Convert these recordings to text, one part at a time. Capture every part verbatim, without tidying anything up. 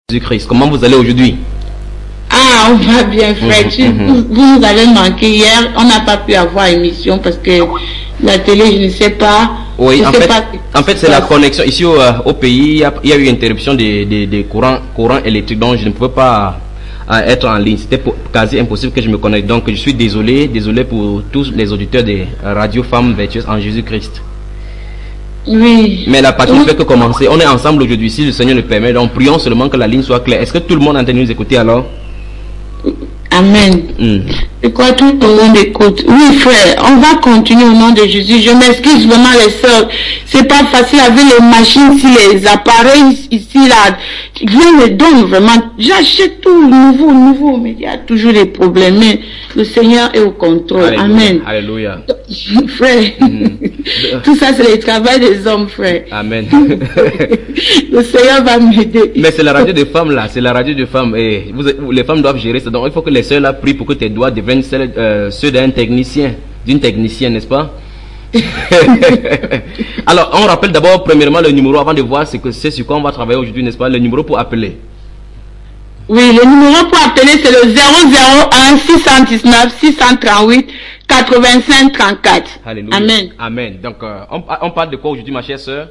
Jésus-Christ. Comment vous allez aujourd'hui? Ah, on va bien, frère. Mmh, mmh. Vous, vous nous avez manqué hier. On n'a pas pu avoir émission parce que la télé, je ne sais pas. Oui, je en sais fait, pas en fait, c'est la connexion. Ici au, euh, au pays, il y, a, il y a eu interruption des de, de courants courant électriques, donc je ne pouvais pas euh, être en ligne. C'était quasi impossible que je me connecte. Donc, je suis désolé, désolé pour tous les auditeurs des radios Femmes Vertueuses en Jésus-Christ. Oui. Mais la partie oui. ne fait que commencer. On est ensemble aujourd'hui, si le Seigneur le permet. Donc, prions seulement que la ligne soit claire. Est-ce que tout le monde entend nous écouter alors? Amen. Mm. Je crois que tout le monde écoute. Oui, frère, on va continuer au nom de Jésus. Je m'excuse vraiment, les sœurs. C'est pas facile avec les machines, si les appareils ici, là. Dieu me donne vraiment. J'achète tout nouveau, nouveau, mais il y a toujours des problèmes. Mais le Seigneur est au contrôle. Alléluia. Amen. Alléluia. Frère, Mm. tout ça, c'est le travail des hommes, frère. Amen. Le Seigneur va m'aider. Mais c'est la radio des femmes là, c'est la radio des femmes. Et vous, les femmes doivent gérer ça. Donc il faut que les sœurs là prient pour que tes doigts deviennent celles, euh, ceux d'un technicien, d'une technicienne, n'est-ce pas? Alors on rappelle d'abord premièrement le numéro avant de voir ce que c'est sur quoi on va travailler aujourd'hui, n'est-ce pas? Le numéro pour appeler. Oui, le numéro pour appeler c'est le zéro zéro un six cent dix-neuf six cent trente-huit quatre-vingt-cinq trente-quatre. Alléluia. Amen. Amen. Donc euh, on, on parle de quoi aujourd'hui, ma chère sœur?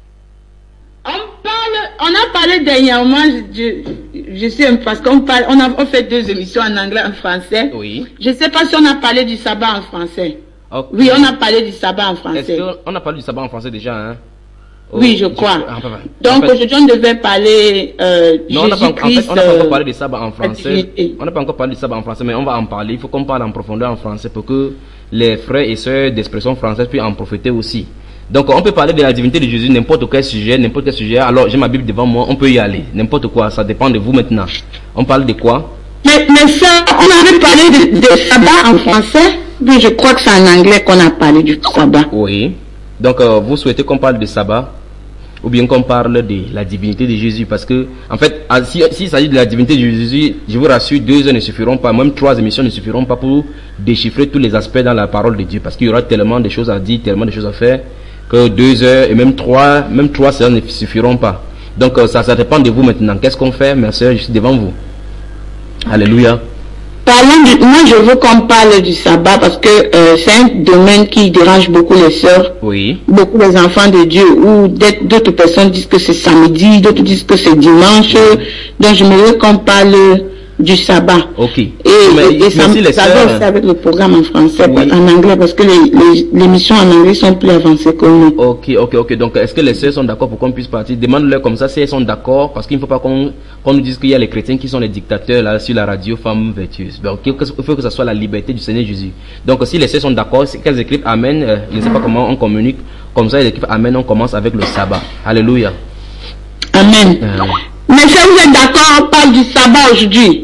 On parle, on a parlé dernièrement, je, je, je sais, parce qu'on parle, on a on fait deux émissions en anglais, en français. Oui. Je sais pas si on a parlé du sabbat en français. Okay. Oui, on a parlé du sabbat en français. Est-ce qu'on a parlé du sabbat en français déjà, hein? Oh, oui, je crois. Je, enfin, Donc en fait, aujourd'hui, on devait parler euh, non, on n'a pas, en fait, on n'a pas encore parlé du sabbat en euh, français. On n'a pas encore parlé du sabbat en français, mais on va en parler. Il faut qu'on parle en profondeur en français pour que les frères et sœurs d'expression française puissent en profiter aussi. Donc on peut parler de la divinité de Jésus, n'importe quel sujet, n'importe quel sujet. Alors j'ai ma Bible devant moi, on peut y aller, n'importe quoi, ça dépend de vous maintenant. On parle de quoi? Mais, mais ça, on avait parlé de, de sabbat en français, mais je crois que c'est en anglais qu'on a parlé du sabbat. Oui. Donc euh, vous souhaitez qu'on parle de sabbat ou bien qu'on parle de la divinité de Jésus? Parce que en fait, si s'il s'agit de la divinité de Jésus, je vous rassure, deux heures ne suffiront pas, même trois émissions ne suffiront pas pour déchiffrer tous les aspects dans la parole de Dieu, parce qu'il y aura tellement de choses à dire, tellement de choses à faire, que deux heures et même trois, même trois séances ne suffiront pas. Donc euh, ça, ça dépend de vous maintenant. Qu'est-ce qu'on fait, mes sœurs? Je suis devant vous. Alléluia. Parlons du, moi je veux qu'on parle du sabbat parce que euh, c'est un domaine qui dérange beaucoup les sœurs, oui, beaucoup les enfants de Dieu, où d'autres personnes disent que c'est samedi, d'autres disent que c'est dimanche. Oui. Donc je me veux qu'on parle du sabbat. Ok. Et, mais, et, et ça, les ça sœurs... va aussi avec le programme en français, oui. En anglais, parce que les, les, les émissions en anglais sont plus avancées que nous. Ok, ok, ok. Donc est-ce que les sœurs sont d'accord pour qu'on puisse partir? Demande-leur comme ça si elles sont d'accord, parce qu'il ne faut pas qu'on qu'on nous dise qu'il y a les chrétiens qui sont les dictateurs là sur la radio Femmes Vertueuses. Donc il faut que ce soit la liberté du Seigneur Jésus. Donc si les sœurs sont d'accord, qu'elles écrivent Amen, euh, je ne sais pas comment on communique, comme ça elles écrivent Amen, on commence avec le sabbat. Alléluia. Amen. Euh... Mais si vous êtes d'accord, on parle du sabbat aujourd'hui.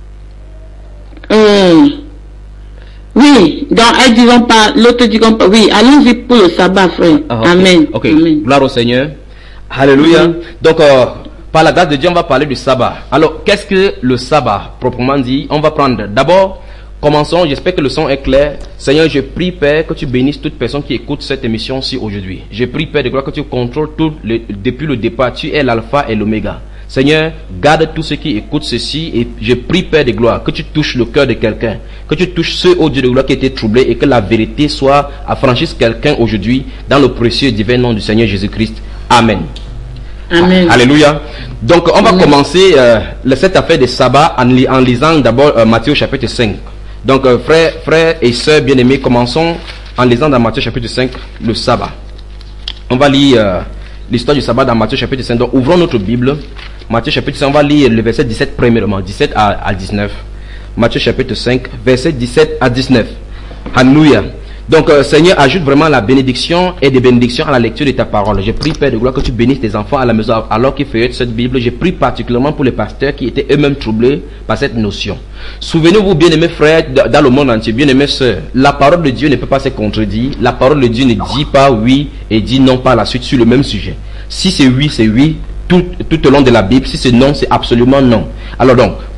Euh, oui, donc elles diront pas, l'autre diront pas, oui, allons-y pour le sabbat, frère. Ah, okay. Amen. Ok, Amen. Gloire au Seigneur. Alléluia. Amen. Donc, euh, par la grâce de Dieu, on va parler du sabbat. Alors, qu'est-ce que le sabbat, proprement dit? On va prendre d'abord, commençons, j'espère que le son est clair. Seigneur, je prie, Père, que tu bénisses toute personne qui écoute cette émission-ci aujourd'hui. Je prie, Père de gloire, que tu contrôles tout le, depuis le départ. Tu es l'alpha et l'oméga. Seigneur, garde tous ceux qui écoutent ceci et je prie, Père de gloire, que tu touches le cœur de quelqu'un, que tu touches ceux, ô Dieu de gloire, qui étaient troublés et que la vérité soit affranchisse quelqu'un aujourd'hui dans le précieux et divin nom du Seigneur Jésus-Christ. Amen. Amen. Alléluia. Donc on va Amen. commencer euh, cette affaire de sabbat en, li en lisant d'abord euh, Matthieu chapitre cinq. Donc euh, frères, frères et sœurs bien-aimés, commençons en lisant dans Matthieu chapitre cinq le sabbat. On va lire euh, l'histoire du sabbat dans Matthieu chapitre cinq. Donc ouvrons notre Bible. Matthieu chapitre cinq, on va lire le verset dix-sept premièrement, dix-sept à dix-neuf. Matthieu chapitre cinq, verset dix-sept à dix-neuf. Alléluia. Donc euh, Seigneur, ajoute vraiment la bénédiction et des bénédictions à la lecture de ta parole. Je prie, Père de gloire, que tu bénisses tes enfants à la maison alors qu'ils feuillettent cette Bible. Je prie particulièrement pour les pasteurs qui étaient eux-mêmes troublés par cette notion. Souvenez-vous, bien-aimés frères, dans le monde entier, bien-aimés sœurs, la parole de Dieu ne peut pas se contredire. La parole de Dieu ne dit pas oui et dit non par la suite sur le même sujet. Si c'est oui, c'est oui. Tout, tout au long de la Bible, si c'est non, c'est absolument non. Alors donc,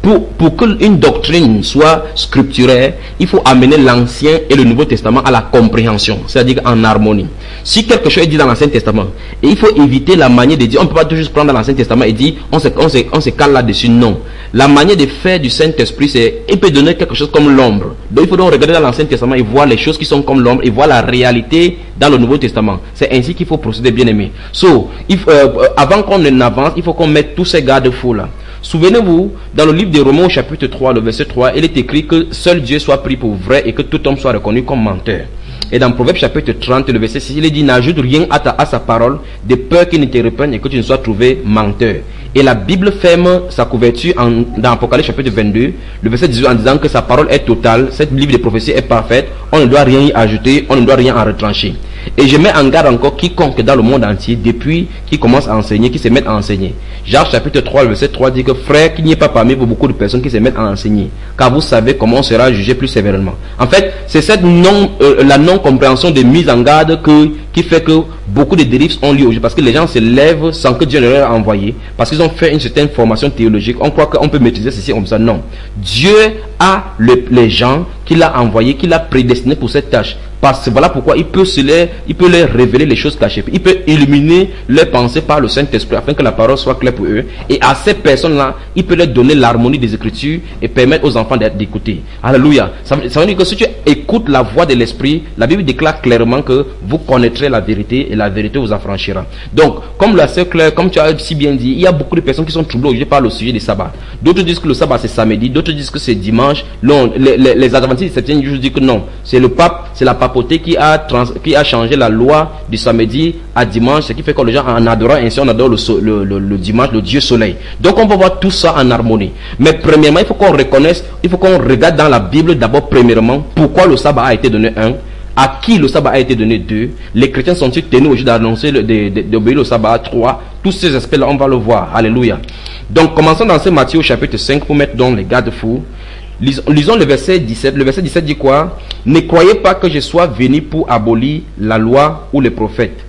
pour, pour qu'une doctrine soit scripturaire, il faut amener l'Ancien et le Nouveau Testament à la compréhension, c'est-à-dire en harmonie. Si quelque chose est dit dans l'Ancien Testament, et il faut éviter la manière de dire, on ne peut pas tout juste prendre dans l'Ancien Testament et dire, on se, on se, on se cale là-dessus, non. La manière de faire du Saint-Esprit, c'est, il peut donner quelque chose comme l'ombre. Donc il faut donc regarder dans l'Ancien Testament et voir les choses qui sont comme l'ombre et voir la réalité dans le Nouveau Testament. C'est ainsi qu'il faut procéder, bien aimé. So, il, euh, avant qu'on n'avance, il faut qu'on mette tous ces garde-fous là. Souvenez-vous, dans le livre de Romains au chapitre trois, le verset trois, il est écrit que seul Dieu soit pris pour vrai et que tout homme soit reconnu comme menteur. Et dans Proverbe chapitre trente, le verset six, il est dit, n'ajoute rien à, ta, à sa parole, de peur qu'il ne te reprenne et que tu ne sois trouvé menteur. Et la Bible ferme sa couverture en, dans Apocalypse chapitre vingt-deux, le verset dix-huit, en disant que sa parole est totale, cette livre de prophétie est parfaite, on ne doit rien y ajouter, on ne doit rien en retrancher. Et je mets en garde encore quiconque dans le monde entier, depuis qui commence à enseigner, qui se met à enseigner. Jacques chapitre trois, le verset trois dit que frère, qu'il n'y ait pas parmi vous beaucoup de personnes qui se mettent à enseigner, car vous savez comment on sera jugé plus sévèrement. En fait, c'est cette non, euh, la non-compréhension des mises en garde que, qui fait que beaucoup de dérives ont lieu aujourd'hui, parce que les gens se lèvent sans que Dieu ne leur ait envoyé, parce qu'ils ont fait une certaine formation théologique. On croit qu'on peut maîtriser ceci comme ça. Non. Dieu a le, les gens qu'il a envoyés, qu'il a prédestinés pour cette tâche. Parce que voilà pourquoi il peut, se les, il peut leur révéler les choses cachées. Il peut illuminer leurs pensées par le Saint-Esprit afin que la parole soit claire pour eux. Et à ces personnes-là, il peut leur donner l'harmonie des Écritures et permettre aux enfants d'écouter. Alléluia. Ça, ça veut dire que si tu écoutes la voix de l'Esprit, la Bible déclare clairement que vous connaîtrez la vérité et la vérité vous affranchira. Donc, comme la sœur Claire, comme tu as si bien dit, il y a beaucoup de personnes qui sont troublées aujourd'hui par le sujet du sabbat. D'autres disent que le sabbat c'est samedi, d'autres disent que c'est dimanche. Non, les, les, les adventistes du septième jour disent que non, c'est le pape, c'est la papauté qui a, trans, qui a changé la loi du samedi à dimanche, ce qui fait que les gens en adorant ainsi, on adore le, le, le, le dimanche, le Dieu soleil. Donc on va voir tout ça en harmonie. Mais premièrement, il faut qu'on reconnaisse, il faut qu'on regarde dans la Bible d'abord premièrement pourquoi le sabbat a été donné un, à qui le sabbat a été donné deux, les chrétiens sont-ils tenus aujourd'hui d'annoncer, d'obéir au sabbat trois, tous ces aspects-là, on va le voir. Alléluia. Donc commençons dans ce Matthieu au chapitre cinq pour mettre donc les garde-fous. Lisons, lisons le verset dix-sept. Le verset dix-sept dit quoi? Ne croyez pas que je sois venu pour abolir la loi ou les prophètes.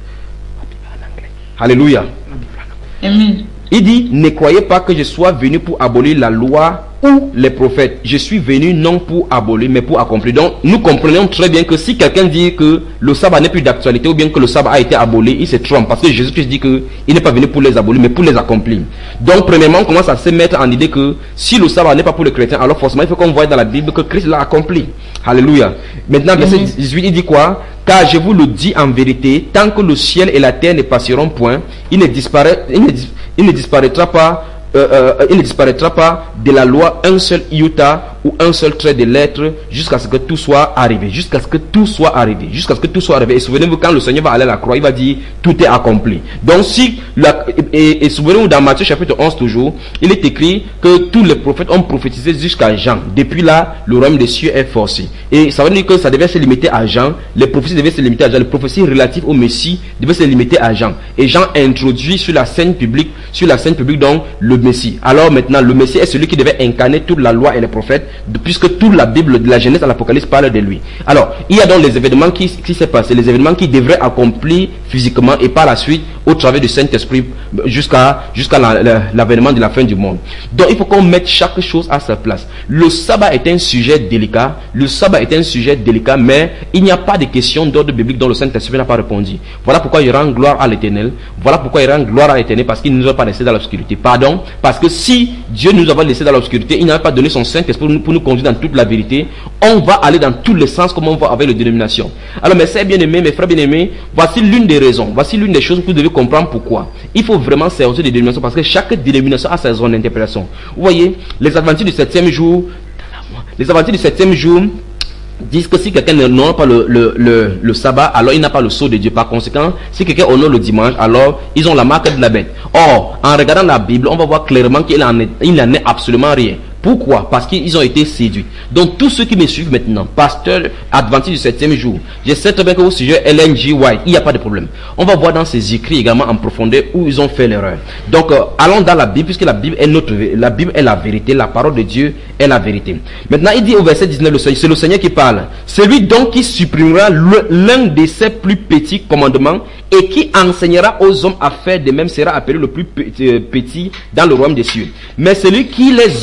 Alléluia. Amen. Il dit, ne croyez pas que je sois venu pour abolir la loi ou les prophètes. Je suis venu non pour abolir, mais pour accomplir. Donc, nous comprenons très bien que si quelqu'un dit que le sabbat n'est plus d'actualité ou bien que le sabbat a été aboli, il se trompe. Parce que Jésus-Christ dit qu'il n'est pas venu pour les abolir, mais pour les accomplir. Donc, premièrement, on commence à se mettre en idée que si le sabbat n'est pas pour les chrétiens, alors forcément, il faut qu'on voie dans la Bible que Christ l'a accompli. Alléluia. Maintenant, verset dix-huit, il dit quoi? Car je vous le dis en vérité, tant que le ciel et la terre ne passeront point, il ne, disparaît, il ne, il ne disparaîtra pas Euh, euh, il ne disparaîtra pas de la loi un seul iota ou un seul trait de lettre jusqu'à ce que tout soit arrivé, jusqu'à ce que tout soit arrivé, jusqu'à ce que tout soit arrivé. Et souvenez-vous, quand le Seigneur va aller à la croix, il va dire tout est accompli. Donc si la, et, et souvenez-vous, dans Matthieu chapitre onze toujours, il est écrit que tous les prophètes ont prophétisé jusqu'à Jean. Depuis là, le royaume des cieux est forcé. Et ça veut dire que ça devait se limiter à Jean. Les prophéties devaient se limiter à Jean. Les prophéties relatives au Messie devaient se limiter à Jean. Et Jean introduit sur la scène publique, sur la scène publique donc le Messie. Alors maintenant, le Messie est celui qui devait incarner toute la loi et les prophètes, puisque toute la Bible, de la Genèse à l'Apocalypse, parle de lui. Alors, il y a donc les événements qui, qui s'est passé, les événements qui devraient accomplir physiquement et par la suite, au travers du Saint-Esprit, jusqu'à jusqu'à l'avènement de la fin du monde. Donc, il faut qu'on mette chaque chose à sa place. Le sabbat est un sujet délicat, le sabbat est un sujet délicat, mais il n'y a pas de question d'ordre biblique dont le Saint-Esprit n'a pas répondu. Voilà pourquoi il rend gloire à l'Éternel, voilà pourquoi il rend gloire à l'Éternel, parce qu'il ne nous a pas laissé dans l'obscurité. Pardon, parce que si Dieu nous avait laissé dans l'obscurité, il n'avait pas donné son Saint-Esprit pour nous, pour nous conduire dans toute la vérité, on va aller dans tous les sens comme on va avec les dénominations. Alors mes sœurs bien-aimés, mes frères bien-aimés, voici l'une des raisons, voici l'une des choses que vous devez comprendre pourquoi. Il faut vraiment servir des dénominations parce que chaque dénomination a sa zone d'interprétation. Vous voyez, les adventistes du septième jour, les adventistes du septième jour disent que si quelqu'un n'honore pas le, le, le, le sabbat, alors il n'a pas le sceau de Dieu. Par conséquent, si quelqu'un honore le dimanche, alors ils ont la marque de la bête. Or, en regardant la Bible, on va voir clairement qu'il n'en est, il n'en est absolument rien. Pourquoi? Parce qu'ils ont été séduits. Donc tous ceux qui me suivent maintenant, pasteur adventiste du septième jour, je sais très bien que au sujet Ellen G. White, il n'y a pas de problème. On va voir dans ses écrits également en profondeur où ils ont fait l'erreur. Donc euh, allons dans la Bible, puisque la Bible est notre, la Bible est la vérité, la parole de Dieu est la vérité. Maintenant il dit au verset dix-neuf, le Seigneur, c'est le Seigneur qui parle. Celui donc qui supprimera l'un de ses plus petits commandements et qui enseignera aux hommes à faire de même sera appelé le plus petit dans le royaume des cieux. Mais celui qui les observera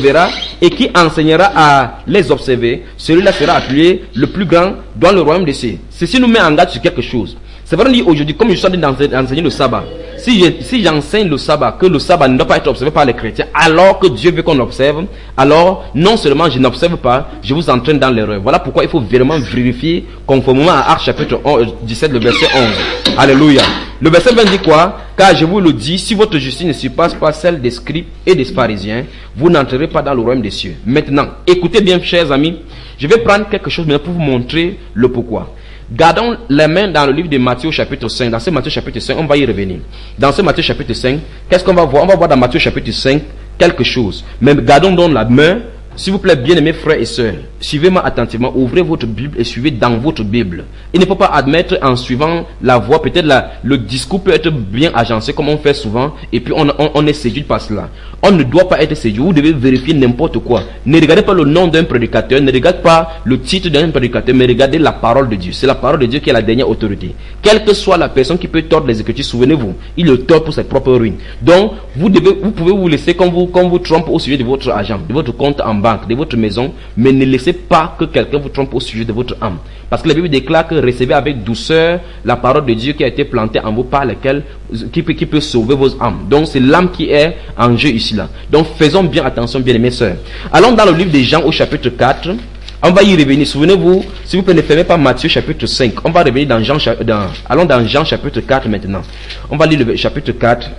fera et qui enseignera à les observer, celui-là sera appelé le plus grand dans le royaume des cieux. Ceci nous met en garde sur quelque chose. C'est vrai, aujourd'hui, comme je suis en train d'enseigner le sabbat, si, je, si j'enseigne le sabbat, que le sabbat ne doit pas être observé par les chrétiens, alors que Dieu veut qu'on observe, alors non seulement je n'observe pas, je vous entraîne dans l'erreur. Voilà pourquoi il faut vraiment vérifier conformément à Actes chapitre dix-sept, le verset onze. Alléluia. Le verset vingt dit quoi? Car je vous le dis, si votre justice ne surpasse pas celle des scribes et des pharisiens, vous n'entrerez pas dans le royaume des cieux. Maintenant, écoutez bien, chers amis, je vais prendre quelque chose maintenant pour vous montrer le pourquoi. Gardons les mains dans le livre de Matthieu chapitre cinq. Dans ce Matthieu chapitre cinq, on va y revenir. Dans ce Matthieu chapitre cinq, qu'est-ce qu'on va voir? On va voir dans Matthieu chapitre cinq quelque chose. Mais gardons donc la main. S'il vous plaît, bien-aimés frères et sœurs, suivez-moi attentivement, ouvrez votre Bible et suivez dans votre Bible. Il ne faut pas admettre en suivant la voix, peut-être la, le discours peut être bien agencé comme on fait souvent, et puis on, on, on est séduit par cela. On ne doit pas être séduit, vous devez vérifier n'importe quoi. Ne regardez pas le nom d'un prédicateur, ne regardez pas le titre d'un prédicateur, mais regardez la parole de Dieu. C'est la parole de Dieu qui est la dernière autorité. Quelle que soit la personne qui peut tordre les Écritures, souvenez-vous, il le tord pour ses propres ruines. Donc, vous, devez, vous pouvez vous laisser comme vous, comme vous trompe au sujet de votre argent, de votre compte en banque, de votre maison, mais ne laissez pas que quelqu'un vous trompe au sujet de votre âme. Parce que la Bible déclare que recevez avec douceur la parole de Dieu qui a été plantée en vous par laquelle qui peut, qui peut sauver vos âmes. Donc c'est l'âme qui est en jeu ici là. Donc faisons bien attention, bien aimés sœurs. Allons dans le livre de Jean au chapitre quatre. On va y revenir. Souvenez-vous, si vous ne fermez pas Matthieu chapitre cinq, on va revenir dans Jean, dans, allons dans Jean chapitre quatre maintenant. On va lire le chapitre quatre.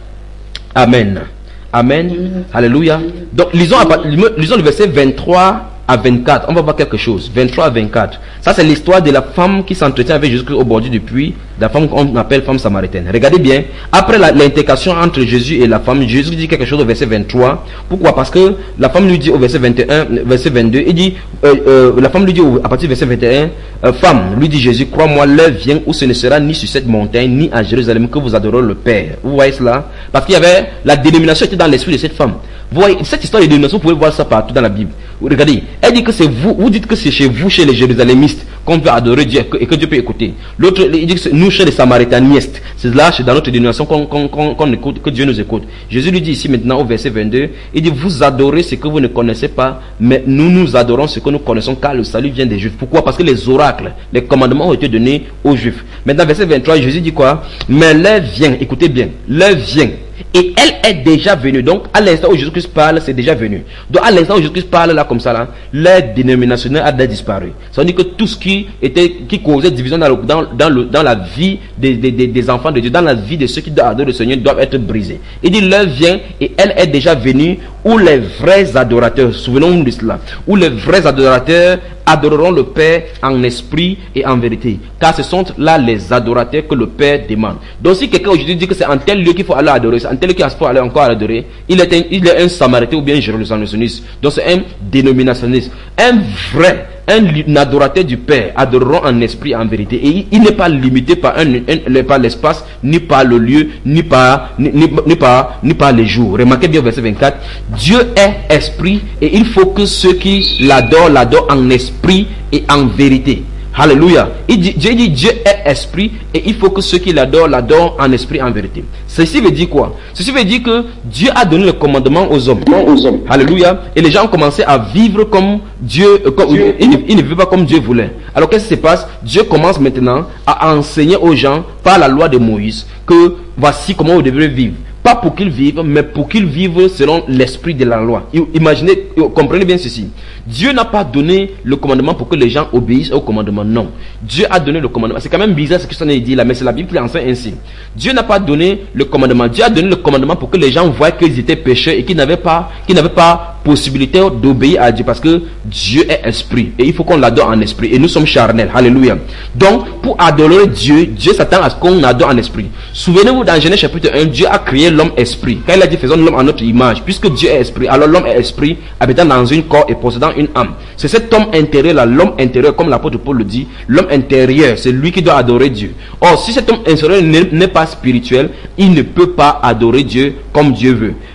Amen. Amen. Amen. Alléluia. Donc, lisons, lisons le verset vingt-trois à vingt-quatre. On va voir quelque chose. vingt-trois à vingt-quatre. Ça, c'est l'histoire de la femme qui s'entretient avec Jésus au bord du puits. La femme qu'on appelle femme samaritaine. Regardez bien. Après l'intercation entre Jésus et la femme, Jésus dit quelque chose au verset vingt-trois. Pourquoi? Parce que la femme lui dit au verset vingt et un, verset vingt-deux, il dit, euh, euh, la femme lui dit à partir du verset vingt et un, euh, femme, lui dit Jésus, crois-moi, l'heure vient où ce ne sera ni sur cette montagne, ni à Jérusalem que vous adorerez le Père. Vous voyez cela? Parce qu'il y avait, la dénomination était dans l'esprit de cette femme. Vous voyez, cette histoire de dénomination, vous pouvez voir ça partout dans la Bible. Regardez, elle dit que c'est vous, vous dites que c'est chez vous, chez les Jérusalémistes, qu'on peut adorer Dieu et que Dieu peut écouter. L'autre, il dit que c'est nous, chez les Samaritanistes, c'est là, c'est dans notre dénomination qu'on qu'on, qu'on, qu'on écoute, que Dieu nous écoute. Jésus lui dit ici maintenant au verset vingt-deux, il dit, vous adorez ce que vous ne connaissez pas, mais nous nous adorons ce que nous connaissons, car le salut vient des Juifs. Pourquoi? Parce que les oracles, les commandements ont été donnés aux Juifs. Maintenant, verset vingt-trois, Jésus dit quoi? Mais l'heure vient, écoutez bien, l'heure vient. Et elle est déjà venue. Donc, à l'instant où Jésus-Christ parle, c'est déjà venu. Donc, à l'instant où Jésus-Christ parle, là, comme ça, là, l'aide dénominationnelle a disparu. Ça veut dire que tout ce qui était, qui causait division dans, le, dans, dans, le, dans la vie des, des, des, des enfants de Dieu, dans la vie de ceux qui adorent le Seigneur, doivent être brisés. Il dit, l'heure vient et elle est déjà venue où les vrais adorateurs, souvenons-nous de cela, où les vrais adorateurs adoreront le Père en esprit et en vérité. Car ce sont là les adorateurs que le Père demande. Donc si quelqu'un aujourd'hui dit que c'est en tel lieu qu'il faut aller adorer, c'est en tel lieu qu'il faut aller encore adorer, il est un, il est un samaritain ou bien un jérusalémiste. Donc c'est un dénominationniste. Un vrai, un adorateur du Père adoreront en esprit et en vérité. Et il, il n'est pas limité par, un, un, par l'espace, ni par le lieu, ni par, ni, ni, ni, par, ni par les jours. Remarquez bien au verset vingt-quatre. Dieu est esprit et il faut que ceux qui l'adorent, l'adorent en esprit et en vérité. Alléluia. Il dit, Dieu dit Dieu est esprit et il faut que ceux qui l'adorent, l'adorent en esprit et en vérité. Ceci veut dire quoi? Ceci veut dire que Dieu a donné le commandement aux hommes. Aux hommes. Alléluia. Et les gens ont commencé à vivre comme Dieu, euh, comme, Dieu. Ils, ils ne vivent pas comme Dieu voulait. Alors qu'est-ce qui se passe? Dieu commence maintenant à enseigner aux gens par la loi de Moïse que voici comment vous devrez vivre. Pas pour qu'ils vivent, mais pour qu'ils vivent selon l'esprit de la loi. Imaginez, comprenez bien ceci. Dieu n'a pas donné le commandement pour que les gens obéissent au commandement. Non. Dieu a donné le commandement. C'est quand même bizarre ce que ça dit là, mais c'est la Bible qui enseigne ainsi. Dieu n'a pas donné le commandement. Dieu a donné le commandement pour que les gens voient qu'ils étaient pécheurs et qu'ils n'avaient pas, qu'ils n'avaient pas possibilité d'obéir à Dieu parce que Dieu est esprit et il faut qu'on l'adore en esprit et nous sommes charnels. Alléluia. Donc, pour adorer Dieu, Dieu s'attend à ce qu'on adore en esprit. Souvenez-vous dans Genèse chapitre un, Dieu a créé l'homme esprit. Quand il a dit faisons l'homme en notre image, puisque Dieu est esprit, alors l'homme est esprit, habitant dans un corps et possédant une âme. C'est cet homme intérieur là, l'homme intérieur, comme l'apôtre Paul le dit, l'homme intérieur, c'est lui qui doit adorer Dieu. Or, si cet homme intérieur n'est pas spirituel, il ne peut pas adorer Dieu comme Dieu veut.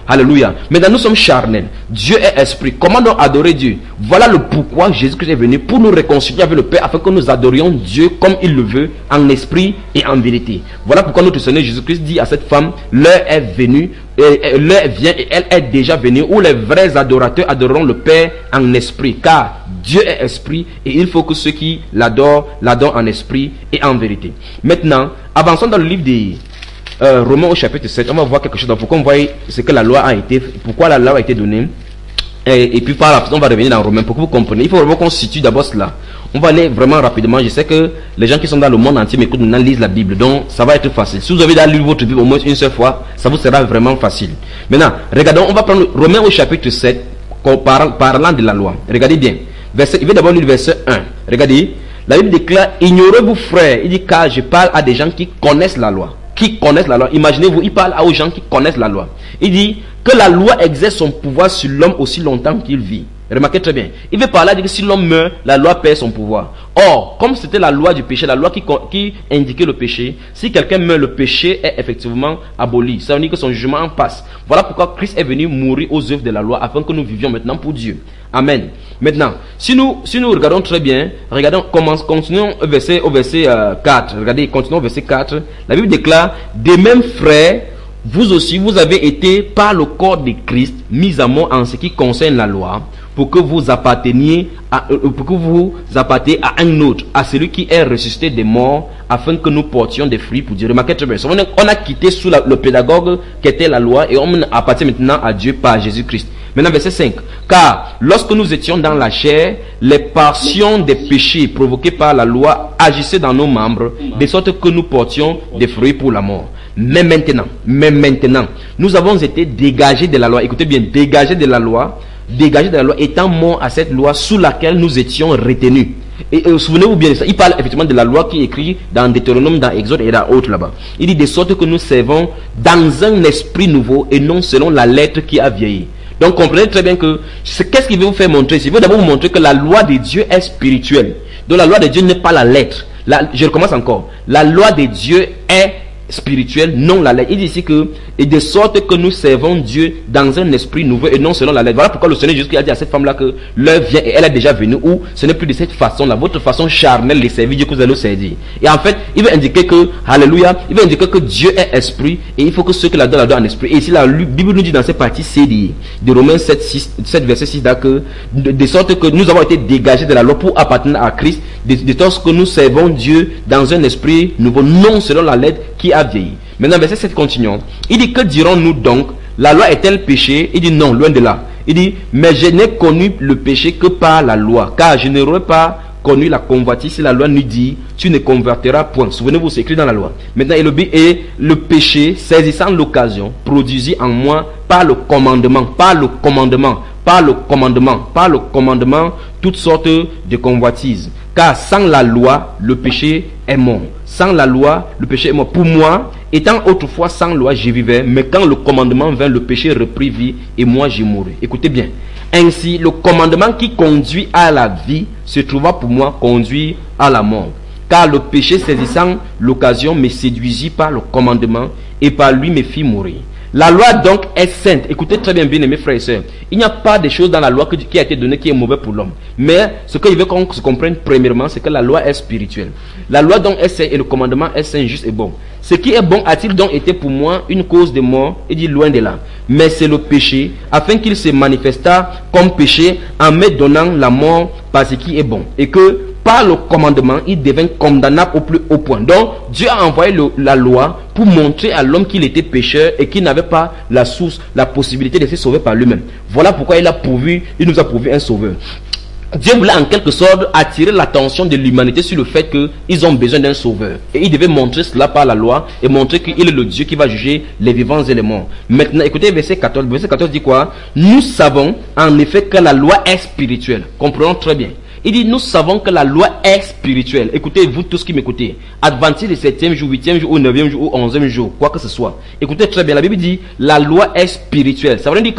Alléluia. Maintenant, nous sommes charnels. Dieu est esprit. Comment donc adorer Dieu? Voilà le pourquoi Jésus-Christ est venu, pour nous réconcilier avec le Père, afin que nous adorions Dieu comme il le veut, en esprit et en vérité. Voilà pourquoi notre Seigneur Jésus-Christ dit à cette femme, l'heure est venue, et l'heure vient et elle est déjà venue, où les vrais adorateurs adoreront le Père en esprit, car Dieu est esprit et il faut que ceux qui l'adorent, l'adorent en esprit et en vérité. Maintenant, avançons dans le livre des euh, Romains au chapitre sept, on va voir quelque chose. Donc, pour qu'on voit ce que la loi a été, pourquoi la loi a été donnée. Et, et puis par la on va revenir dans Romains pour que vous compreniez. Il faut vraiment qu'on situe d'abord cela. On va aller vraiment rapidement. Je sais que les gens qui sont dans le monde entier m'écoutent maintenant, lisent la Bible. Donc ça va être facile. Si vous avez lu votre Bible au moins une seule fois, ça vous sera vraiment facile. Maintenant, regardons, on va prendre Romains au chapitre sept, parlant de la loi. Regardez bien. Verset, il veut d'abord lire le verset un. Regardez. La Bible déclare, ignorez-vous frères. Il dit, car je parle à des gens qui connaissent la loi. Qui connaissent la loi. Imaginez-vous, il parle aux gens qui connaissent la loi. Il dit que la loi exerce son pouvoir sur l'homme aussi longtemps qu'il vit. Remarquez très bien. Il veut parler de que si l'homme meurt, la loi perd son pouvoir. Or, comme c'était la loi du péché, la loi qui, qui indiquait le péché, si quelqu'un meurt, le péché est effectivement aboli. Ça veut dire que son jugement en passe. Voilà pourquoi Christ est venu mourir aux œuvres de la loi, afin que nous vivions maintenant pour Dieu. Amen. Maintenant, si nous, si nous regardons très bien, regardons, commence, continuons au verset, au verset euh, quatre. Regardez, continuons au verset quatre. La Bible déclare, des mêmes frères, vous aussi, vous avez été par le corps de Christ mis à mort en ce qui concerne la loi, pour que vous apparteniez à, euh, pour que vous apparteniez à un autre, à celui qui est ressuscité des morts, afin que nous portions des fruits pour Dieu. Remarquez très bien. On a, on a quitté sous la, le pédagogue qui était la loi et on appartient maintenant à Dieu par Jésus-Christ. Maintenant, verset cinq. Car lorsque nous étions dans la chair, les passions des péchés provoqués par la loi agissaient dans nos membres, de sorte que nous portions des fruits pour la mort. Mais maintenant, mais maintenant, nous avons été dégagés de la loi. Écoutez bien, dégagés de la loi, dégagés de la loi, étant morts à cette loi sous laquelle nous étions retenus. Et, et souvenez-vous bien de ça. Il parle effectivement de la loi qui est écrite dans Deutéronome, dans Exode et dans autres là-bas. Il dit de sorte que nous servons dans un esprit nouveau et non selon la lettre qui a vieilli. Donc comprenez très bien que qu'est-ce qu'il veut vous faire montrer? Il veut d'abord vous montrer que la loi de Dieu est spirituelle. Donc la loi de Dieu n'est pas la lettre. La, je recommence encore. La loi de Dieu est spirituelle, non la lettre. Il dit ici que, et de sorte que nous servons Dieu dans un esprit nouveau et non selon la lettre. Voilà pourquoi le Seigneur Jésus a dit à cette femme-là que l'heure vient et elle est déjà venue, où ce n'est plus de cette façon-là, votre façon charnelle de servir Dieu que vous allez servir. Et en fait, il veut indiquer que, alléluia, il veut indiquer que Dieu est esprit et il faut que ceux qui l'adorent l'adorent en esprit. Et ici, la Bible nous dit dans cette partie C de, de Romains sept, six, sept verset six, que de, de sorte que nous avons été dégagés de la loi pour appartenir à Christ, de, de sorte que nous servons Dieu dans un esprit nouveau, non selon la lettre qui a vieilli. Maintenant, verset sept, continuons. Il dit, que dirons-nous donc? La loi est-elle péché? Il dit non, loin de là. Il dit, mais je n'ai connu le péché que par la loi, car je n'aurais pas connu la convoitise si la loi nous dit, tu ne convertiras point. Souvenez-vous, c'est écrit dans la loi. Maintenant, et le, et le péché, saisissant l'occasion, produisit en moi par le commandement, par le commandement, par le commandement, par le commandement, toutes sortes de convoitises. Car sans la loi, le péché est mort. Sans la loi, le péché est mort. Pour moi, étant autrefois sans loi, j'y vivais, mais quand le commandement vint, le péché reprit vie et moi j'y mourus. Écoutez bien. Ainsi, le commandement qui conduit à la vie se trouva pour moi conduit à la mort. Car le péché saisissant l'occasion me séduisit par le commandement et par lui me fit mourir. La loi donc est sainte. Écoutez très bien, bien mes frères et sœurs. Il n'y a pas de choses dans la loi qui a été donnée qui est mauvais pour l'homme. Mais ce que je veux qu'on se comprenne premièrement, c'est que la loi est spirituelle. La loi donc est sainte et le commandement est saint, juste et bon. Ce qui est bon a-t-il donc été pour moi une cause de mort? Il dit loin de là. Mais c'est le péché, afin qu'il se manifestât comme péché en me donnant la mort par ce qui est bon. Et que par le commandement, il devint condamnable au plus haut point. Donc, Dieu a envoyé le, la loi pour montrer à l'homme qu'il était pécheur et qu'il n'avait pas la source, la possibilité de se sauver par lui-même. Voilà pourquoi il a pourvu, il nous a pourvu un sauveur. Dieu voulait en quelque sorte attirer l'attention de l'humanité sur le fait qu'ils ont besoin d'un sauveur. Et il devait montrer cela par la loi et montrer qu'il est le Dieu qui va juger les vivants et les morts. Maintenant, écoutez verset quatorze. Verset quatorze dit quoi? Nous savons en effet que la loi est spirituelle. Comprenons très bien. Il dit, nous savons que la loi est spirituelle. Écoutez, vous tous qui m'écoutez. Adventiste du septième jour, huitième jour, ou neuvième jour, ou onzième jour, quoi que ce soit. Écoutez très bien, la Bible dit, la loi est spirituelle. Ça veut dire que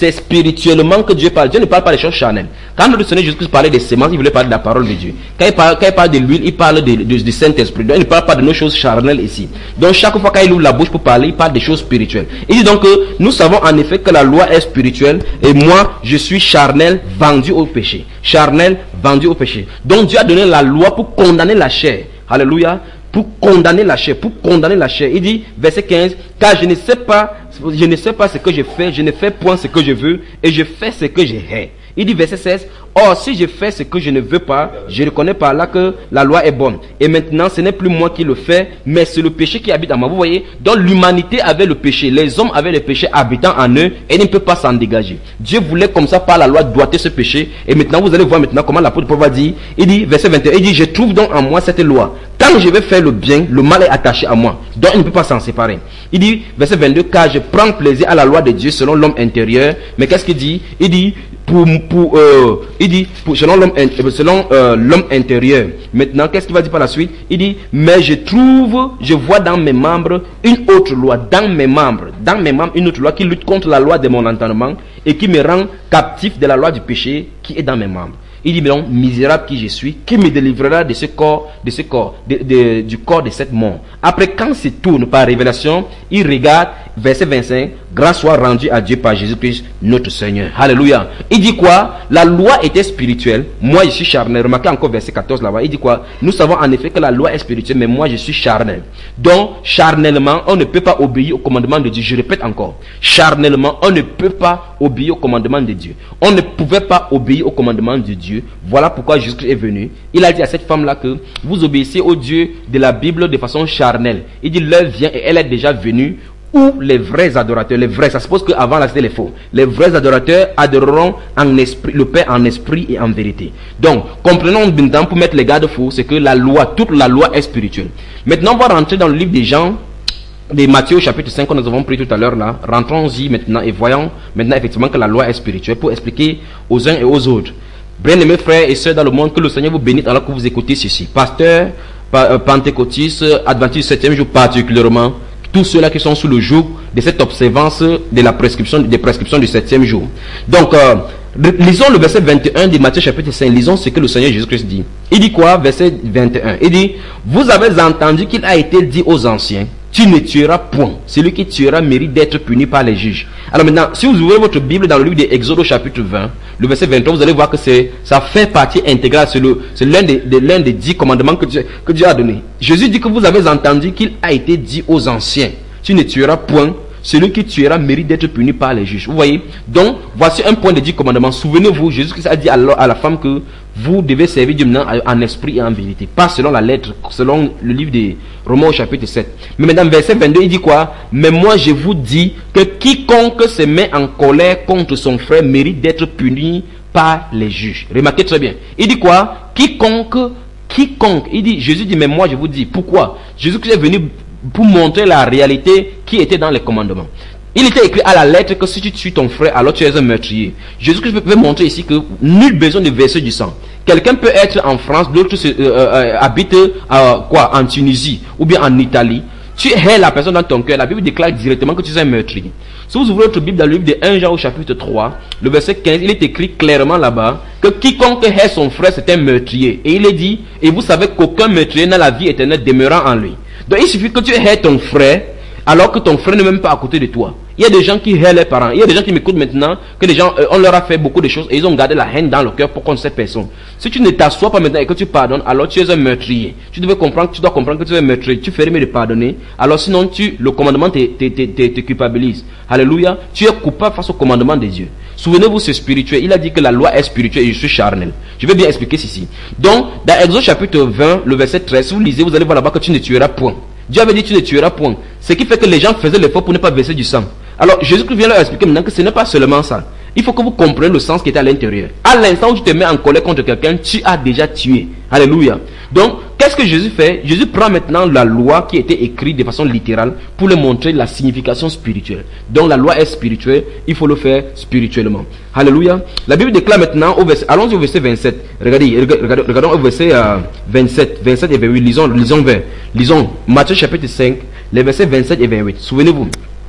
c'est spirituellement que Dieu parle. Dieu ne parle pas des choses charnelles. Quand notre Seigneur Jésus-Christ parlait des semences, il voulait parler de la parole de Dieu. Quand il parle, quand il parle de l'huile, il parle de, de, du Saint-Esprit. Donc il ne parle pas de nos choses charnelles ici. Donc chaque fois qu'il ouvre la bouche pour parler, il parle des choses spirituelles. Il dit donc que nous savons en effet que la loi est spirituelle et moi, je suis charnel, vendu au péché. Charnel, vendu au péché. Donc Dieu a donné la loi pour condamner la chair. Alléluia. Pour condamner la chair, pour condamner la chair. Il dit, verset quinze, car je ne sais pas, je ne sais pas ce que je fais, je ne fais point ce que je veux, et je fais ce que je hais. Il dit, verset seize, or si je fais ce que je ne veux pas, je reconnais par là que la loi est bonne. Et maintenant, ce n'est plus moi qui le fais, mais c'est le péché qui habite en moi. Vous voyez, donc l'humanité avait le péché, les hommes avaient le péché habitant en eux, et ils ne peuvent pas s'en dégager. Dieu voulait comme ça par la loi doiter ce péché, et maintenant vous allez voir maintenant comment l'apôtre Paul va dire, il dit, verset vingt et un, il dit, je trouve donc en moi cette loi. Quand je vais faire le bien, le mal est attaché à moi. Donc il ne peut pas s'en séparer. Il dit, verset vingt-deux, car je prends plaisir à la loi de Dieu selon l'homme intérieur. Mais qu'est-ce qu'il dit? Il dit, pour, pour, euh, il dit, pour, selon l'homme selon, euh, l'homme intérieur. Maintenant, qu'est-ce qu'il va dire par la suite? Il dit, mais je trouve, je vois dans mes membres une autre loi. Dans mes membres, dans mes membres, une autre loi qui lutte contre la loi de mon entendement et qui me rend captif de la loi du péché qui est dans mes membres. Il dit, mais non, misérable qui je suis, qui me délivrera de ce corps, de ce corps, de, de, du corps de cette mort. Après, quand se tourne par révélation, il regarde, verset vingt-cinq, grâce soit rendue à Dieu par Jésus-Christ, notre Seigneur. Alléluia. Il dit quoi? La loi était spirituelle. Moi, je suis charnel. Remarquez encore verset quatorze là-bas. Il dit quoi? Nous savons en effet que la loi est spirituelle, mais moi, je suis charnel. Donc, charnellement, on ne peut pas obéir au commandement de Dieu. Je répète encore. Charnellement, on ne peut pas obéir au commandement de Dieu. On ne pouvait pas obéir au commandement de Dieu. Voilà pourquoi Jésus est venu. Il a dit à cette femme-là que vous obéissez au Dieu de la Bible de façon charnelle. Il dit l'heure vient et elle est déjà venue où les vrais adorateurs, les vrais, ça suppose qu'avant là c'était les faux. Les vrais adorateurs adoreront en esprit, le Père en esprit et en vérité. Donc, comprenons maintenant pour mettre les garde-fous, c'est que la loi, toute la loi est spirituelle. Maintenant, on va rentrer dans le livre des Jean, de Matthieu chapitre cinq que nous avons pris tout à l'heure là. Rentrons-y maintenant et voyons maintenant effectivement que la loi est spirituelle pour expliquer aux uns et aux autres. Bien-aimés frères et sœurs dans le monde, que le Seigneur vous bénisse alors que vous écoutez ceci. Pasteur, pentecôtiste, adventiste du septième jour particulièrement, tous ceux-là qui sont sous le joug de cette observance de la prescription, des prescriptions du septième jour. Donc, euh, lisons le verset vingt et un de Matthieu chapitre cinq. Lisons ce que le Seigneur Jésus-Christ dit. Il dit quoi? Verset vingt et un. Il dit, vous avez entendu qu'il a été dit aux anciens, tu ne tueras point. Celui qui tuera mérite d'être puni par les juges. Alors maintenant, si vous ouvrez votre Bible dans le livre d'Exode au chapitre vingt, le verset vingt-trois, vous allez voir que c'est, ça fait partie intégrale. C'est le, c'est l'un des, de, l'un des dix commandements que Dieu, que Dieu a donné. Jésus dit que vous avez entendu qu'il a été dit aux anciens, tu ne tueras point. Celui qui tuera mérite d'être puni par les juges. Vous voyez? Donc, voici un point de dix commandements. Souvenez-vous, Jésus a dit à la, à la femme que vous devez servir Dieu maintenant en esprit et en vérité. Pas selon la lettre, selon le livre de Romains au chapitre sept. Mais maintenant, verset vingt-deux, il dit quoi? Mais moi, je vous dis que quiconque se met en colère contre son frère mérite d'être puni par les juges. Remarquez très bien. Il dit quoi? Quiconque, quiconque. Il dit, Jésus dit, mais moi, je vous dis. Pourquoi? Jésus est venu pour montrer la réalité qui était dans les commandements. Il était écrit à la lettre que si tu tues ton frère, alors tu es un meurtrier. Jésus-Christ veut montrer ici que nul besoin de verser du sang. Quelqu'un peut être en France, l'autre euh, euh, habite euh, quoi, en Tunisie ou bien en Italie. Tu hais la personne dans ton cœur. La Bible déclare directement que tu es un meurtrier. Si vous ouvrez votre Bible dans le livre de premier Jean au chapitre trois, le verset quinze, il est écrit clairement là-bas que quiconque hait son frère, c'est un meurtrier. Et il est dit, et vous savez qu'aucun meurtrier n'a la vie éternelle demeurant en lui. Donc il suffit que tu hais ton frère, alors que ton frère n'est même pas à côté de toi. Il y a des gens qui haient leurs parents. Il y a des gens qui m'écoutent maintenant, que les gens, euh, on leur a fait beaucoup de choses et ils ont gardé la haine dans le cœur pour contre cette personne. Si tu ne t'assois pas maintenant et que tu pardonnes, alors tu es un meurtrier. Tu devais comprendre, tu dois comprendre que tu es un meurtrier. Tu ferais mieux de pardonner. Alors sinon, tu, le commandement te, te, te, te, te culpabilise. Alléluia. Tu es coupable face au commandement des dieux. Souvenez-vous, c'est spirituel. Il a dit que la loi est spirituelle et je suis charnel. Je vais bien expliquer ceci. Donc, dans Exode chapitre vingt, le verset treize, si vous lisez, vous allez voir là-bas que tu ne tueras point. Dieu avait dit tu ne tueras point. Ce qui fait que les gens faisaient l'effort pour ne pas verser du sang. Alors Jésus-Christ vient leur expliquer maintenant que ce n'est pas seulement ça. Il faut que vous compreniez le sens qui est à l'intérieur. À l'instant où tu te mets en colère contre quelqu'un, tu as déjà tué. Alléluia. Donc, qu'est-ce que Jésus fait? Jésus prend maintenant la loi qui était écrite de façon littérale pour lui montrer la signification spirituelle. Donc la loi est spirituelle, il faut le faire spirituellement. Alléluia. La Bible déclare maintenant, au verset, allons-y au verset vingt-sept. Regardez, regardons, regardons au verset euh, vingt-sept, vingt-sept et vingt-huit. Lisons, lisons vers. Lisons Matthieu chapitre cinq, les versets vingt-sept et vingt-huit. Souvenez-vous.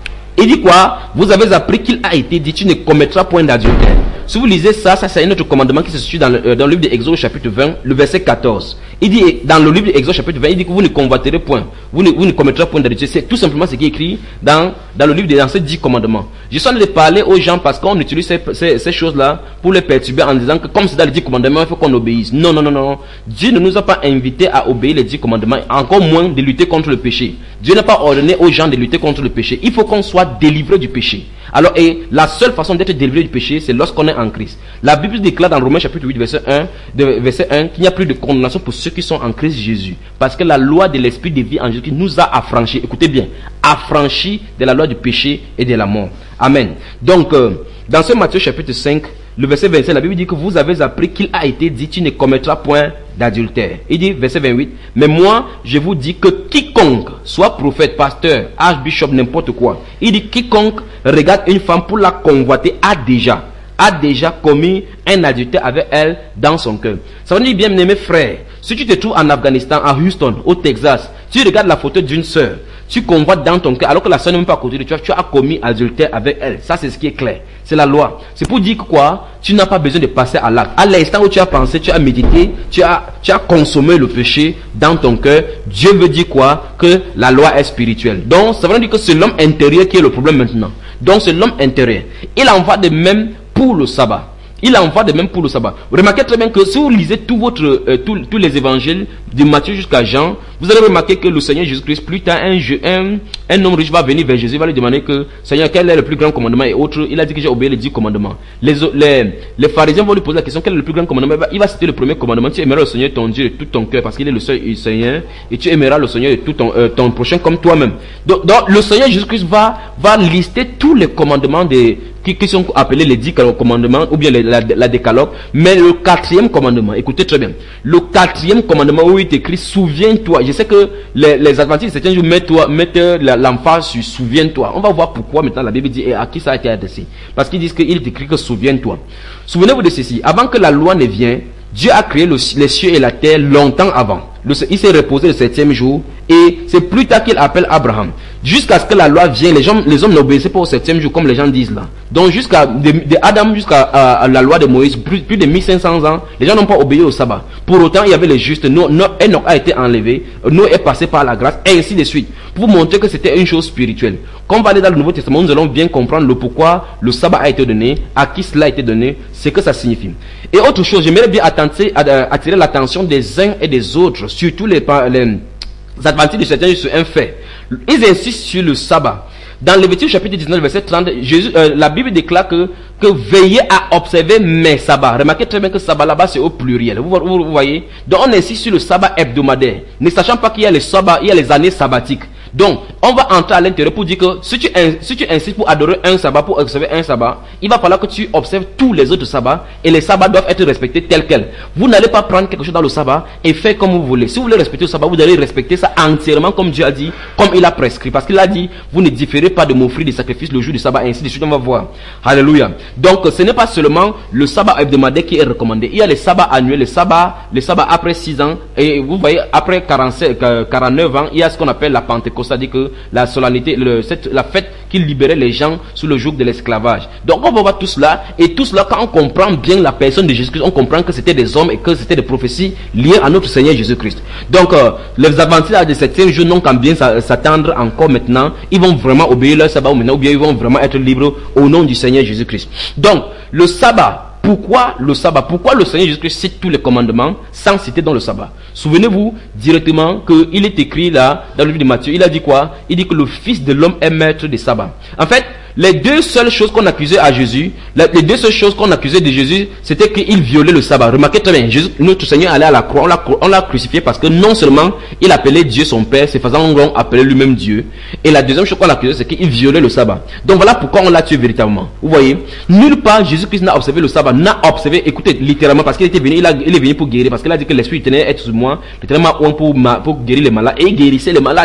Il dit quoi? Vous avez appris qu'il a été dit, tu ne commettras point d'adultère. Si vous lisez ça, ça c'est un autre commandement qui se situe dans le, euh, dans le livre d'Exode chapitre vingt, le verset quatorze. Il dit, dans le livre d'Exode chapitre vingt, il dit que vous ne convoiterez point, vous ne, vous ne commettrez point d'adultère. C'est tout simplement ce qui est écrit dans, dans le livre des dans ces dix commandements. Je suis en train de parler aux gens parce qu'on utilise ces, ces, ces choses-là pour les perturber en disant que comme c'est dans les dix commandements, il faut qu'on obéisse. Non, non, non, non. Dieu ne nous a pas invités à obéir les dix commandements, encore moins de lutter contre le péché. Dieu n'a pas ordonné aux gens de lutter contre le péché. Il faut qu'on soit délivré du péché. Alors, et la seule façon d'être délivré du péché, c'est lorsqu'on est en Christ. La Bible déclare dans Romains chapitre huit, verset un, de, verset un, qu'il n'y a plus de condamnation pour ceux qui sont en Christ Jésus. Parce que la loi de l'esprit de vie en Jésus nous a affranchis, écoutez bien, affranchis de la loi du péché et de la mort. Amen. Donc, euh, dans ce Matthieu chapitre cinq, le verset vingt-sept, la Bible dit que vous avez appris qu'il a été dit, tu ne commettras point d'adultère. Il dit, verset vingt-huit, mais moi, je vous dis que quiconque, soit prophète, pasteur, archbishop, n'importe quoi, il dit, quiconque regarde une femme pour la convoiter a déjà, a déjà commis un adultère avec elle dans son cœur. Ça veut dire, bien aimé frère, si tu te trouves en Afghanistan, à Houston, au Texas, tu regardes la photo d'une sœur, tu convoites dans ton cœur, alors que la sœur n'est même pas à côté de toi, tu as commis adultère avec elle. Ça, c'est ce qui est clair. C'est la loi. C'est pour dire que quoi? Tu n'as pas besoin de passer à l'acte. À l'instant où tu as pensé, tu as médité, tu as, tu as consommé le péché dans ton cœur, Dieu veut dire quoi? Que la loi est spirituelle. Donc, ça veut dire que c'est l'homme intérieur qui est le problème maintenant. Donc, c'est l'homme intérieur. Il en va de même pour le sabbat. Il en va de même pour le sabbat. Remarquez très bien que si vous lisez tout votre, euh, tout, tous les évangiles de Matthieu jusqu'à Jean, vous allez remarquer que le Seigneur Jésus-Christ, plus tard, un, un, un homme riche va venir vers Jésus, va lui demander que, Seigneur, quel est le plus grand commandement et autres. Il a dit que j'ai obéi les dix commandements. Les, les, les pharisiens vont lui poser la question, quel est le plus grand commandement? Il va citer le premier commandement. Tu aimeras le Seigneur ton Dieu de tout ton cœur parce qu'il est le seul Seigneur, et tu aimeras le Seigneur de tout ton, euh, ton prochain comme toi-même. Donc, donc, le Seigneur Jésus-Christ va, va lister tous les commandements des, qui, qui sont appelés les dix commandements ou bien les, la, la décalogue, mais le quatrième commandement, écoutez très bien, le quatrième commandement où il est écrit souviens-toi. Je sais que les, les adventistes certains jours mettent, mettent l'emphase sur souviens-toi. On va voir pourquoi maintenant la Bible dit et à qui ça a été adressé. Parce qu'ils disent qu'il est écrit que souviens-toi. Souvenez-vous de ceci, avant que la loi ne vienne, Dieu a créé le, les cieux et la terre longtemps avant. Le, il s'est reposé le septième jour et c'est plus tard qu'il appelle Abraham. Jusqu'à ce que la loi vienne, les, gens, les hommes n'obéissaient pas au septième jour comme les gens disent là. Donc jusqu'à de, de Adam jusqu'à à, à la loi de Moïse, plus, plus de mille cinq cents ans, les gens n'ont pas obéi au sabbat. Pour autant, il y avait les justes. Enoch a été enlevé, Noé est passé par la grâce, et ainsi de suite. Pour vous montrer que c'était une chose spirituelle. Quand on va aller dans le Nouveau Testament, nous allons bien comprendre le pourquoi le sabbat a été donné, à qui cela a été donné, ce que ça signifie. Et autre chose, j'aimerais bien attirer, attirer l'attention des uns et des autres, surtout les, les adventistes de certains sur un fait. Ils insistent sur le sabbat. Dans Lévitique chapitre dix-neuf, verset trente, Jésus, euh, la Bible déclare que, que veillez à observer mes sabbats. Remarquez très bien que sabbat là-bas c'est au pluriel. Vous, vous, vous voyez? Donc on insiste sur le sabbat hebdomadaire, ne sachant pas qu'il y a les sabbats, il y a les années sabbatiques. Donc, on va entrer à l'intérieur pour dire que si tu, si tu insistes pour adorer un sabbat, pour observer un sabbat, il va falloir que tu observes tous les autres sabbats et les sabbats doivent être respectés tels quels. Vous n'allez pas prendre quelque chose dans le sabbat et faire comme vous voulez. Si vous voulez respecter le sabbat, vous allez respecter ça entièrement comme Dieu a dit, comme il a prescrit. Parce qu'il a dit, vous ne différez pas de m'offrir des sacrifices le jour du sabbat, ainsi de suite, on va voir. Alléluia. Donc, ce n'est pas seulement le sabbat hebdomadaire qui est recommandé. Il y a les sabbats annuels, les sabbats, les sabbats après six ans, et vous voyez, après quarante-sept, quarante-neuf ans, il y a ce qu'on appelle la Pentecôte. C'est-à-dire que la solennité, le, cette, la fête qui libérait les gens sous le joug de l'esclavage. Donc on va voir tout cela, et tout cela, quand on comprend bien la personne de Jésus-Christ, on comprend que c'était des hommes et que c'était des prophéties liées à notre Seigneur Jésus-Christ. Donc euh, les adventistes de septième jour n'ont qu'à bien s'attendre encore maintenant, ils vont vraiment obéir leur sabbat maintenant, ou bien ils vont vraiment être libres au nom du Seigneur Jésus-Christ. Donc le sabbat, pourquoi le sabbat? Pourquoi le Seigneur Jésus-Christ cite tous les commandements sans citer dans le sabbat? Souvenez-vous directement qu'il est écrit là, dans le livre de Matthieu, il a dit quoi? Il dit que le Fils de l'homme est maître des sabbats. En fait, les deux seules choses qu'on accusait à Jésus, les deux seules choses qu'on accusait de Jésus, c'était qu'il violait le sabbat. Remarquez très bien, Jésus, notre Seigneur allait à la croix, on l'a crucifié parce que non seulement il appelait Dieu son Père, c'est faisant on appelait lui-même Dieu. Et la deuxième chose qu'on l'accusait, c'est qu'il violait le sabbat. Donc voilà pourquoi on l'a tué véritablement. Vous voyez, nulle part Jésus-Christ n'a observé le sabbat, n'a observé, écoutez, littéralement, parce qu'il était venu, il, a, il est venu pour guérir, parce qu'il a dit que l'Esprit tenait être sur moi, littéralement pour, pour guérir les malades, et il guérissait les malades.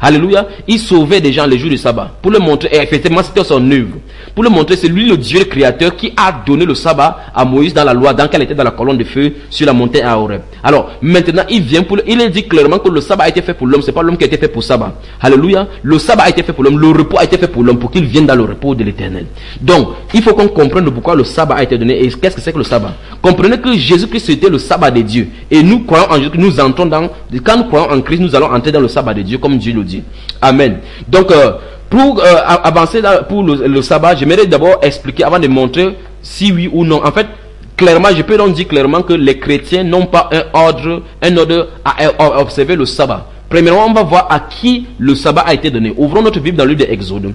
Alléluia. Il sauvait des gens les jours du sabbat. Pour le montrer, et effectivement, c'était son œuvre. Pour le montrer, c'est lui le Dieu le créateur qui a donné le sabbat à Moïse dans la loi, dans qu'elle était dans la colonne de feu sur la montagne à Horeb. Alors, maintenant, il vient pour, il dit clairement que le sabbat a été fait pour l'homme, c'est pas l'homme qui a été fait pour sabbat. Alléluia. Le sabbat a été fait pour l'homme, le repos a été fait pour l'homme, pour qu'il vienne dans le repos de l'Éternel. Donc, il faut qu'on comprenne pourquoi le sabbat a été donné et qu'est-ce que c'est que le sabbat. Comprenez que Jésus-Christ était le sabbat de Dieu. Et nous croyons en Jésus, nous entrons dans, quand nous croyons en Christ, nous allons entrer dans le sabbat de Dieu, comme Dieu le dit. Amen. Donc, euh, pour euh, avancer dans, pour le, le sabbat, j'aimerais d'abord expliquer avant de montrer si oui ou non. En fait, clairement, je peux donc dire clairement que les chrétiens n'ont pas un ordre, un ordre à, à observer le sabbat. Premièrement, on va voir à qui le sabbat a été donné. Ouvrons notre Bible dans le livre de Exode.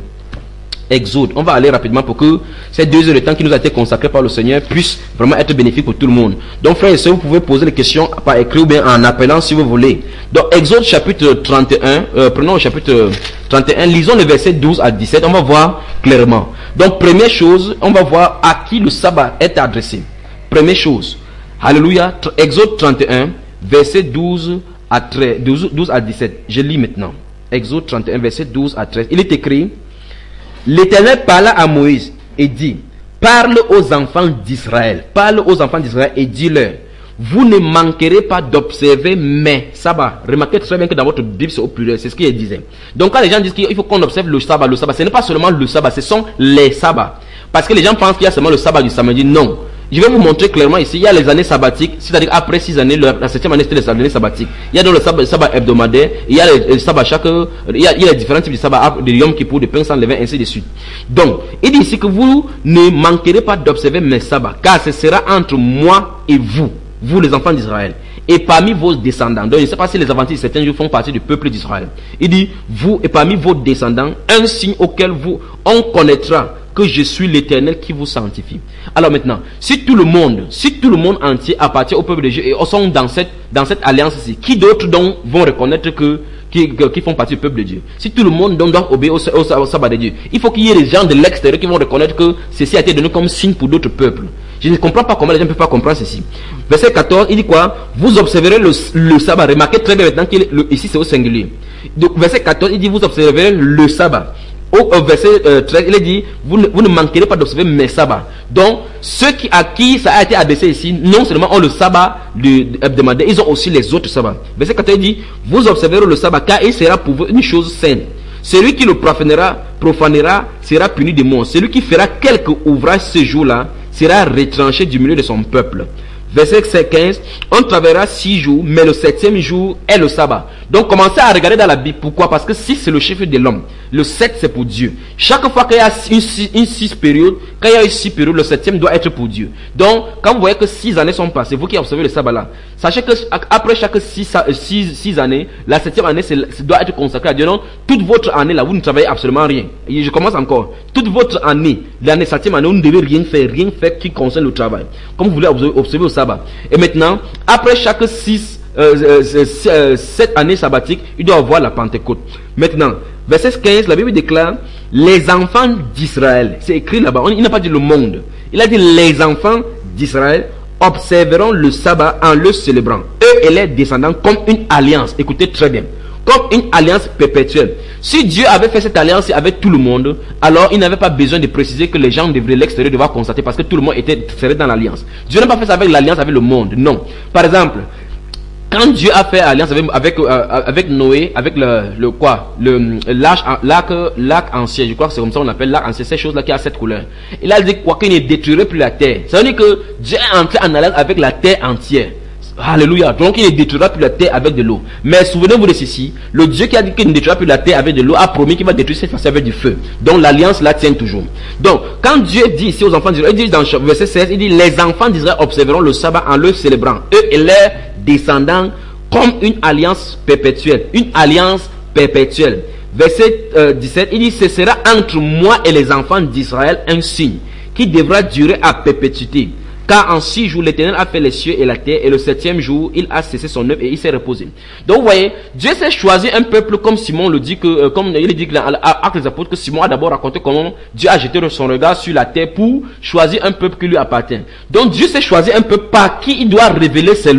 Exode. On va aller rapidement pour que ces deux heures de temps qui nous a été consacrés par le Seigneur puissent vraiment être bénéfiques pour tout le monde. Donc, frères et sœurs, vous pouvez poser les questions par écrit ou bien en appelant si vous voulez. Donc, Exode chapitre trente et un, euh, prenons le chapitre trente et un, lisons les versets douze à dix-sept, on va voir clairement. Donc, première chose, on va voir à qui le sabbat est adressé. Première chose, alléluia, Exode trente et un, versets douze à treize, douze, douze à dix-sept. Je lis maintenant. Exode trente et un, verset douze à treize. Il est écrit: L'Éternel parla à Moïse et dit: Parle aux enfants d'Israël. Parle aux enfants d'Israël et dis-leur: Vous ne manquerez pas d'observer mes sabbats. Remarquez très bien que dans votre Bible c'est au pluriel, c'est ce qu'il disait. Donc quand les gens disent qu'il faut qu'on observe le sabbat, le sabbat, ce n'est pas seulement le sabbat, ce sont les sabbats. Parce que les gens pensent qu'il y a seulement le sabbat du samedi. Non. Je vais vous montrer clairement ici, il y a les années sabbatiques, c'est-à-dire après six années, la septième année c'était les années sabbatiques. Il y a donc le sabbat, le sabbat hebdomadaire, il y a le, le sabbat chaque, il y a, il y a les différents types de sabbat, de Yom Kippour, de pain sans levain, ainsi de suite. Donc, il dit ici que vous ne manquerez pas d'observer mes sabbats, car ce sera entre moi et vous, vous les enfants d'Israël, et parmi vos descendants. Donc, je ne sais pas si les adventistes certains jours font partie du peuple d'Israël. Il dit, vous et parmi vos descendants, un signe auquel vous, on connaîtra que je suis l'Éternel qui vous sanctifie. Alors maintenant, si tout le monde, si tout le monde entier appartient au peuple de Dieu et sont dans cette, dans cette alliance-ci, qui d'autres donc vont reconnaître que, qui, que, qui font partie du peuple de Dieu? Si tout le monde donc doit obéir au, au, au sabbat de Dieu, il faut qu'il y ait des gens de l'extérieur qui vont reconnaître que ceci a été donné comme signe pour d'autres peuples. Je ne comprends pas comment les gens ne peuvent pas comprendre ceci. Verset quatorze, il dit quoi? Vous observerez le, le sabbat. Remarquez très bien maintenant qu'ici c'est au singulier. Donc verset quatorze, il dit vous observerez le sabbat. Au verset euh, treize, il est dit vous ne, vous ne manquerez pas d'observer mes sabbats. Donc ceux qui, à qui ça a été adressé ici, non seulement ont le sabbat hebdomadaire, ils ont aussi les autres sabbats. Verset quatorze, il dit vous observerez le sabbat, car il sera pour vous une chose sainte. Celui qui le profanera, profanera sera puni de mort. Celui qui fera quelque ouvrage ce jour-là sera retranché du milieu de son peuple. Verset quinze, on travaillera six jours, mais le septième jour est le sabbat. Donc commencez à regarder dans la Bible. Pourquoi? Parce que six c'est le chiffre de l'homme. Le sept c'est pour Dieu. Chaque fois qu'il y a une, une six périodes, quand il y a une six périodes, le septième doit être pour Dieu. Donc quand vous voyez que six années sont passées, vous qui observez le sabbat là, sachez que après chaque six, six, six années, la septième année c'est, doit être consacrée à Dieu. Donc toute votre année là, vous ne travaillez absolument rien. Et je commence encore. Toute votre année, l'année septième année, vous ne devez rien faire, rien faire qui concerne le travail. Comme vous voulez observer, observer au sabbat. Et maintenant, après chaque six Euh, euh, euh, cette année sabbatique, il doit avoir la Pentecôte. Maintenant, verset quinze, la Bible déclare les enfants d'Israël. C'est écrit là-bas. Il n'a pas dit le monde. Il a dit les enfants d'Israël observeront le sabbat en le célébrant, eux et les descendants, comme une alliance. Écoutez très bien. Comme une alliance perpétuelle. Si Dieu avait fait cette alliance avec tout le monde, alors il n'avait pas besoin de préciser que les gens devraient l'extérieur devoir constater parce que tout le monde était serait dans l'alliance. Dieu n'a pas fait ça avec l'alliance avec le monde. Non. Par exemple, quand Dieu a fait alliance avec avec, euh, avec Noé, avec le, le quoi, le l'arc l'arc l'arc ancien, je crois que c'est comme ça on appelle l'arc ancien, ces choses là qui a cette couleur. Il a dit quoi, qu'il ne détruirait plus la terre. Ça veut dire que Dieu est entré en alliance avec la terre entière. Alléluia. Donc il ne détruira plus la terre avec de l'eau. Mais souvenez-vous de ceci, le Dieu qui a dit qu'il ne détruira plus la terre avec de l'eau a promis qu'il va détruire cette fois-ci avec du feu. Donc l'alliance là tient toujours. Donc quand Dieu dit ici aux enfants d'Israël, il dit dans verset seize, il dit les enfants d'Israël observeront le sabbat en le célébrant, eux et leurs descendants, comme une alliance perpétuelle. Une alliance perpétuelle. Verset euh, dix-sept, il dit ce sera entre moi et les enfants d'Israël un signe qui devra durer à perpétuité. Car en six jours, l'Éternel a fait les cieux et la terre, et le septième jour, il a cessé son œuvre et il s'est reposé. Donc, vous voyez, Dieu s'est choisi un peuple comme Simon le dit que, euh, comme il dit dans Actes des Apôtres, que Simon a d'abord raconté comment Dieu a jeté son regard sur la terre pour choisir un peuple qui lui appartient. Donc, Dieu s'est choisi un peuple par qui il doit révéler ses lois,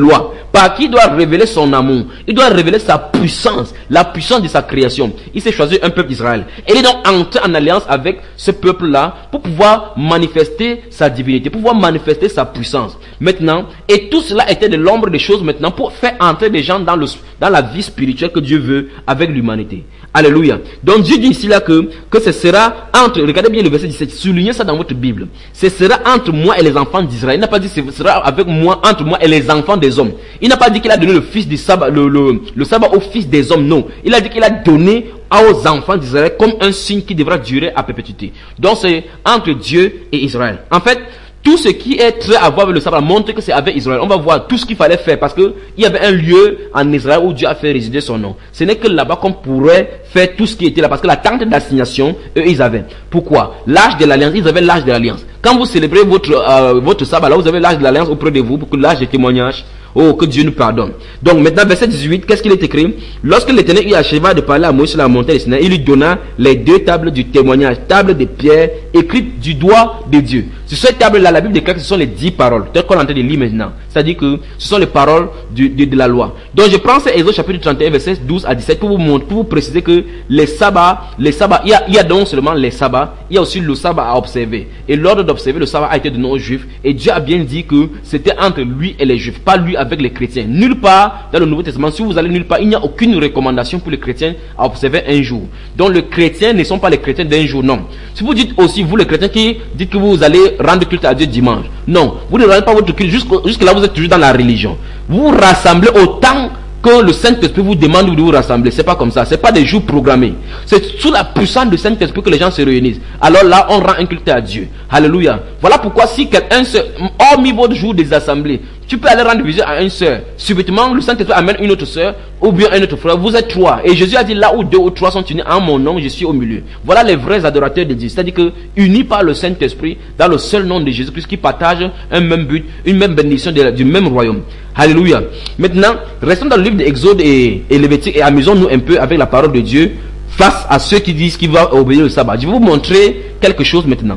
Par qui il doit révéler son amour. Il doit révéler sa puissance, la puissance de sa création. Il s'est choisi un peuple d'Israël. Et il est donc entré en alliance avec ce peuple-là pour pouvoir manifester sa divinité, pour pouvoir manifester sa puissance. Maintenant, et tout cela était de l'ombre des choses maintenant pour faire entrer des gens dans, le, dans la vie spirituelle que Dieu veut avec l'humanité. Alléluia. Donc Dieu dit ici là que, que ce sera entre, regardez bien le verset dix-sept, soulignez ça dans votre Bible. Ce sera entre moi et les enfants d'Israël. Il n'a pas dit ce sera avec moi, entre moi et les enfants des hommes. Il n'a pas dit qu'il a donné le fils du sabbat, le, le, le sabbat au fils des hommes, non. Il a dit qu'il a donné aux enfants d'Israël comme un signe qui devra durer à perpétuité. Donc c'est entre Dieu et Israël. En fait, tout ce qui est très à voir avec le sabbat montre que c'est avec Israël. On va voir tout ce qu'il fallait faire parce que il y avait un lieu en Israël où Dieu a fait résider son nom. Ce n'est que là-bas qu'on pourrait faire tout ce qui était là parce que la tente d'assignation, eux, ils avaient. Pourquoi? L'âge de l'alliance, ils avaient l'âge de l'alliance. Quand vous célébrez votre, euh, votre sabbat, là, vous avez l'âge de l'alliance auprès de vous pour que l'âge de témoignage. Oh, que Dieu nous pardonne. Donc maintenant, verset dix-huit, qu'est-ce qu'il est écrit? Lorsque l'Éternel eut acheva de parler à Moïse sur la montagne de Sinaï, il lui donna les deux tables du témoignage, tables de pierre écrites du doigt de Dieu. Sur cette table-là, la Bible déclare que ce sont les dix paroles, tel qu'on est en train de lire maintenant. C'est-à-dire que ce sont les paroles du, de, de la loi. Donc je prends ce Exode chapitre trente et un, verset douze à dix-sept pour vous montrer, pour vous préciser que les sabbats, les sabbats, il y a, il y a donc seulement les sabbats, il y a aussi le sabbat à observer. Et l'ordre d'observer le sabbat a été donné aux Juifs. Et Dieu a bien dit que c'était entre lui et les Juifs, pas lui avec les chrétiens. Nulle part dans le Nouveau Testament, si vous allez nulle part, il n'y a aucune recommandation pour les chrétiens à observer un jour. Donc les chrétiens ne sont pas les chrétiens d'un jour, non. Si vous dites aussi, vous les chrétiens qui dites que vous allez rendre culte à Dieu dimanche, non, vous ne rendez pas votre culte, jusque, jusque là vous êtes toujours dans la religion. Vous vous rassemblez autant que le Saint-Esprit vous demande de vous rassembler. C'est pas comme ça, c'est pas des jours programmés. C'est sous la puissance du Saint-Esprit que les gens se réunissent. Alors là, on rend un culte à Dieu. Alléluia. Voilà pourquoi si quelqu'un se, hormis votre jour des assemblées, tu peux aller rendre visite à une sœur. Subitement, le Saint-Esprit amène une autre sœur ou bien un autre frère. Vous êtes trois. Et Jésus a dit, là où deux ou trois sont unis en mon nom, je suis au milieu. Voilà les vrais adorateurs de Dieu. C'est-à-dire que, unis par le Saint-Esprit, dans le seul nom de Jésus-Christ, qui partagent un même but, une même bénédiction de la, du même royaume. Alléluia. Maintenant, restons dans le livre d'Exode et, et Lévitique et amusons-nous un peu avec la parole de Dieu face à ceux qui disent qu'ils vont obéir au sabbat. Je vais vous montrer quelque chose maintenant.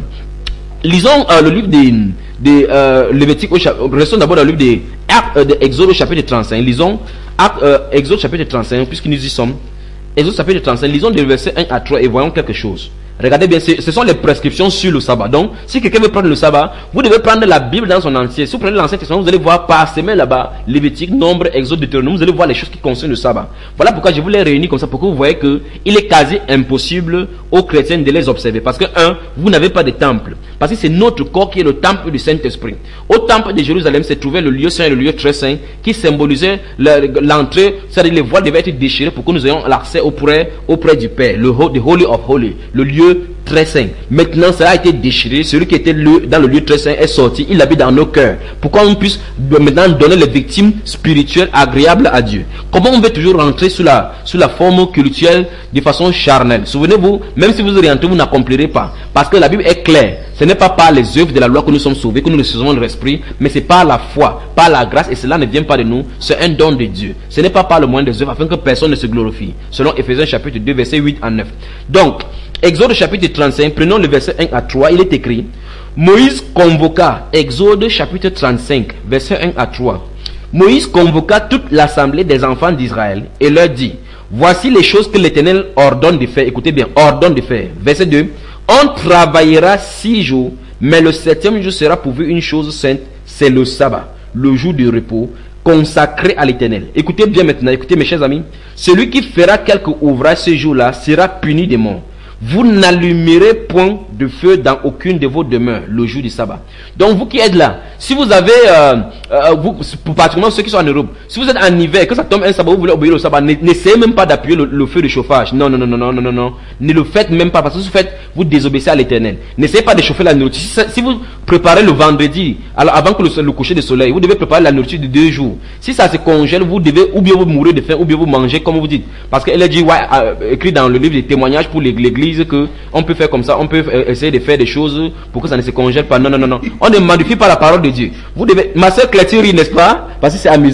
Lisons euh, le livre des... de euh, Lévitique, restons d'abord dans le livre des Actes euh, de Exode au chapitre trente-cinq. Lisons Actes, euh, Exode chapitre trente-cinq, puisque nous y sommes. Exode chapitre trente-cinq, lisons des versets un à trois et voyons quelque chose. Regardez bien, ce sont les prescriptions sur le sabbat. Donc, si quelqu'un veut prendre le sabbat, vous devez prendre la Bible dans son entier. Si vous prenez l'Ancien Testament, vous allez voir parsemé là-bas, Lévitique, Nombre, Exode, Deutéronome, vous allez voir les choses qui concernent le sabbat. Voilà pourquoi je vous les réunis comme ça, pour que vous voyez que il est quasi impossible aux chrétiens de les observer. Parce que, un, vous n'avez pas de temple. Parce que c'est notre corps qui est le temple du Saint-Esprit. Au temple de Jérusalem se trouvait le lieu saint et le lieu très saint, qui symbolisait l'entrée, c'est-à-dire les voiles devaient être déchirées pour que nous ayons l'accès auprès, auprès du Père, le the Holy of Holy, le lieu très saint. Maintenant, ça a été déchiré. Celui qui était le, dans le lieu très saint est sorti. Il habite dans nos cœurs. Pourquoi on puisse maintenant donner les victimes spirituelles agréables à Dieu. Comment on veut toujours rentrer sous la, sous la forme culturelle de façon charnelle. Souvenez-vous, même si vous orientez, vous n'accomplirez pas. Parce que la Bible est claire. Ce n'est pas par les œuvres de la loi que nous sommes sauvés, que nous recevons l'esprit, mais c'est par la foi, par la grâce, et cela ne vient pas de nous, c'est un don de Dieu. Ce n'est pas par le moyen des œuvres, afin que personne ne se glorifie. Selon Éphésiens chapitre deux, versets huit à neuf. Donc, Exode chapitre trente-cinq, prenons le verset un à trois, il est écrit, Moïse convoqua, Exode chapitre trente-cinq, verset un à trois. Moïse convoqua toute l'assemblée des enfants d'Israël et leur dit, voici les choses que l'Éternel ordonne de faire. Écoutez bien, ordonne de faire. Verset deux. On travaillera six jours, mais le septième jour sera pourvu une chose sainte, c'est le sabbat, le jour de repos, consacré à l'Éternel. Écoutez bien maintenant, écoutez mes chers amis. Celui qui fera quelque ouvrage ce jour-là sera puni de mort. Vous n'allumerez point de feu dans aucune de vos demeures le jour du sabbat. Donc vous qui êtes là, si vous avez, euh, euh, vous, pour particulièrement ceux qui sont en Europe, si vous êtes en hiver, que ça tombe un sabbat, vous voulez obéir au sabbat, n'essayez même pas d'appuyer le, le feu de chauffage. Non, non, non, non, non, non, non, non. Ne le faites même pas, parce que si vous faites, vous désobéissez à l'Éternel. N'essayez pas de chauffer la nourriture. Si, si vous préparez le vendredi, alors avant que le, le coucher du soleil, vous devez préparer la nourriture de deux jours. Si ça se congèle, vous devez ou bien vous mourir de faim, ou bien vous manger comme vous dites. Parce qu'elle a dit, ouais, euh, écrit dans le livre des témoignages pour l'église, que on peut faire comme ça, on peut essayer de faire des choses pour que ça ne se congèle pas. Non, non, non, non. On ne modifie pas la parole de Dieu. Vous devez, ma soeur Clétine rit, n'est-ce pas? Parce que c'est amusant.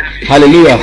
Alléluia.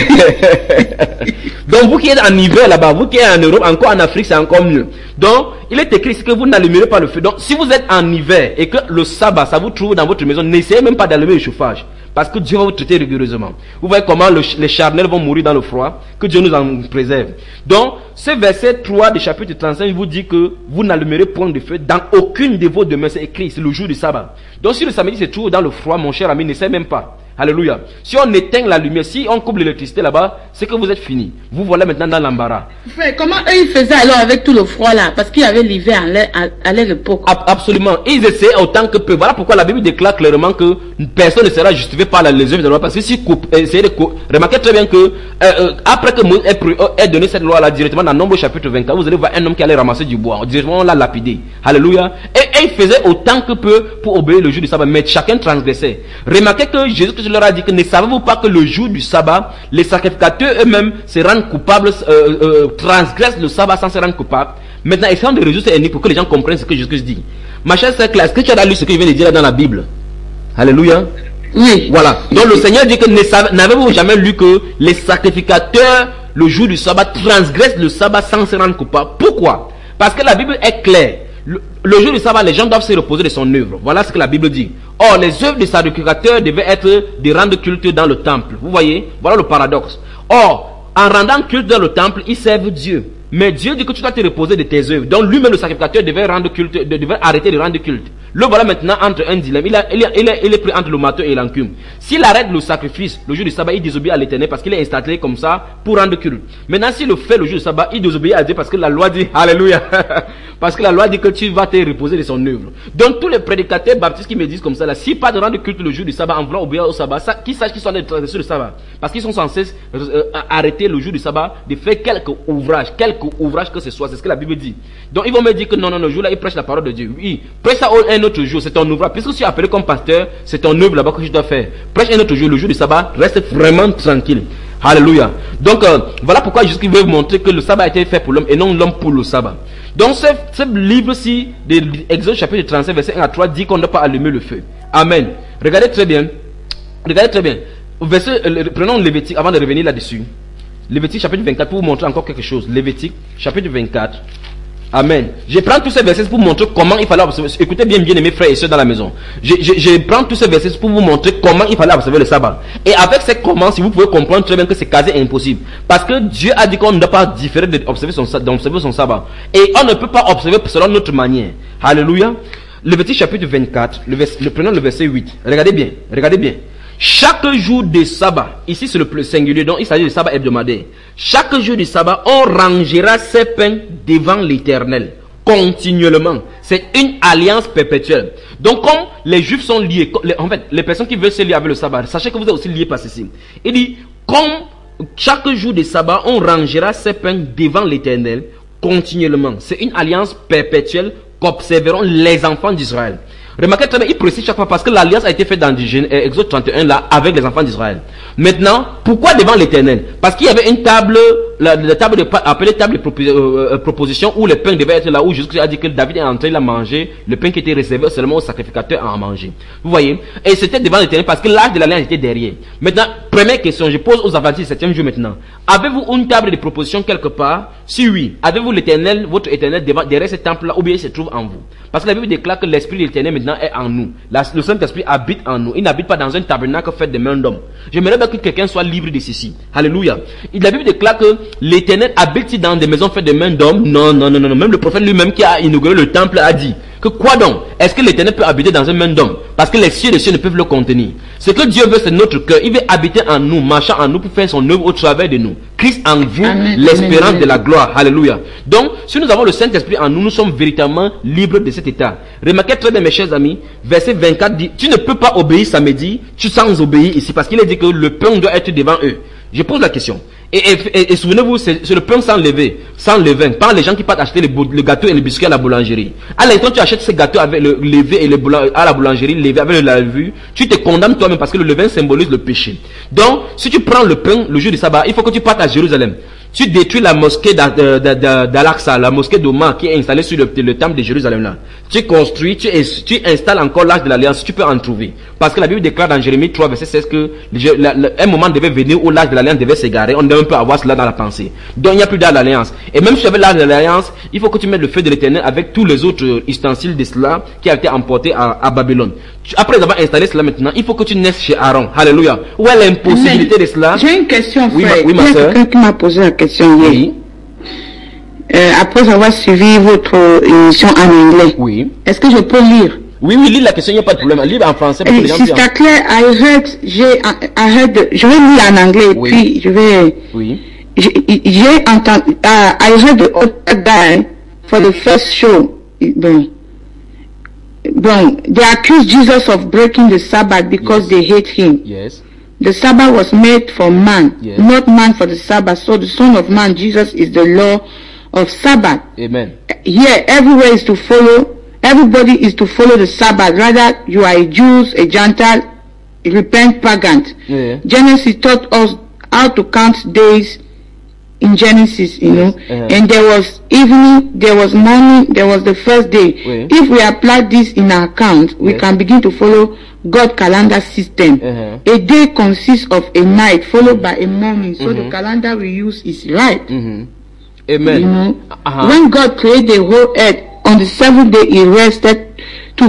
Donc vous qui êtes en hiver là-bas, vous qui êtes en Europe, encore en Afrique, c'est encore mieux. Donc il est écrit que vous n'allumerez pas le feu. Donc si vous êtes en hiver et que le sabbat, ça vous trouve dans votre maison, n'essayez même pas d'allumer le chauffage. Parce que Dieu va vous traiter rigoureusement. Vous voyez comment le, les charnels vont mourir dans le froid. Que Dieu nous en préserve. Donc, ce verset trois du chapitre trente-cinq vous dit que vous n'allumerez point de feu dans aucune de vos demeures. C'est écrit, c'est le jour du sabbat. Donc, si le samedi se trouve dans le froid, mon cher ami, n'essaie même pas. Alléluia. Si on éteint la lumière, si on coupe l'électricité là-bas, c'est que vous êtes fini. Vous voilà maintenant dans l'embarras. Frère, comment eux ils faisaient alors avec tout le froid là? Parce qu'il y avait l'hiver à leur époque. Absolument. Ils essaient autant que peu. Voilà pourquoi la Bible déclare clairement que personne ne sera justifié par les œuvres de la loi. Parce que si coupe, essayez de couper. Remarquez très bien que euh, euh, après que Moïse ait, ait donné cette loi là directement dans Nombre chapitre vingt-quatre, vous allez voir un homme qui allait ramasser du bois. Directement on l'a lapidé. Alléluia. Et, et ils faisaient autant que peu pour obéir le jour du sabbat. Mais chacun transgressait. Remarquez que Jésus je leur ai dit que ne savez-vous pas que le jour du sabbat, les sacrificateurs eux-mêmes se rendent coupables, euh, euh, transgressent le sabbat sans se rendre coupables. Maintenant, essayons de résoudre cette énigme pour que les gens comprennent ce que Jésus dit. Ma chère sœur Claire, est-ce que tu as lu ce que je viens de dire là dans la Bible? Alléluia. Oui. Voilà. Donc le Seigneur dit que n'avez-vous jamais lu que les sacrificateurs, le jour du sabbat, transgressent le sabbat sans se rendre coupables? Pourquoi? Parce que la Bible est claire. Le, le jour du sabbat, les gens doivent se reposer de son œuvre. Voilà ce que la Bible dit. Or, les œuvres des sacrificateurs devaient être de rendre culte dans le temple. Vous voyez? Voilà le paradoxe. Or, en rendant culte dans le temple, ils servent Dieu. Mais Dieu dit que tu dois te reposer de tes œuvres. Donc lui-même, le sacrificateur, devait rendre culte, devait arrêter de rendre culte. Le voilà maintenant entre un dilemme. Il, a, il, a, il, a, il est pris entre le marteau et l'enclume. S'il arrête le sacrifice, le jour du sabbat, il désobéit à l'Éternel parce qu'il est installé comme ça pour rendre culte. Maintenant, s'il le fait le jour du sabbat, il désobéit à Dieu parce que la loi dit, alléluia, parce que la loi dit que tu vas te reposer de son œuvre. Donc tous les prédicateurs baptistes qui me disent comme ça, là, si pas de rendre culte le jour du sabbat en voulant obéir au sabbat, ça, qu'ils sachent qu'ils sont des transgresseurs du sabbat. Parce qu'ils sont censés euh, arrêter le jour du sabbat de faire quelques ouvrages, quelques ouvrages que ce soit. C'est ce que la Bible dit. Donc ils vont me dire que non, non, le jour là, ils prêchent la parole de Dieu. Oui, prêche ça un autre jour, c'est ton ouvrage. Puisque tu es appelé comme pasteur, c'est ton œuvre là-bas que tu dois faire. Prêche un autre jour, le jour du sabbat, reste vraiment tranquille. Alléluia. Donc euh, voilà pourquoi Jésus veut montrer que le sabbat a été fait pour l'homme et non l'homme pour le sabbat. Donc ce, ce livre-ci, d'Exode chapitre trente-cinq, verset un à trois, dit qu'on ne doit pas allumer le feu. Amen. Regardez très bien. Regardez très bien. Verset, euh, prenons Lévitique avant de revenir là-dessus. Lévitique chapitre vingt-quatre pour vous montrer encore quelque chose. Lévitique chapitre vingt-quatre. Amen. Je prends tous ces versets pour vous montrer comment il fallait observer. Écoutez bien, bien, mes frères et sœurs dans la maison. Je, je, je prends tous ces versets pour vous montrer comment il fallait observer le sabbat. Et avec ces comment, si vous pouvez comprendre très bien que c'est quasi impossible. Parce que Dieu a dit qu'on ne doit pas différer d'observer son, d'observer son sabbat. Et on ne peut pas observer selon notre manière. Alléluia. Lévitique chapitre vingt-quatre, le, vers, le prenons le verset huit. Regardez bien, regardez bien. Chaque jour de sabbat, ici c'est le singulier, donc il s'agit de sabbat hebdomadaire. Chaque jour de sabbat, on rangera ses pains devant l'Éternel, continuellement. C'est une alliance perpétuelle. Donc comme les Juifs sont liés, les, en fait, les personnes qui veulent se lier avec le sabbat, sachez que vous êtes aussi liés par ceci. Il dit, comme chaque jour de sabbat, on rangera ses pains devant l'Éternel, continuellement. C'est une alliance perpétuelle qu'observeront les enfants d'Israël. Remarquez très bien, il précise chaque fois parce que l'alliance a été faite dans Exode trente et un là avec les enfants d'Israël. Maintenant, pourquoi devant l'Éternel? Parce qu'il y avait une table, la, la table de, appelée table de propos, euh, proposition où le pain devait être là, où Jésus a dit que David est entré, il a mangé, le pain qui était réservé seulement aux sacrificateurs à en manger. Vous voyez? Et c'était devant l'Éternel parce que l'âge de l'alliance était derrière. Maintenant, première question, je pose aux adventistes septième jour maintenant. Avez-vous une table de proposition quelque part? Si oui, avez-vous l'Éternel, votre Éternel derrière ce temple là, ou bien il se trouve en vous? Parce que la Bible déclare que l'Esprit de l'Éternel maintenant est en nous. La, le Saint-Esprit habite en nous. Il n'habite pas dans un tabernacle fait de mains d'hommes. J'aimerais bien que quelqu'un soit libre de ceci. Alléluia. La Bible déclare que l'Éternel habite dans des maisons faites de mains d'hommes. Non, non, non, non. Même le prophète lui-même qui a inauguré le temple a dit que quoi donc? Est-ce que l'Éternel peut habiter dans une main d'homme? Parce que les cieux et les cieux ne peuvent le contenir. Ce que Dieu veut, c'est notre cœur. Il veut habiter en nous, marchant en nous pour faire son œuvre au travers de nous. Christ en vous, l'espérance de la gloire. Alléluia. Donc, si nous avons le Saint-Esprit en nous, nous sommes véritablement libres de cet état. Remarquez très bien, mes chers amis, verset vingt-quatre dit, tu ne peux pas obéir samedi, tu sans obéir ici, parce qu'il est dit que le pain doit être devant eux. Je pose la question. Et, et, et, et souvenez-vous, c'est le pain sans lever, sans levain. Pas les gens qui partent acheter le, le gâteau et le biscuit à la boulangerie. À l'instant, tu achètes ce gâteau avec le levé et le à la boulangerie, levé avec la levure, tu te condamnes toi-même parce que le levain symbolise le péché. Donc, si tu prends le pain le jour du sabbat, il faut que tu partes à Jérusalem. tu détruis la mosquée d'Al-Aqsa, la mosquée d'Omar qui est installée sur le, le temple de Jérusalem là. Tu construis, tu, tu installes encore l'arche de l'alliance, tu peux en trouver. Parce que la Bible déclare dans Jérémie trois verset seize que le, la, la, un moment devait venir où l'arche de l'alliance devait s'égarer. On devait un peu avoir cela dans la pensée. Donc il n'y a plus d'arche de l'alliance. Et même si tu avais l'arche de l'alliance, il faut que tu mettes le feu de l'éternel avec tous les autres ustensiles de cela qui a été emporté à, à Babylone. Tu, après avoir installé cela maintenant, il faut que tu naisses chez Aaron. Alléluia. Où est l'impossibilité de cela? J'ai une question, frère. Oui, ma, oui, ma il y a quelqu'un qui m'a posé la question hier. Oui. Euh, après avoir suivi votre émission en anglais, oui. Est-ce que je peux lire? Oui, oui, lis la question, il n'y a pas de problème. Lis en français. Hey, Sister Claire, I heard, j'ai, I heard, je vais lire en anglais, oui. Puis je vais, oui. J'ai entendu, uh, I heard the other guy for the first show. Bon, bon, they accuse Jesus of breaking the Sabbath because yes. they hate him. Yes. The Sabbath was made for man, yes. not man for the Sabbath. So the Son of Man, Jesus, is the law of Sabbath. Amen. Here, everywhere is to follow, everybody is to follow the Sabbath. Rather, you are a Jew, a Gentile, a repent pagan. Yeah. Genesis taught us how to count days in Genesis, you know. Uh-huh. And there was evening, there was morning, there was the first day. Yeah. If we apply this in our account, we yeah. can begin to follow God calendar system. Uh-huh. A day consists of a night followed by a morning. So mm-hmm. the calendar we use is right. Mm-hmm. Amen. You know, uh-huh. when God created the whole earth, on the seventh day He rested to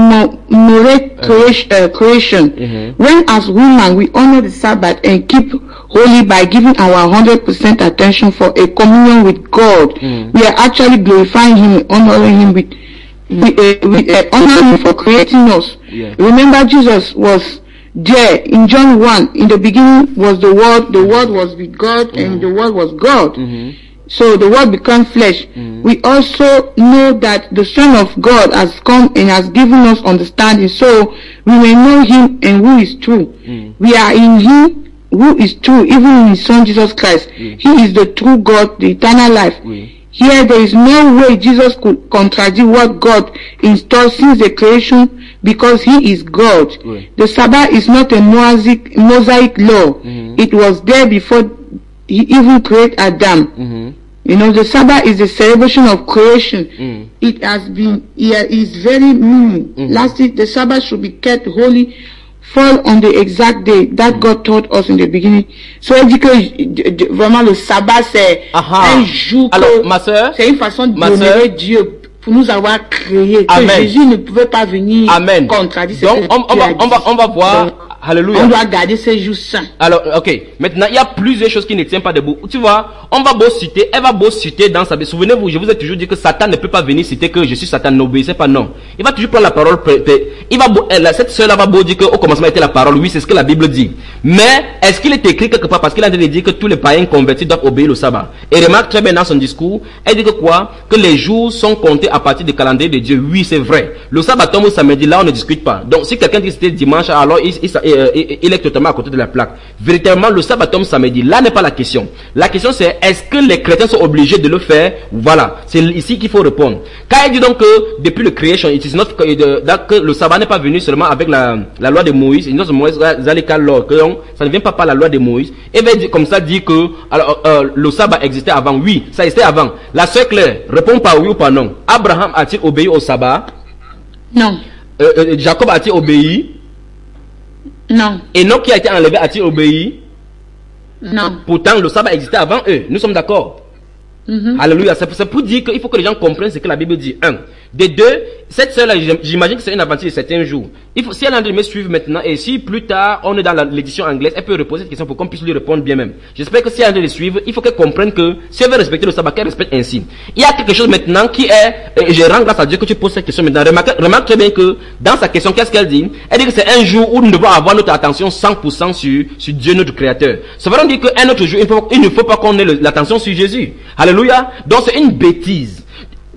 commemorate creation. Uh, creation. Mm-hmm. When as women we honor the Sabbath and keep holy by giving our one hundred percent attention for a communion with God, mm-hmm. we are actually glorifying Him, honoring Him with, with, uh, with uh, honoring Him for creating us. Yeah. Remember, Jesus was there in John one. In the beginning was the Word. The Word was with God, mm-hmm. and the Word was God. Mm-hmm. So the Word became flesh. Mm. We also know that the Son of God has come and has given us understanding, so we may know Him and who is true. Mm. We are in Him who is true, even in His Son Jesus Christ. Mm. He is the true God, the eternal life. Mm. Here there is no way Jesus could contradict what God installed since the creation, because He is God. Mm. The Sabbath is not a mosaic, mosaic law. Mm. It was there before He even created Adam. Mm-hmm. You know, the Sabbath is the celebration of creation. Mm. It has been, it is very meaning. Mm-hmm. Lastly, the Sabbath should be kept holy, fall on the exact day that mm. God taught us in the beginning. So, que vraiment le Sabbat c'est un jour. Alors, ma sœur, c'est une façon d'honorer Dieu pour nous avoir créé. Amen. Que Jésus ne pouvait pas venir Amen. contredire. Donc, on, on, va, on va, on va voir. Donc, Alléluia. On doit garder ces jours saints. Alors, ok. Maintenant, il y a plusieurs choses qui ne tiennent pas debout. Tu vois, on va beau citer, elle va beau citer dans sa Bible. Souvenez-vous, je vous ai toujours dit que Satan ne peut pas venir citer que je suis Satan, n'obéissez pas, non. Il va toujours prendre la parole. Il va beau, elle, cette sœur-là va beau dire qu'au commencement était la parole. Oui, c'est ce que la Bible dit. Mais, est-ce qu'il est écrit quelque part? Parce qu'il a dit que tous les païens convertis doivent obéir au sabbat. Et remarque très bien dans son discours, elle dit que quoi? Que les jours sont comptés à partir du calendrier de Dieu. Oui, c'est vrai. Le sabbat tombe au samedi, là, on ne discute pas. Donc, si quelqu'un dit que c'était dimanche, alors il, il, il, il est totalement à côté de la plaque. Véritablement, le sabbat tombe samedi. Là n'est pas la question. La question c'est, est-ce que les chrétiens sont obligés de le faire? Voilà. C'est ici qu'il faut répondre. Quand il dit donc que, depuis le creation, it is not, que le sabbat n'est pas venu seulement avec la, la loi de Moïse, ça ne vient pas par la loi de Moïse. Et va dire, comme ça, dit que, alors, euh, le sabbat existait avant. Oui, ça existait avant. La sœur Claire, répond par oui ou par non. Abraham a-t-il obéi au sabbat? Non. Euh, euh, Jacob a-t-il obéi? Non. Enoch qui a été enlevé a-t-il obéi? Non. Pourtant, le sabbat existait avant eux. Nous sommes d'accord. Mm-hmm. Alléluia. C'est pour, pour dire qu'il faut que les gens comprennent ce que la Bible dit. Un. Des deux, cette sœur-là, j'imagine que c'est une aventure de certains jours. Il faut, si elle a envie de me suivre maintenant, et si plus tard, on est dans l'édition anglaise, elle peut reposer cette question pour qu'on puisse lui répondre bien même. J'espère que si elle a envie de suivre, il faut qu'elle comprenne que si elle veut respecter le sabbat, qu'elle respecte ainsi. Il y a quelque chose maintenant qui est, et je rends grâce à Dieu que tu poses cette question maintenant. Remarque, remarque très bien que, dans sa question, qu'est-ce qu'elle dit? Elle dit que c'est un jour où nous devons avoir notre attention cent pour cent sur, sur Dieu, notre créateur. Ça veut dire qu'un autre jour, il, faut, il ne faut pas qu'on ait l'attention sur Jésus. Alléluia. Donc c'est une bêtise.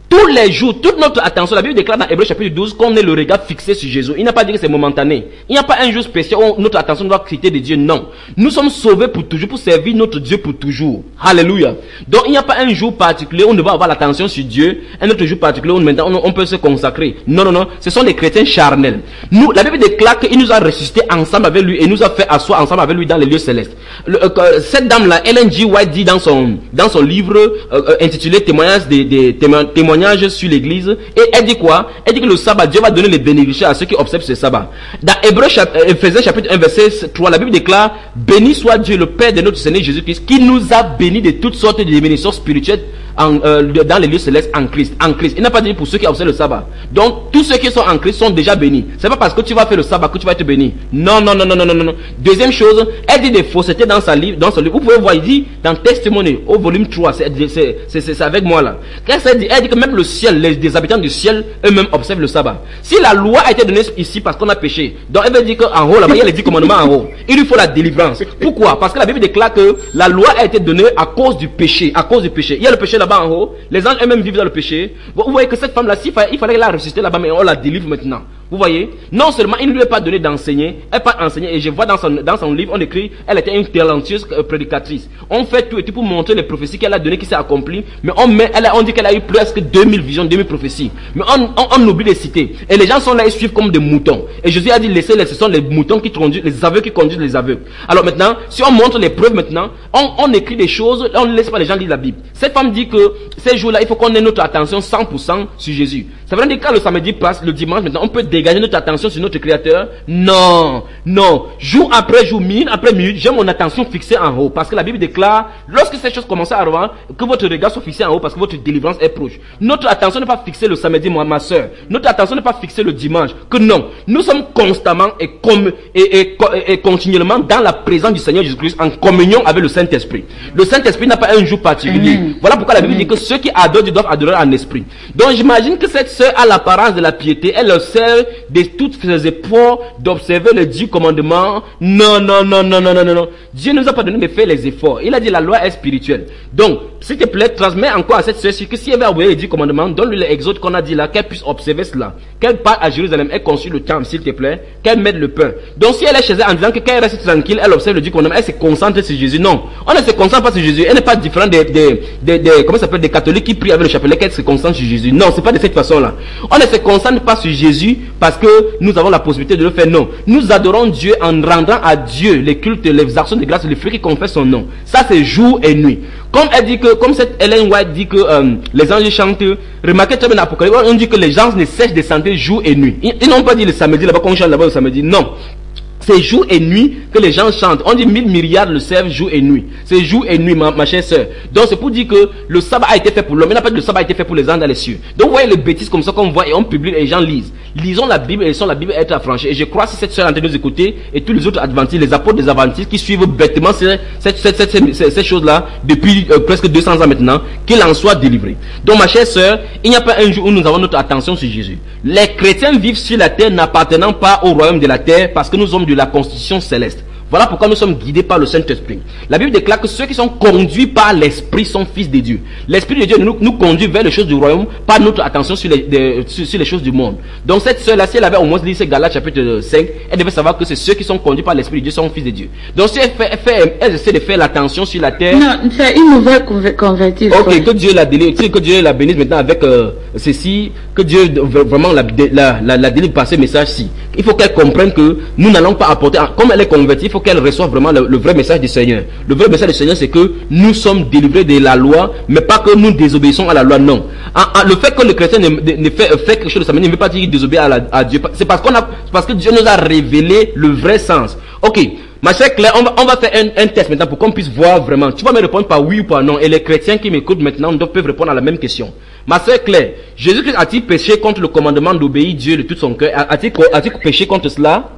Tous les jours, toute notre attention, la Bible déclare dans Hébreux chapitre douze qu'on ait le regard fixé sur Jésus. Il n'a pas dit que c'est momentané. Il n'y a pas un jour spécial où notre attention doit quitter de Dieu. Non. Nous sommes sauvés pour toujours, pour servir notre Dieu pour toujours. Alléluia. Donc il n'y a pas un jour particulier où on doit avoir l'attention sur Dieu, un autre jour particulier où maintenant on, on peut se consacrer. Non, non, non. Ce sont des chrétiens charnels. Nous, la Bible déclare qu'il nous a ressuscités ensemble avec lui et nous a fait asseoir ensemble avec lui dans les lieux célestes. Le, euh, cette dame-là, Ellen G. White dit dans son, dans son livre euh, intitulé Témoignages des, des témoignages sur l'église, et elle dit quoi? Elle dit que le sabbat, Dieu va donner les bénédictions à ceux qui observent ce sabbat. Dans Hébreux Éphésiens chapitre un verset trois, la Bible déclare: béni soit Dieu le Père de notre Seigneur Jésus-Christ, qui nous a bénis de toutes sortes de bénédictions spirituelles en, euh, dans les lieux célestes en Christ. En Christ. Il n'a pas dit pour ceux qui observent le sabbat. Donc tous ceux qui sont en Christ sont déjà bénis. C'est pas parce que tu vas faire le sabbat que tu vas être béni. Non, non, non, non, non, non, non. Deuxième chose, elle dit des faussetés dans sa livre, dans son livre. Vous pouvez voir, il dit dans Testimony au volume trois, c'est avec moi là. Elle dit, elle dit que même le ciel, les, les habitants du ciel eux-mêmes observent le sabbat. Si la loi a été donnée ici parce qu'on a péché, donc elle veut dire qu'en haut là-bas il y a les dix commandements en haut. Il lui faut la délivrance. Pourquoi? Parce que la Bible déclare que la loi a été donnée à cause du péché, à cause du péché. Il y a le péché là-bas en haut. Les anges eux-mêmes vivent dans le péché. Vous voyez que cette femme-là, il fallait, il fallait la ressusciter là-bas, mais on la délivre maintenant. Vous voyez? Non seulement il ne lui est pas donné d'enseigner, elle n'a pas enseigné, et je vois dans son, dans son livre, on écrit, elle était une talentueuse prédicatrice. On fait tout et tout pour montrer les prophéties qu'elle a données, qui s'est accomplies, mais on met, elle a, on dit qu'elle a eu presque deux mille visions, deux mille prophéties. Mais on, on, on oublie de citer. Et les gens sont là, ils suivent comme des moutons. Et Jésus a dit, laissez-les, ce sont les moutons qui conduisent, les aveugles qui conduisent les aveugles. Alors maintenant, si on montre les preuves maintenant, on, on écrit des choses, on ne laisse pas les gens lire la Bible. Cette femme dit que ces jours-là, il faut qu'on ait notre attention cent pour cent sur Jésus. Ça veut dire que quand le samedi passe, le dimanche, maintenant, on peut dégager notre attention sur notre Créateur. Non, non. Jour après jour, minute après minute, j'ai mon attention fixée en haut. Parce que la Bible déclare, lorsque ces choses commencent à arriver, que votre regard soit fixé en haut parce que votre délivrance est proche. Notre attention n'est pas fixée le samedi, moi, ma soeur. Notre attention n'est pas fixée le dimanche. Que non. Nous sommes constamment et, com et, et, et, et continuellement dans la présence du Seigneur Jésus-Christ en communion avec le Saint-Esprit. Le Saint-Esprit n'a pas un jour particulier. Mmh. Voilà pourquoi la Bible mmh. dit que ceux qui adorent Dieu doivent adorer en esprit. Donc j'imagine que cette sœur a l'apparence de la piété. Elle sert de toutes ses efforts d'observer les dix commandements. Non, non, non, non, non, non, non. Dieu ne nous a pas donné de faire les efforts. Il a dit la loi est spirituelle. Donc, s'il te plaît, transmets encore à cette sœur que si elle veut envoyer les dix commandements, donne-lui les exodes qu'on a dit là, qu'elle puisse observer cela. Qu'elle parte à Jérusalem, elle construit le temple, s'il te plaît, qu'elle mette le pain. Donc, si elle est chez elle en disant que quand elle reste tranquille, elle observe les dix commandements, elle se concentre sur Jésus. Non, on ne se concentre pas sur Jésus. Elle n'est pas différente des, des, des, des comment ça s'appelle, des catholiques qui prient avec le chapelet, qu'elle se concentre sur Jésus. Non, c'est pas de cette façon-là. On ne se concentre pas sur Jésus parce que nous avons la possibilité de le faire. Non, nous adorons Dieu en rendant à Dieu les cultes, les actions de grâce, les fruits qui confessent son nom. Ça, c'est jour et nuit. Comme elle dit que, comme cette Ellen White dit que euh, les anges chantent, remarquez très bien l'Apocalypse, on dit que les gens ne cessent de chanter jour et nuit. Ils, ils n'ont pas dit le samedi là-bas qu'on chante là-bas le samedi. Non. C'est jour et nuit que les gens chantent. On dit mille milliards le servent jour et nuit. C'est jour et nuit, ma, ma chère sœur. Donc c'est pour dire que le sabbat a été fait pour l'homme. Il n'a pas dit que le sabbat a été fait pour les anges dans les cieux. Donc vous voyez les bêtises comme ça qu'on voit et on publie et les gens lisent. Lisons la Bible et laissons la Bible être affranchie. Et je crois que si cette sœur est en train de nous écouter et tous les autres adventistes, les apôtres des adventistes qui suivent bêtement ces, cette, cette, cette, cette, ces, ces choses-là depuis euh, presque deux cents ans maintenant, qu'il en soit délivré. Donc ma chère sœur, il n'y a pas un jour où nous avons notre attention sur Jésus. Les chrétiens vivent sur la terre n'appartenant pas au royaume de la terre parce que nous sommes de la constitution céleste. Voilà pourquoi nous sommes guidés par le Saint-Esprit. La Bible déclare que ceux qui sont conduits par l'Esprit sont fils de Dieu. L'Esprit de Dieu nous, nous conduit vers les choses du royaume, pas notre attention sur les, de, sur, sur les choses du monde. Donc cette sœur-là, si elle avait au moins lu ce Galates chapitre cinq, elle devait savoir que c'est ceux qui sont conduits par l'Esprit de Dieu sont fils de Dieu. Donc si elle, fait, elle, fait, elle essaie de faire l'attention sur la terre... Non, c'est une nouvelle convertie. Ok, frère. Que Dieu la délivre, que Dieu la bénisse maintenant avec euh, ceci, que Dieu vraiment la, la, la, la délivre par ce message-ci. Il faut qu'elle comprenne que nous n'allons pas apporter, comme elle est convertie, il faut qu'elle reçoive vraiment le, le vrai message du Seigneur. Le vrai message du Seigneur, c'est que nous sommes délivrés de la loi, mais pas que nous désobéissons à la loi, non. En, en, le fait que le chrétien ne, ne fait, fait quelque chose de samedi ne veut pas dire qu'il désobéit à, la, à Dieu. C'est parce qu'on a, parce que Dieu nous a révélé le vrai sens. Ok. Ma chère Claire, on va, on va faire un, un test maintenant pour qu'on puisse voir vraiment. Tu vas me répondre par oui ou par non. Et les chrétiens qui m'écoutent maintenant peuvent répondre à la même question. Ma sœur Claire, Jésus-Christ a-t-il péché contre le commandement d'obéir Dieu de tout son cœur? A-t-il a-t-il péché contre cela?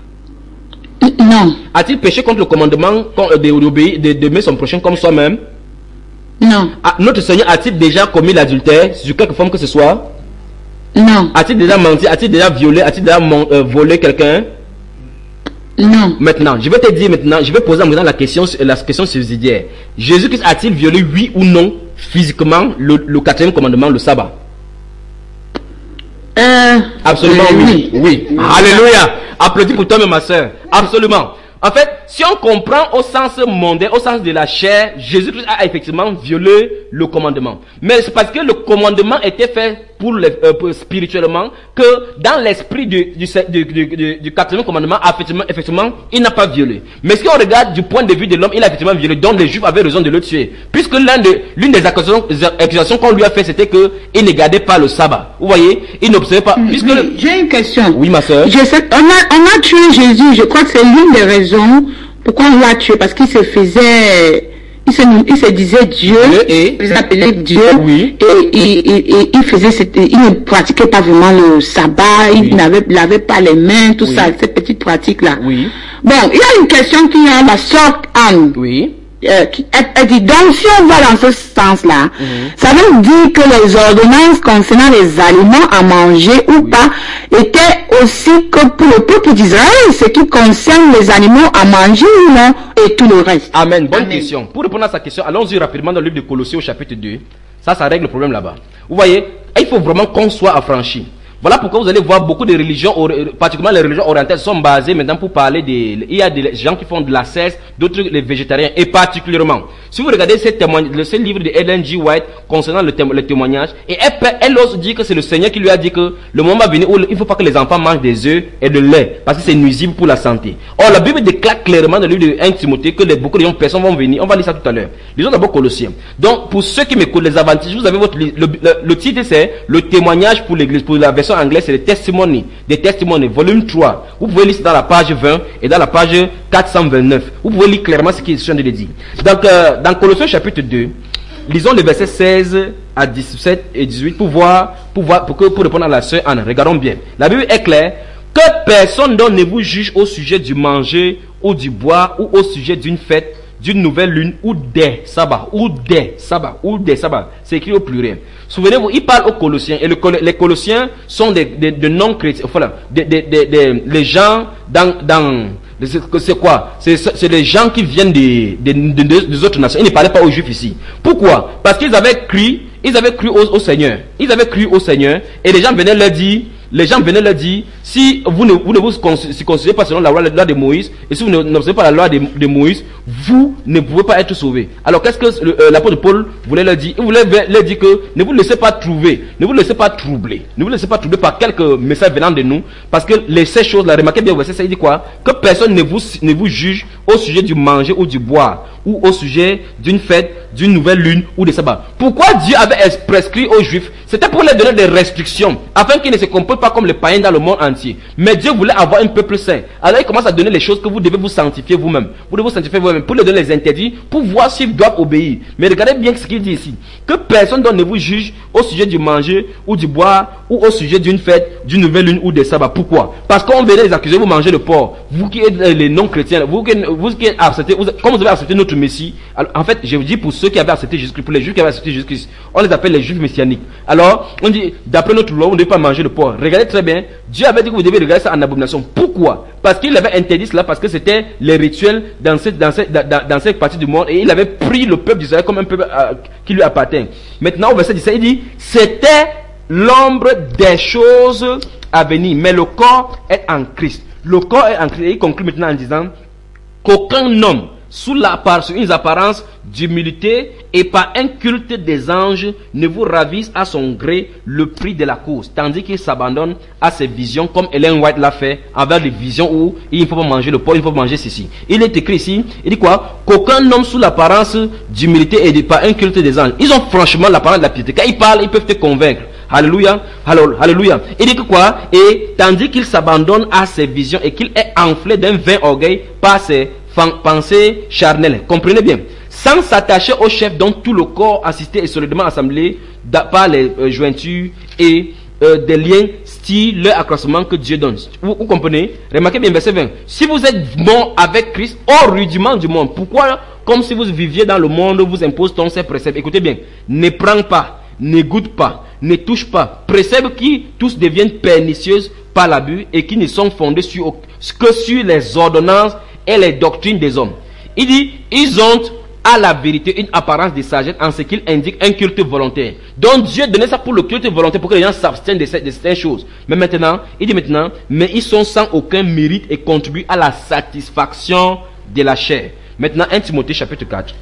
Non. A-t-il péché contre le commandement d'obéir, d'aimer son prochain comme soi-même? Non. A, notre Seigneur a-t-il déjà commis l'adultère sur quelque forme que ce soit? Non. A-t-il déjà menti? A-t-il déjà violé? A-t-il déjà euh, volé quelqu'un? Non. Maintenant, je vais te dire maintenant, je vais poser maintenant la question, la question subsidiaire. Jésus-Christ a-t-il violé oui ou non physiquement le, le quatrième commandement, le sabbat? Euh, Absolument euh, oui. Oui. oui. Alléluia. Applaudis pour toi, ma soeur. Absolument. En fait, si on comprend au sens mondain, au sens de la chair, Jésus-Christ a effectivement violé le commandement. Mais c'est parce que le commandement était fait pour, les, euh, pour spirituellement, que dans l'esprit du, du, du, du, du, du quatrième commandement, effectivement, effectivement, il n'a pas violé. Mais si on regarde du point de vue de l'homme, il a effectivement violé, donc les Juifs avaient raison de le tuer. Puisque l'un de, l'une des accusations, accusations qu'on lui a fait, c'était que il ne gardait pas le sabbat. Vous voyez, il n'observait pas. Oui, puisque oui, le... J'ai une question. Oui, ma soeur. Je sais, on a, on a tué Jésus, je crois que c'est l'une des raisons pourquoi on l'a tué, parce qu'il se faisait, il se, il se disait Dieu, et il s'appelait Dieu, oui. et, et, et, et il faisait cette, il ne pratiquait pas vraiment le sabbat, oui. il n'avait, lavait pas les mains, tout oui. ça, cette petite pratique-là. Oui. Bon, il y a une question qui a la sœur Anne. Oui. Euh, qui, elle, elle dit, donc si on va dans ce sens-là, mm-hmm. ça veut dire que les ordonnances concernant les aliments à manger ou oui. pas étaient aussi que pour le peuple d'Israël, ce qui concerne les animaux à manger ou non, et tout le reste. Amen. Bonne Amen. question. Pour répondre à sa question, allons-y rapidement dans le livre de Colossiens au chapitre deux. Ça, ça règle le problème là-bas. Vous voyez, il faut vraiment qu'on soit affranchi. Voilà pourquoi vous allez voir beaucoup de religions, particulièrement les religions orientales, sont basées maintenant pour parler des... Il y a des gens qui font de la cesse, d'autres les végétariens, et particulièrement, si vous regardez ce, témoignage, ce livre de Ellen G. White concernant le, témo, le témoignage, et elle, elle ose dire que c'est le Seigneur qui lui a dit que le moment va venir où il ne faut pas que les enfants mangent des œufs et de lait, parce que c'est nuisible pour la santé. Or, la Bible déclare clairement dans le livre de un Timothée que les, beaucoup de personnes vont venir, on va lire ça tout à l'heure. Lisons d'abord Colossiens. Donc, pour ceux qui m'écoutent, les avantages, vous avez votre... Le, le, le titre c'est le témoignage pour l'église, pour la version anglaise, c'est le testimony, des testimonies, volume trois. Vous pouvez lire dans la page vingt et dans la page quatre cent vingt-neuf. Vous pouvez lire clairement ce qu'il est en train de dire. Donc, euh, dans Colossiens chapitre deux, lisons les versets seize à dix-sept et dix-huit pour voir, pour voir, pour, que, pour répondre à la sœur Anne. Regardons bien. La Bible est claire. Que personne donc ne vous juge au sujet du manger ou du boire ou au sujet d'une fête, d'une nouvelle lune ou des sabbats, ou des sabbats, ou des sabbats. C'est écrit au pluriel. Souvenez-vous, il parle aux Colossiens, et le, les Colossiens sont des, des, des non-chrétiens, voilà, des, des, des, des, les gens dans, dans, c'est quoi? C'est les gens qui viennent des, des, des, des autres nations. Ils ne parlaient pas aux Juifs ici. Pourquoi? Parce qu'ils avaient cru, ils avaient cru au, au Seigneur. Ils avaient cru au Seigneur, et les gens venaient leur dire, les gens venaient leur dire, si vous ne vous, ne vous considérez pas selon la loi, la loi de Moïse, et si vous n'observez pas la loi de, de Moïse, vous ne pouvez pas être sauvés. Alors qu'est-ce que euh, l'apôtre Paul voulait leur dire? Il voulait leur dire que ne vous laissez pas trouver, ne vous laissez pas troubler, ne vous laissez pas troubler par quelques messages venant de nous, parce que les ces choses-là, remarquez bien au verset, ça dit quoi? Que personne ne vous, ne vous juge au sujet du manger ou du boire, ou au sujet d'une fête, d'une nouvelle lune ou des sabbats. Pourquoi Dieu avait prescrit aux Juifs? C'était pour leur donner des restrictions, afin qu'ils ne se comportent pas comme les païens dans le monde entier. Mais Dieu voulait avoir un peuple saint. Alors il commence à donner les choses que vous devez vous sanctifier vous-même. Vous devez vous sanctifier vous-même pour leur donner les interdits, pour voir s'ils doivent obéir. Mais regardez bien ce qu'il dit ici. Que personne donc ne vous juge au sujet du manger ou du boire, ou au sujet d'une fête, d'une nouvelle lune ou des sabbats. Pourquoi? Parce qu'on venait les accuser, vous mangez le porc. Vous qui êtes les non-chrétiens, vous qui, vous qui êtes accepté, vous, comme vous avez accepté notre Messie. Alors, en fait, je vous dis pour ceux qui avaient accepté Jésus-Christ, pour les Juifs qui avaient accepté Jésus-Christ, on les appelle les Juifs messianiques. Alors, on dit, d'après notre loi, on ne devait pas manger le porc. Regardez très bien, Dieu avait dit que vous devez regarder ça en abomination. Pourquoi? Parce qu'il avait interdit cela, parce que c'était les rituels dans cette, dans cette, dans, dans cette partie du monde, et il avait pris le peuple d'Israël comme un peuple euh, qui lui appartient. Maintenant, au verset dix-sept, il dit, c'était l'ombre des choses à venir, mais le corps est en Christ. Le corps est en Christ. Et il conclut maintenant en disant qu'aucun homme, sous, la, sous une apparence d'humilité et par un culte des anges, ne vous ravisse à son gré le prix de la course, tandis qu'il s'abandonne à ses visions, comme Ellen White l'a fait, avec les visions où il ne faut pas manger le porc, il faut manger ceci. Il est écrit ici, il dit quoi? Qu'aucun homme sous l'apparence d'humilité et de, par un culte des anges. Ils ont franchement l'apparence de la piété. Quand ils parlent, ils peuvent te convaincre. Alléluia, alléluia. Il dit que quoi? Et tandis qu'il s'abandonne à ses visions et qu'il est enflé d'un vain orgueil par ses pensées charnelles. Comprenez bien. Sans s'attacher au chef dont tout le corps assisté et solidement assemblé par les euh, jointures et euh, des liens style leur accroissement que Dieu donne. Vous, vous comprenez? Remarquez bien verset vingt. Si vous êtes mort avec Christ au rudiment du monde, pourquoi, comme si vous viviez dans le monde, vous impose-t-on ces préceptes? Écoutez bien. Ne prends pas, ne goûte pas, ne touche pas. Préceptes qui tous deviennent pernicieuses par l'abus et qui ne sont fondés sur, que sur les ordonnances et les doctrines des hommes. Il dit, ils ont à la vérité une apparence de sagesse en ce qu'il indique un culte volontaire. Donc Dieu donnait ça pour le culte volontaire, pour que les gens s'abstiennent de, de certaines choses. Mais maintenant, il dit maintenant, mais ils sont sans aucun mérite et contribuent à la satisfaction de la chair. Maintenant, un Timothée chapitre quatre.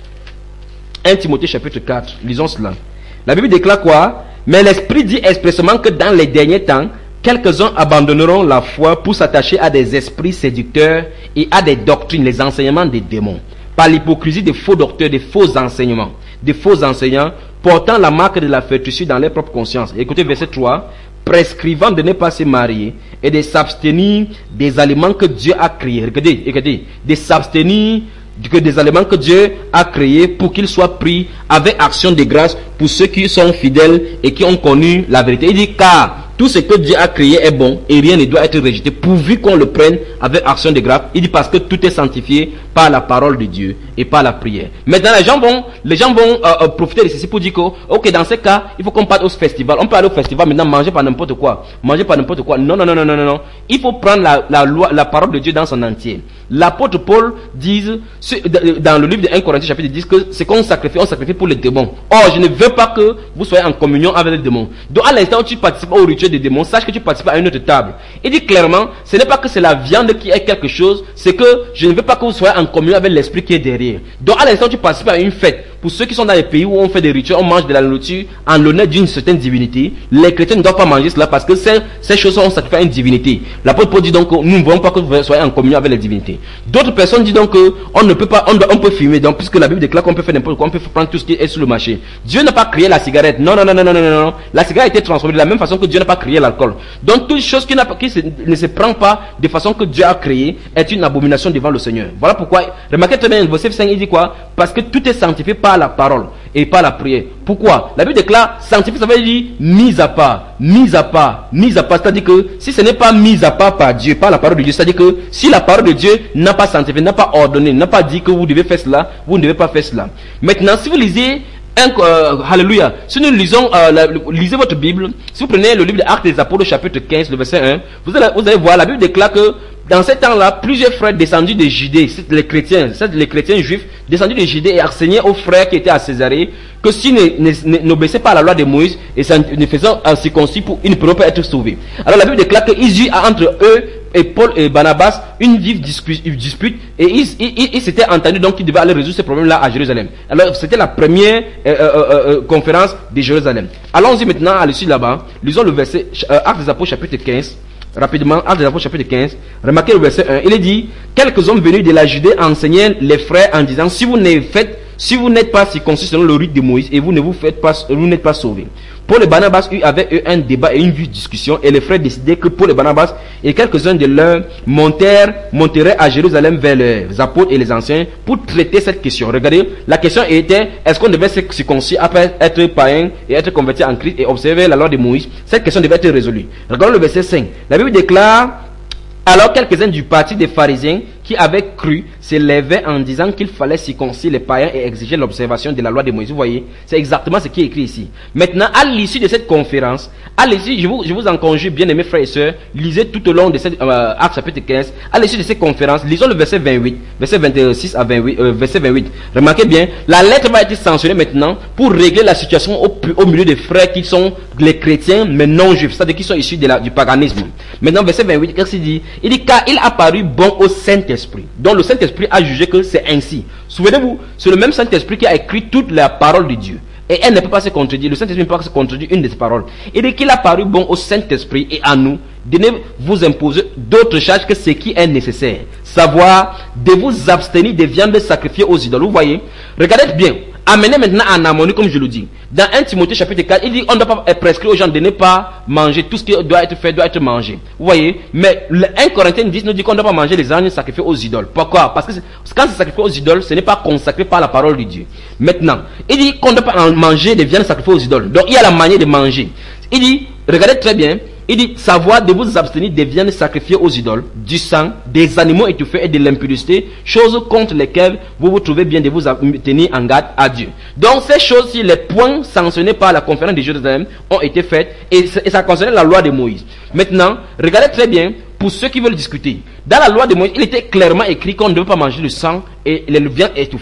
un Timothée chapitre quatre, lisons cela. La Bible déclare quoi? Mais l'Esprit dit expressément que dans les derniers temps, quelques-uns abandonneront la foi pour s'attacher à des esprits séducteurs et à des doctrines, les enseignements des démons, par l'hypocrisie des faux docteurs, des faux enseignements, des faux enseignants, portant la marque de la fétichité dans leur propre conscience. Écoutez verset trois. Prescrivant de ne pas se marier et de s'abstenir des aliments que Dieu a créés. Regardez, regardez, de s'abstenir que des aliments que Dieu a créés pour qu'ils soient pris avec action de grâce pour ceux qui sont fidèles et qui ont connu la vérité. Il dit car tout ce que Dieu a créé est bon et rien ne doit être rejeté pourvu qu'on le prenne avec action de grâce. Il dit parce que tout est sanctifié par la parole de Dieu et par la prière. Maintenant les gens vont, les gens vont euh, euh, profiter de ceci pour dire que ok, dans ce cas il faut qu'on parte au festival. On peut aller au festival maintenant, manger par n'importe quoi, manger par n'importe quoi. Non non non non non non. Il faut prendre la, la loi, la parole de Dieu dans son entier. L'apôtre Paul dit dans le livre de un Corinthiens chapitre dix que c'est qu'on sacrifie, on sacrifie pour les démons. Or je ne veux pas que vous soyez en communion avec les démons. Donc à l'instant où tu participes au rituel des démons, sache que tu participes à une autre table. Il dit clairement, ce n'est pas que c'est la viande qui est quelque chose, c'est que je ne veux pas que vous soyez en communion avec l'esprit qui est derrière. Donc à l'instant où tu participes à une fête, pour ceux qui sont dans les pays où on fait des rituels, on mange de la nourriture en l'honneur d'une certaine divinité, les chrétiens ne doivent pas manger cela parce que ces, ces choses sont sacrifiées à une divinité. L'apôtre Paul dit donc que nous ne voulons pas que vous soyez en communion avec les divinités. D'autres personnes disent donc qu'on ne peut pas, on, doit, on peut fumer, donc puisque la Bible déclare qu'on peut faire n'importe quoi, on peut prendre tout ce qui est sur le marché. Dieu n'a pas créé la cigarette. Non, non, non, non, non, non, non. La cigarette a été transformée de la même façon que Dieu n'a pas créé l'alcool. Donc toute chose qui, n'a pas, qui se, ne se prend pas de façon que Dieu a créée est une abomination devant le Seigneur. Voilà pourquoi, remarquez très bien, verset cinq, il dit quoi? Parce que tout est sanctifié par la parole et par la prière. Pourquoi? La Bible déclare sanctifié, ça veut dire mis à part, mis à part, mis à part. C'est-à-dire que si ce n'est pas mis à part par Dieu, par la parole de Dieu, c'est-à-dire que si la parole de Dieu n'a pas sanctifié, n'a pas ordonné, n'a pas dit que vous devez faire cela, vous ne devez pas faire cela. Maintenant, si vous lisez un, euh, Alléluia, si nous lisons, euh, la, lisez votre Bible, si vous prenez le livre des Actes des Apôtres, chapitre quinze, le verset un, vous allez, vous allez voir, la Bible déclare que dans ce temps-là, plusieurs frères descendus de Judée, c'est les chrétiens, c'est les chrétiens juifs descendus de Judée et enseignaient aux frères qui étaient à Césarée que s'ils n'obéissaient pas à la loi de Moïse et ne faisant un circoncis, pour, ils ne pourraient pas être sauvés. Alors la Bible déclare qu'ils eurent entre eux et Paul et Barnabas une vive dispute et ils, ils, ils s'étaient entendus donc qu'ils devaient aller résoudre ces problèmes-là à Jérusalem. Alors c'était la première euh, euh, euh, conférence de Jérusalem. Allons-y maintenant à l'issue là-bas. Lisons le verset euh, Actes des Apôtres chapitre quinze. Rapidement, Actes des Apôtres chapitre quinze, remarquez le verset un, il est dit, quelques hommes venus de la Judée enseignaient les frères en disant, si vous n'êtes faites, si vous n'êtes pas circoncis selon le rite de Moïse et vous ne vous faites pas, vous n'êtes pas sauvés. Paul et Barnabas eut avec eux un débat et une vive discussion et les frères décidaient que Paul et Barnabas et quelques-uns de leurs montèrent, monteraient à Jérusalem vers les apôtres et les anciens pour traiter cette question. Regardez, la question était, est-ce qu'on devait se circoncire après être païen et être converti en Christ et observer la loi de Moïse? Cette question devait être résolue. Regardons le verset cinq. La Bible déclare, alors quelques-uns du parti des pharisiens qui avaient cru s'élevaient en disant qu'il fallait circoncire les païens et exiger l'observation de la loi de Moïse. Vous voyez, c'est exactement ce qui est écrit ici. Maintenant, à l'issue de cette conférence, à l'issue, je vous, je vous en conjure, bien aimés frères et sœurs, lisez tout au long de cette euh, Acte chapitre quinze. À l'issue de cette conférence, lisons le verset vingt-huit, verset vingt-six à vingt-huit, euh, verset vingt-huit. Remarquez bien, la lettre va être censurée maintenant pour régler la situation au, au milieu des frères qui sont les chrétiens mais non juifs, c'est-à-dire qui sont issus de la, du paganisme. Maintenant, verset vingt-huit, qu'est-ce qu'il dit? Il dit car il a paru bon au Saint-Esprit. Donc le Saint-Esprit a jugé que c'est ainsi. Souvenez-vous, c'est le même Saint-Esprit qui a écrit toute la parole de Dieu. Et elle ne peut pas se contredire. Le Saint-Esprit ne peut pas se contredire une de ses paroles. Il dit qu'il a paru bon au Saint-Esprit et à nous de ne vous imposer d'autres charges que ce qui est nécessaire. Savoir de vous abstenir des viandes sacrifiées aux idoles. Vous voyez? Regardez bien. Amenez maintenant en harmonie, comme je le dis. Dans un Timothée chapitre quatre, il dit on ne doit pas prescrire aux gens de ne pas manger. Tout ce qui doit être fait doit être mangé. Vous voyez? Mais le un Corinthiens dix nous dit qu'on ne doit pas manger les agneaux sacrifiés aux idoles. Pourquoi? Parce que quand c'est sacrifié aux idoles, ce n'est pas consacré par la parole de Dieu. Maintenant, il dit qu'on ne doit pas manger des viandes sacrifiées aux idoles. Donc il y a la manière de manger. Il dit, regardez très bien, il dit savoir de vous abstenir des viandes sacrifiées aux idoles, du sang, des animaux étouffés et de l'impudicité, choses contre lesquelles vous vous trouvez bien de vous tenir en garde à Dieu. Donc ces choses-ci, les points sanctionnés par la conférence de Jérusalem ont été faits et ça concernait la loi de Moïse. Maintenant, regardez très bien, pour ceux qui veulent discuter, dans la loi de Moïse, il était clairement écrit qu'on ne devait pas manger le sang et les viandes étouffées.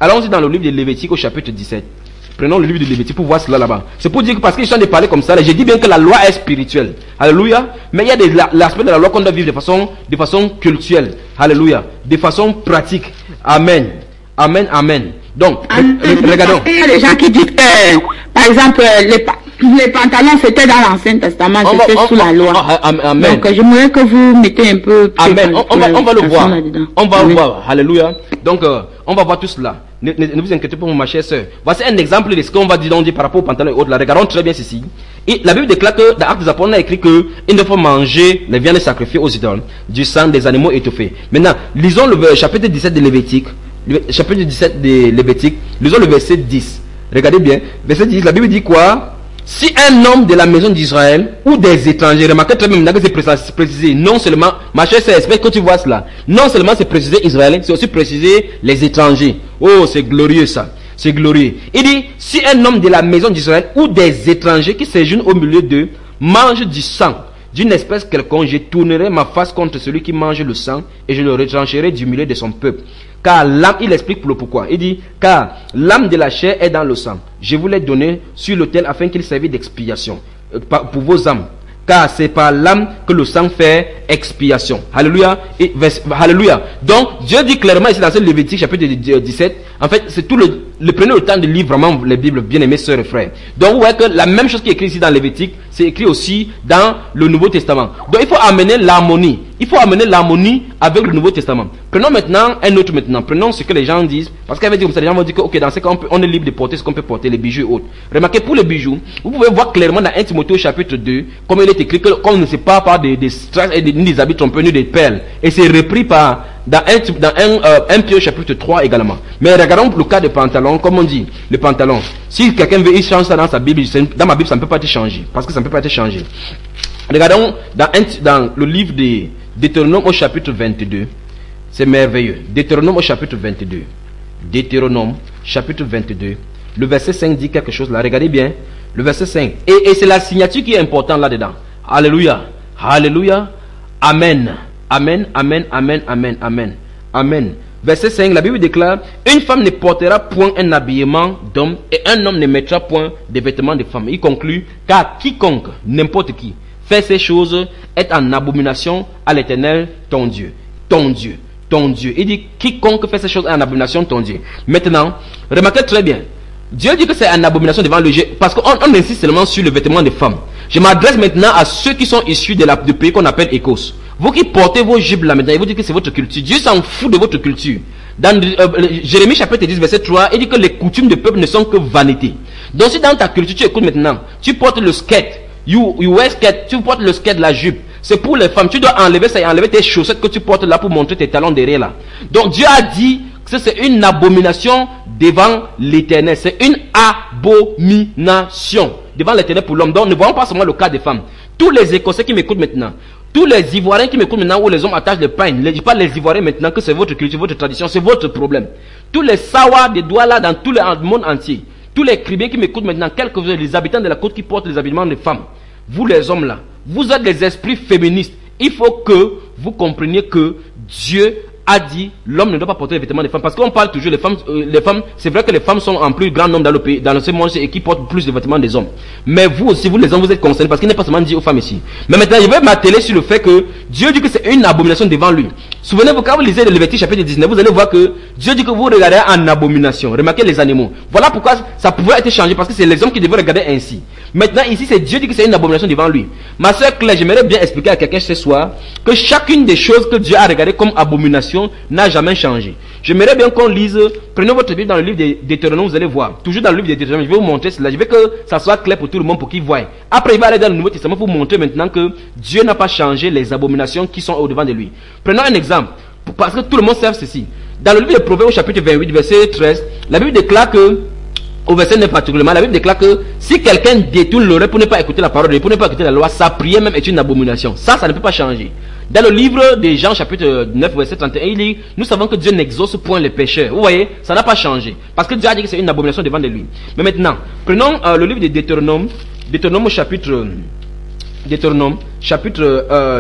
Allons-y dans le livre de Lévitique au chapitre dix-sept. Prenons le livre de Lévitique pour voir cela là-bas. C'est pour dire que parce qu'ils sont de parler comme ça, j'ai dit bien que la loi est spirituelle. Alléluia. Mais il y a des, l'aspect de la loi qu'on doit vivre de façon, de façon culturelle. Alléluia. De façon pratique. Amen. Amen, amen. Donc, Amen. regardons. Il y a des gens qui disent que, par exemple, les, les pantalons, c'était dans l'Ancien Testament, c'était sous la loi. Amen. Donc, j'aimerais que vous mettez un peu... Amen. On, on, va, on va le voir. On va le voir. Alléluia. Donc, euh, on va voir tout cela. Ne, ne, ne vous inquiétez pas, ma chère sœur. Voici un exemple de ce qu'on va dire, on dit par rapport aux pantalons et autres. Là, regardons très bien ceci. Et la Bible déclare que dans Actes des Apôtres, on a écrit que il ne faut manger les viandes sacrifiées aux idoles, du sang des animaux étouffés. Maintenant, lisons le chapitre dix-sept de Lévitique. Le chapitre dix-sept de Lévitique. Lisons le verset dix. Regardez bien. Verset dix, la Bible dit quoi? Si un homme de la maison d'Israël ou des étrangers, remarquez très bien que c'est précisé, non seulement, ma chère sœur, espère que tu vois cela, non seulement c'est précisé Israël, c'est aussi précisé les étrangers. Oh, c'est glorieux ça, c'est glorieux. Il dit, si un homme de la maison d'Israël ou des étrangers qui séjournent au milieu d'eux mange du sang d'une espèce quelconque, je tournerai ma face contre celui qui mange le sang et je le retrancherai du milieu de son peuple. Car l'âme, il explique pour le pourquoi. Il dit, car l'âme de la chair est dans le sang. Je vous l'ai donné sur l'autel afin qu'il serve d'expiation euh, pour vos âmes. Car c'est par l'âme que le sang fait expiation. Alléluia. Et, alléluia. Donc, Dieu dit clairement ici dans ce Lévitique chapitre dix-sept, en fait, c'est tout le, le prenez le temps de lire vraiment les Bibles, bien aimés sœurs et frères. Donc, vous voyez que la même chose qui est écrite ici dans Lévitique, c'est écrit aussi dans le Nouveau Testament. Donc, il faut amener l'harmonie. Il faut amener l'harmonie avec le Nouveau Testament. Prenons maintenant un autre maintenant. Prenons ce que les gens disent. Parce qu'avec dit comme ça, les gens vont dire que, ok, dans ce cas, on, peut, on est libre de porter ce qu'on peut porter, les bijoux et autres. Remarquez, pour les bijoux, vous pouvez voir clairement dans un Timothée chapitre deux, comme il est écrit, que comme ne sait pas par des, des strass et des, des habits trompeurs, ni des perles. Et c'est repris par, dans un, dans un, euh, un Pierre chapitre trois également. Mais regardons le cas des pantalons, comme on dit, les pantalons. Si quelqu'un veut, il change ça dans sa Bible, dans ma Bible, ça ne peut pas être changé. Parce que ça ne peut pas être changé. Regardons dans, un, dans le livre de Deutéronome au chapitre vingt-deux. C'est merveilleux. Deutéronome au chapitre vingt-deux. Deutéronome chapitre vingt-deux. Le verset cinq dit quelque chose là. Regardez bien. Le verset cinq. Et, et c'est la signature qui est importante là-dedans. Alléluia. Alléluia. Amen. Amen. Amen. Amen. Amen. Amen. Amen. Verset cinq. La Bible déclare, une femme ne portera point un habillement d'homme et un homme ne mettra point des vêtements de femme. Il conclut, car quiconque, n'importe qui, fait ces choses est en abomination à l'Éternel, ton Dieu. Ton Dieu. Ton Dieu. Il dit, quiconque fait ces choses est en abomination, ton Dieu. Maintenant, remarquez très bien. Dieu dit que c'est en abomination devant le Dieu, parce qu'on on insiste seulement sur le vêtement des femmes. Je m'adresse maintenant à ceux qui sont issus de la, du pays qu'on appelle Écosse. Vous qui portez vos jupes là maintenant, il vous dit que c'est votre culture. Dieu s'en fout de votre culture. Dans euh, Jérémie chapitre dix verset trois, il dit que les coutumes du peuple ne sont que vanité. Donc si dans ta culture tu écoutes maintenant, tu portes le skate, you, you wear skate, tu portes le skate, la jupe. C'est pour les femmes. Tu dois enlever ça et enlever tes chaussettes que tu portes là pour montrer tes talons derrière là. Donc Dieu a dit que c'est une abomination devant l'Éternel. C'est une abomination devant l'Éternel pour l'homme. Donc ne voyons pas seulement le cas des femmes. Tous les Écossais qui m'écoutent maintenant, tous les Ivoiriens qui m'écoutent maintenant, où les hommes attachent le pain, ne dis pas les Ivoiriens maintenant que c'est votre culture, votre tradition, c'est votre problème. Tous les Sawa des doigts là dans tout le monde entier, tous les Cribiens qui m'écoutent maintenant, quels que vous êtes, les habitants de la côte qui portent les habillements des femmes, vous les hommes là, vous êtes des esprits féministes. Il faut que vous compreniez que Dieu a dit l'homme ne doit pas porter les vêtements des femmes, parce qu'on parle toujours les femmes, euh, les femmes, c'est vrai que les femmes sont en plus grand nombre dans le pays, dans ce monde et qui portent plus de vêtements des hommes. Mais vous aussi, vous les hommes, vous êtes concernés parce qu'il n'est pas seulement dit aux femmes ici. Mais maintenant, je vais m'atteler sur le fait que Dieu dit que c'est une abomination devant lui. Souvenez-vous, quand vous lisez le Lévitique chapitre dix-neuf, vous allez voir que Dieu dit que vous regardez en abomination. Remarquez les animaux. Voilà pourquoi ça pouvait être changé, parce que c'est les hommes qui devaient regarder ainsi. Maintenant, ici, c'est Dieu dit que c'est une abomination devant lui. Ma soeur Claire, j'aimerais bien expliquer à quelqu'un ce soir que chacune des choses que Dieu a regardées comme abomination n'a jamais changé. J'aimerais bien qu'on lise, prenez votre Bible dans le livre des Deutéronome, vous allez voir. Toujours dans le livre des Deutéronome, je vais vous montrer cela. Je veux que ça soit clair pour tout le monde, pour qu'ils voient. Après, il va aller dans le Nouveau Testament pour vous montrer maintenant que Dieu n'a pas changé les abominations qui sont au-devant de lui. Prenons un exemple, parce que tout le monde sait ceci. Dans le livre des Proverbes, au chapitre vingt-huit, verset treize, la Bible déclare que, au verset neuf particulièrement, la Bible déclare que si quelqu'un détourne l'oreille pour ne pas écouter la parole de Dieu, pour ne pas écouter la loi, sa prière même est une abomination. Ça, ça ne peut pas changer. Dans le livre de Jean, chapitre neuf, verset trente et un, il dit, nous savons que Dieu n'exauce point les pécheurs. Vous voyez, ça n'a pas changé. Parce que Dieu a dit que c'est une abomination devant de lui. Mais maintenant, prenons euh, le livre de Deutéronome, Deutéronome chapitre, Deutéronome, chapitre, euh,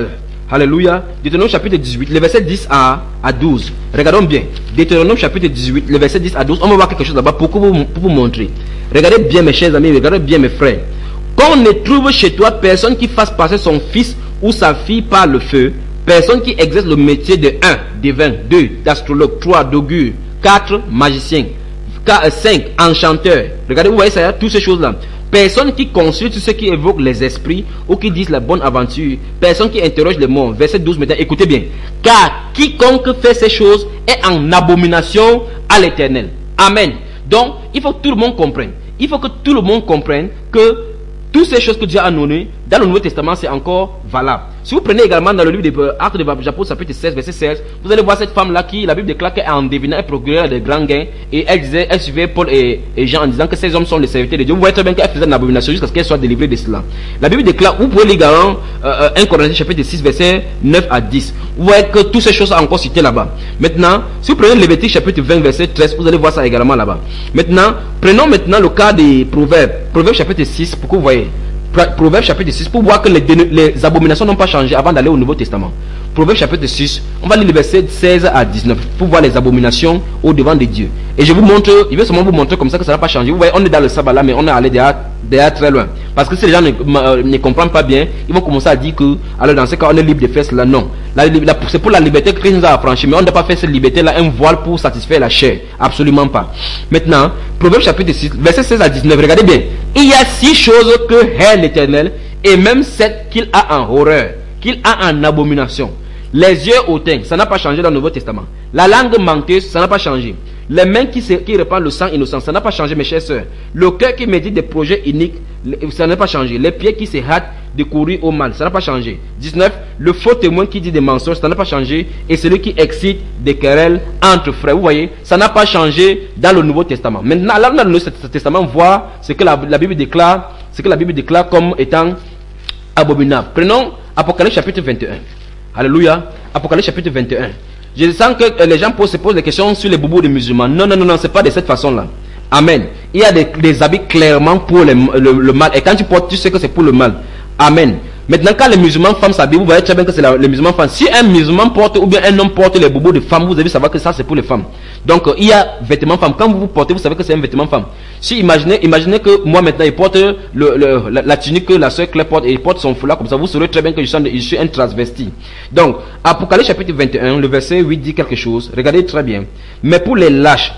Alléluia. Deutéronome chapitre dix-huit, le verset dix à, à douze. Regardons bien. Deutéronome chapitre dix-huit, le verset dix à douze. On va voir quelque chose là-bas pour vous, pour vous montrer. Regardez bien mes chers amis, regardez bien mes frères. Qu'on ne trouve chez toi personne qui fasse passer son fils ou sa fille par le feu, personne qui exerce le métier de un, devin, deux, d'astrologue, trois, d'augure, quatre, magicien, cinq, enchanteur. Regardez, vous voyez ça, toutes ces choses-là. Personne qui consulte ceux qui évoquent les esprits ou qui disent la bonne aventure. Personne qui interroge les morts. Verset douze maintenant, écoutez bien. Car quiconque fait ces choses est en abomination à l'Éternel. Amen. Donc, il faut que tout le monde comprenne. Il faut que tout le monde comprenne que toutes ces choses que Dieu a nommées, dans le Nouveau Testament, c'est encore valable. Si vous prenez également dans le livre des Actes des Apôtres, chapitre seize, verset seize, vous allez voir cette femme-là qui, la Bible déclare qu'en devinant, elle procurait de grands gains. Et elle disait, elle suivait Paul et, et Jean en disant que ces hommes sont les serviteurs de Dieu. Vous voyez très bien qu'elle faisait une abomination jusqu'à ce qu'elle soit délivrée de cela. La Bible déclare, vous pouvez lire dans euh, un Corinthiens chapitre six, verset neuf à dix. Vous voyez que toutes ces choses sont encore citées là-bas. Maintenant, si vous prenez Lévitique chapitre vingt, verset treize, vous allez voir ça également là-bas. Maintenant, prenons maintenant le cas des Proverbes. Proverbes chapitre six, pour que vous voyez. Proverbes chapitre six, pour voir que les, les abominations n'ont pas changé avant d'aller au Nouveau Testament. Proverbes chapitre six, on va lire les versets seize à dix-neuf pour voir les abominations au devant de Dieu. Et je vous montre, je vais seulement vous montrer comme ça que ça n'a pas changé. Vous voyez, on est dans le sabbat là, mais on est allé déjà, déjà très loin. Parce que si les gens ne, euh, ne comprennent pas bien, ils vont commencer à dire que, alors dans ce cas, on est libre de faire cela. Non. C'est pour la liberté que Christ nous a affranchis, mais on ne doit pas faire cette liberté-là un voile pour satisfaire la chair. Absolument pas. Maintenant, Proverbes chapitre six, versets seize à dix-neuf, regardez bien. Il y a six choses que hait l'Éternel, et même sept qu'il a en horreur, qu'il a en abomination. Les yeux hautains, ça n'a pas changé dans le Nouveau Testament. La langue menteuse, ça n'a pas changé. Les mains qui, se, qui répandent le sang innocent, ça n'a pas changé, mes chers sœurs. Le cœur qui médite des projets iniques, ça n'a pas changé. Les pieds qui se hâtent de courir au mal, ça n'a pas changé. dix-neuf. Le faux témoin qui dit des mensonges, ça n'a pas changé. Et celui qui excite des querelles entre frères. Vous voyez, ça n'a pas changé dans le Nouveau Testament. Maintenant, là, dans le Nouveau Testament, on voit ce que la, la Bible déclare, ce que la Bible déclare comme étant abominable. Prenons Apocalypse chapitre vingt et un. Alléluia. Apocalypse chapitre vingt et un. Je sens que les gens se posent des questions sur les boubous des musulmans. Non, non, non, non, c'est pas de cette façon-là. Amen. Il y a des, des habits clairement pour les, le, le mal. Et quand tu portes, tu sais que c'est pour le mal. Amen. Maintenant, quand les musulmans femmes s'habillent, vous voyez très bien que c'est les musulmans femmes. Si un musulman porte ou bien un homme porte les boubous de femmes, vous devez savoir que ça c'est pour les femmes. Donc, euh, il y a vêtements femmes. Quand vous vous portez, vous savez que c'est un vêtement femme. Si imaginez, imaginez que moi maintenant, il porte le, le, la, la tunique que la soeur Claire porte et il porte son foulard comme ça, vous saurez très bien que je suis, je suis un transvesti. Donc, Apocalypse chapitre vingt et un, le verset huit dit quelque chose. Regardez très bien. Mais pour les lâches,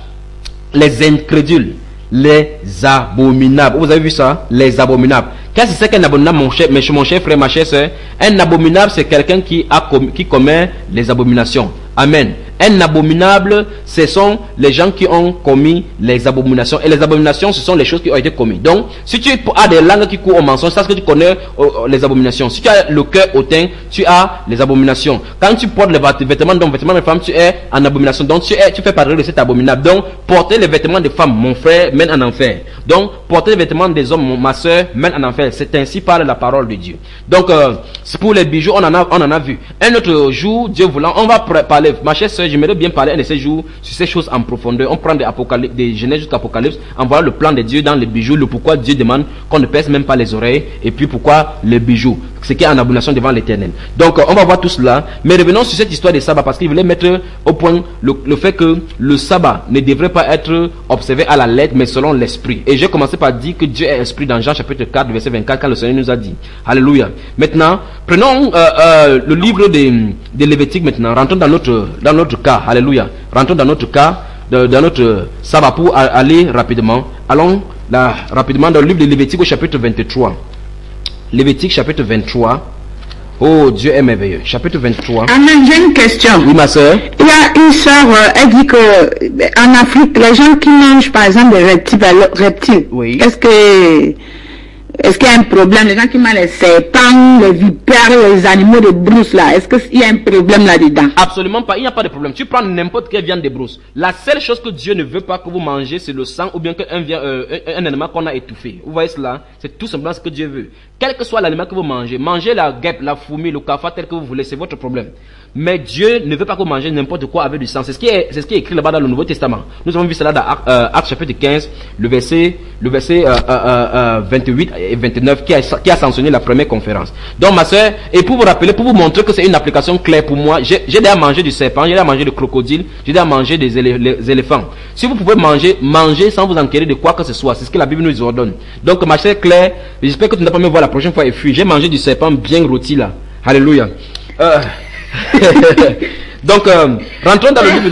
les incrédules, les abominables. Vous avez vu ça? Les abominables. Qu'est-ce que c'est qu'un abominable, mon cher, mon cher frère, ma chère soeur? Un abominable, c'est quelqu'un qui, a, qui commet les abominations. Amen. Un abominable, ce sont les gens qui ont commis les abominations. Et les abominations, ce sont les choses qui ont été commises. Donc, si tu as des langues qui courent au mensonge, c'est parce que tu connais euh, les abominations. Si tu as le cœur hautain, tu as les abominations. Quand tu portes les vêtements d'hommes, vêtements de femmes, tu es en abomination. Donc, tu, es, tu fais partie de cet abominable. Donc, porter les vêtements des femmes, mon frère, mène en enfer. Donc, porter les vêtements des hommes, ma soeur, mène en enfer. C'est ainsi parle la parole de Dieu. Donc, euh, pour les bijoux, on en a, on en a vu. Un autre jour, Dieu voulant, on va parler. Ma chère soeur, j'aimerais bien parler un de ces jours sur ces choses en profondeur. On prend des, des Genèse jusqu'à Apocalypse, on voit le plan de Dieu dans les bijoux, le pourquoi Dieu demande qu'on ne pèse même pas les oreilles, et puis pourquoi les bijoux, ce qui est en abomination devant l'Éternel. Donc, on va voir tout cela. Mais revenons sur cette histoire des sabbats, parce qu'il voulait mettre au point le, le fait que le sabbat ne devrait pas être observé à la lettre, mais selon l'esprit. Et j'ai commencé par dire que Dieu est esprit dans Jean chapitre quatre, verset vingt-quatre, quand le Seigneur nous a dit. Alléluia. Maintenant, prenons euh, euh, le livre des de Lévitique maintenant. Rentrons dans notre, dans notre cas. Alléluia. Rentrons dans notre cas, de, dans notre sabbat pour aller rapidement. Allons là, rapidement dans le livre de Lévitique au chapitre vingt-trois. Lévitique chapitre vingt-trois. Oh, Dieu est merveilleux. Chapitre vingt-trois. Amen, j'ai une question. Oui, ma soeur. Il y a une soeur, euh, elle dit que en Afrique, les gens qui mangent par exemple des reptiles, reptiles oui. Est-ce que est-ce qu'il y a un problème? Les gens qui mangent les serpents, les vipères, les animaux de brousse là, est-ce qu'il y a un problème là-dedans? Absolument pas, il n'y a pas de problème. Tu prends n'importe quelle viande de brousse. La seule chose que Dieu ne veut pas que vous mangez, c'est le sang ou bien qu'un euh, un, un animal qu'on a étouffé. Vous voyez cela? C'est tout simplement ce que Dieu veut. Quel que soit l'animal que vous mangez, mangez la guêpe, la fourmi, le cafard tel que vous voulez, c'est votre problème. Mais Dieu ne veut pas qu'on mange n'importe quoi avec du sang. C'est ce qui est, c'est ce qui est écrit là-bas dans le Nouveau Testament. Nous avons vu cela dans euh, Actes chapitre quinze, le verset, le verset euh, euh, euh, vingt-huit et vingt-neuf qui a, qui a sanctionné la première conférence. Donc ma soeur, et pour vous rappeler, pour vous montrer que c'est une application claire pour moi, j'ai déjà mangé du serpent, j'ai déjà mangé du crocodile, j'ai déjà mangé des élé les éléphants. Si vous pouvez manger, mangez sans vous enquérir de quoi que ce soit. C'est ce que la Bible nous ordonne. Donc ma chère Claire, j'espère que tu n'as pas me voir la prochaine fois et fuir. J'ai mangé du serpent bien rôti là. Alléluia. Euh... Donc, euh, rentrons dans le livre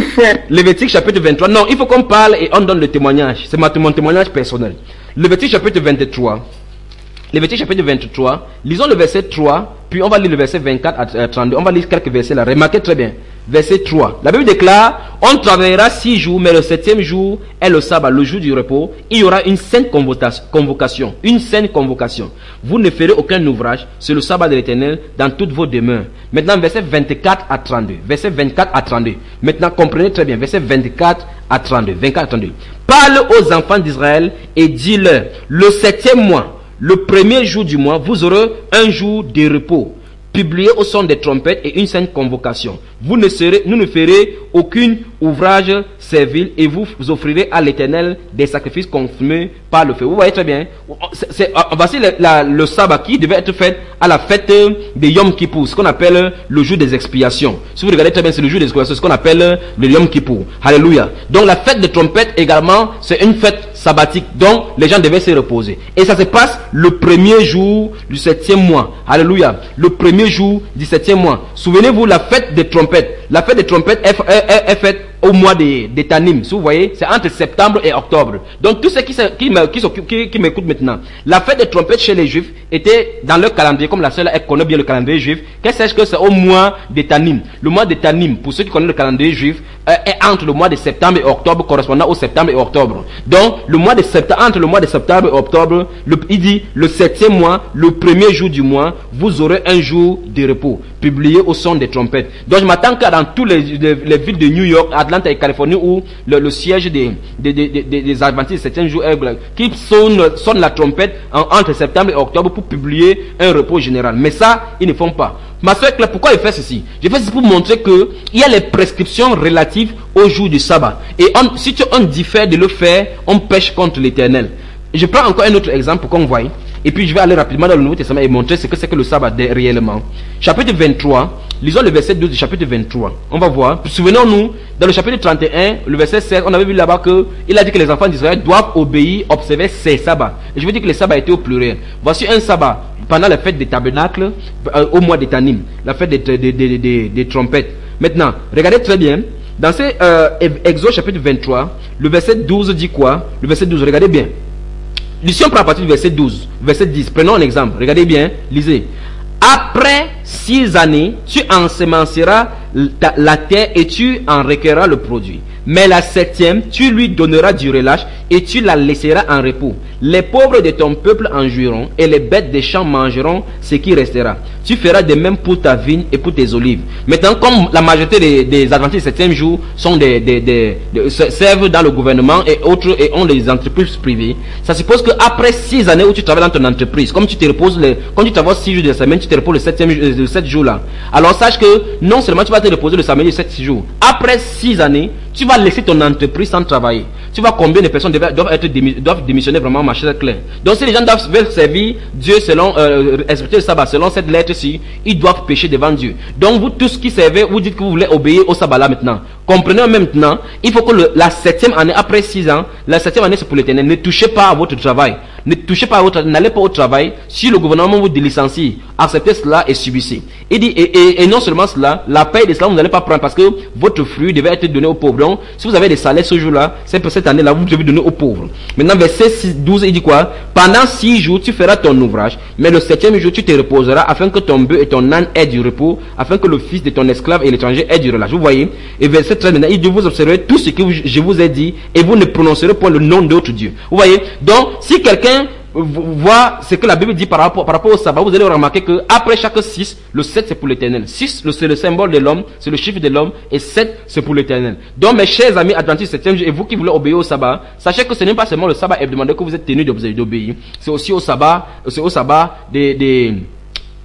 de Lévitique chapitre vingt-trois. Non, il faut qu'on parle et on donne le témoignage. C'est mon témoignage personnel. Lévitique chapitre vingt-trois. Lévitique chapitre vingt-trois. Lisons le verset trois, puis on va lire le verset vingt-quatre à trente-deux. On va lire quelques versets là. Remarquez très bien. Verset trois. La Bible déclare, on travaillera six jours, mais le septième jour est le sabbat, le jour du repos. Il y aura une sainte convocation. Une sainte convocation. Vous ne ferez aucun ouvrage, c'est le sabbat de l'Éternel dans toutes vos demeures. Maintenant, verset vingt-quatre à trente-deux. Verset vingt-quatre à trente-deux. Maintenant, comprenez très bien. Verset vingt-quatre à trente-deux. vingt-quatre à trente-deux. Parle aux enfants d'Israël et dis-leur, le septième mois, le premier jour du mois, vous aurez un jour de repos. Publié au son des trompettes et une sainte convocation. Vous ne serez, nous ne ferez aucun ouvrage servile et vous, vous offrirez à l'Éternel des sacrifices consumés par le feu. Vous voyez très bien. C'est, c'est, voici le, la, le sabbat qui devait être fait à la fête de Yom Kippour, ce qu'on appelle le jour des expiations. Si vous regardez très bien, c'est le jour des expiations, ce qu'on appelle le Yom Kippour. Alléluia. Donc la fête des trompettes également, c'est une fête sabbatique. Donc les gens devaient se reposer. Et ça se passe le premier jour du septième mois. Alléluia. Le premier jour du septième mois. Souvenez-vous, la fête des trompettes. La fête des trompettes est, est, est, est faite au mois de, de Tanim. Si vous voyez, c'est entre septembre et octobre. Donc tous ceux qui, qui, qui, qui, qui m'écoutent maintenant, la fête des trompettes chez les Juifs était dans leur calendrier, comme la seule, elle connaît bien le calendrier juif, qu'elle sache que c'est au mois de Tanim. Le mois de Tanim, pour ceux qui connaissent le calendrier juif, euh, est entre le mois de septembre et octobre, correspondant au septembre et octobre. Donc le mois de septembre, entre le mois de septembre et octobre, le, il dit le septième mois, le premier jour du mois, vous aurez un jour de repos, publié au son des trompettes. Donc je m'attends qu'à dans tous les, les, les villes de New York, Atlanta et Californie, où le, le siège des, des, des, des, des Adventistes septième jour est, qui sonne, sonne la trompette en, entre septembre et octobre pour publier un repos général. Mais ça, ils ne font pas. Ma soeur Claire, pourquoi il fait ceci? Je fais ceci pour montrer que il y a les prescriptions relatives au jour du sabbat. Et on, si tu, on diffère de le faire, on pêche contre l'Éternel. Je prends encore un autre exemple pour qu'on voie. Et puis je vais aller rapidement dans le Nouveau Testament et montrer ce que c'est que le sabbat réellement. Chapitre vingt-trois, lisons le verset douze du chapitre vingt-trois. On va voir. Souvenons-nous, dans le chapitre trente et un, le verset seize, on avait vu là-bas que il a dit que les enfants d'Israël doivent obéir, observer ces sabbats. Et je veux dire que les sabbats étaient au pluriel. Voici un sabbat pendant la fête des tabernacles, euh, au mois de Tanim, la fête des, des, des, des, des trompettes. Maintenant, regardez très bien. Dans ce euh, Exode chapitre vingt-trois, le verset douze dit quoi? Le verset douze, regardez bien. Si on prend à partir du verset douze, verset dix, prenons un exemple, regardez bien, lisez. Après six années, tu ensemenceras la, la terre et tu en recueilleras le produit. Mais la septième, tu lui donneras du relâche et tu la laisseras en repos. Les pauvres de ton peuple en jouiront et les bêtes des champs mangeront ce qui restera. Tu feras de même pour ta vigne et pour tes olives. Maintenant, comme la majorité des, des adventistes du septième jour sont des, des, des, des, servent dans le gouvernement et autres et ont des entreprises privées, ça suppose qu'après six années où tu travailles dans ton entreprise, comme tu te reposes, les, quand tu travailles six jours de la semaine, tu te reposes le septième, le sept jours là. Alors sache que non seulement tu vas te reposer le samedi le sept jours, après six années, tu vas laisser ton entreprise sans travailler. Tu vois combien de personnes doivent, doivent, être démi, doivent démissionner vraiment, ma chère Claire. Donc si les gens doivent veulent servir Dieu selon, euh, respecter le sabbat selon cette lettre-ci, ils doivent pécher devant Dieu. Donc vous tous qui servez, vous dites que vous voulez obéir au sabbat là maintenant. Comprenez maintenant, il faut que le, la septième année, après six ans, la septième année c'est pour l'Éternel. Ne touchez pas à votre travail. Ne touchez pas à votre, n'allez pas au travail. Si le gouvernement vous délicencie, acceptez cela et subissez. Il dit, et, et, et non seulement cela, la paix de cela vous n'allez pas prendre parce que votre fruit devait être donné aux pauvres. Donc, si vous avez des salaires ce jour-là, c'est pour cette année-là, vous devez donner aux pauvres. Maintenant, verset six, douze, il dit quoi? Pendant six jours, tu feras ton ouvrage, mais le septième jour, tu te reposeras afin que ton bœuf et ton âne aient du repos, afin que le fils de ton esclave et l'étranger aient du relâche. Vous voyez? Et verset treize, maintenant, il dit, vous observerez tout ce que je vous ai dit et vous ne prononcerez pas le nom d'autre Dieu. Vous voyez? Donc, si quelqu'un voit ce que la Bible dit par rapport, par rapport au sabbat, vous allez remarquer que après chaque six, le sept c'est pour l'Éternel. six c'est le symbole de l'homme, c'est le chiffre de l'homme, et sept c'est pour l'Éternel. Donc mes chers amis adventistes septième jour, et vous qui voulez obéir au sabbat, sachez que ce n'est pas seulement le sabbat hebdomadaire que vous êtes tenus d'obéir, c'est aussi au sabbat, c'est au sabbat des, des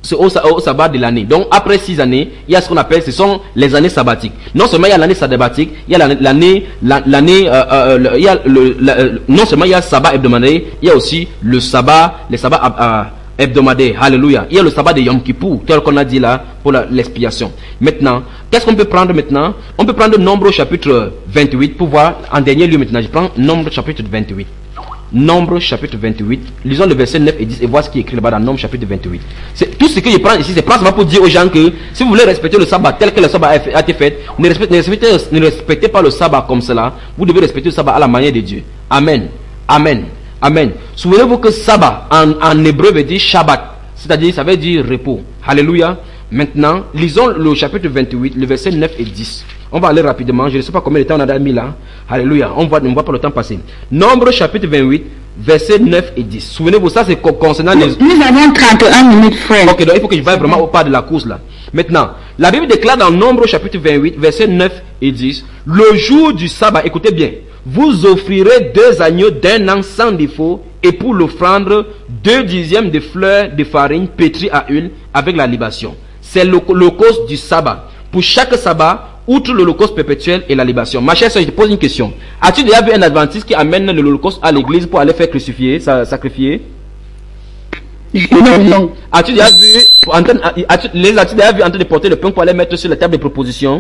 au, au sabbat de l'année. Donc après six années, il y a ce qu'on appelle, ce sont les années sabbatiques. Non seulement il y a l'année sabbatique, il y a l'année, l'année, euh, euh, il y a le, la, euh, non seulement il y a le sabbat hebdomadaire, il y a aussi le sabbat, les sabbats euh, hebdomadaires. Alléluia. Il y a le sabbat de Yom Kippur, tel qu'on a dit là pour l'expiation. Maintenant, qu'est-ce qu'on peut prendre maintenant? On peut prendre Nombre chapitre vingt-huit pour voir en dernier lieu maintenant. Je prends Nombre chapitre vingt-huit. Nombre chapitre vingt-huit, lisons le verset neuf et dix et voir ce qui est écrit là-bas dans Nombre chapitre vingt-huit. C'est, tout ce que je prends ici, c'est pratiquement pour dire aux gens que si vous voulez respecter le sabbat tel que le sabbat a été fait, ne respectez, ne respectez, ne respectez pas le sabbat comme cela, vous devez respecter le sabbat à la manière de Dieu. Amen. Amen. Amen. Souvenez-vous que sabbat en, en hébreu veut dire Shabbat, c'est-à-dire ça veut dire repos. Alléluia. Maintenant, lisons le chapitre vingt-huit, le verset neuf et dix. On va aller rapidement, je ne sais pas combien de temps on a mis là. Alléluia, on voit, on voit pas le temps passer. Nombre chapitre vingt-huit, verset neuf et dix. Souvenez-vous, ça c'est concernant les... Nous avons trente et un minutes, frère. Ok, donc il faut que je vaille vraiment au pas de la course là. Maintenant, la Bible déclare dans Nombre chapitre vingt-huit, verset neuf et dix, le jour du sabbat, écoutez bien, vous offrirez deux agneaux d'un an sans défaut, et pour l'offrande, deux dixièmes de fleurs de farine pétrie à huile avec la libation. C'est l'holocauste du sabbat. Pour chaque sabbat, outre l'holocauste perpétuel et la libation. Ma chère soeur, je te pose une question. As-tu déjà vu un adventiste qui amène l'holocauste à l'église pour aller faire crucifier, sacrifier? Non, non. As-tu déjà vu, as-tu, les as-tu déjà vu en train de porter le pain pour aller mettre sur la table de proposition?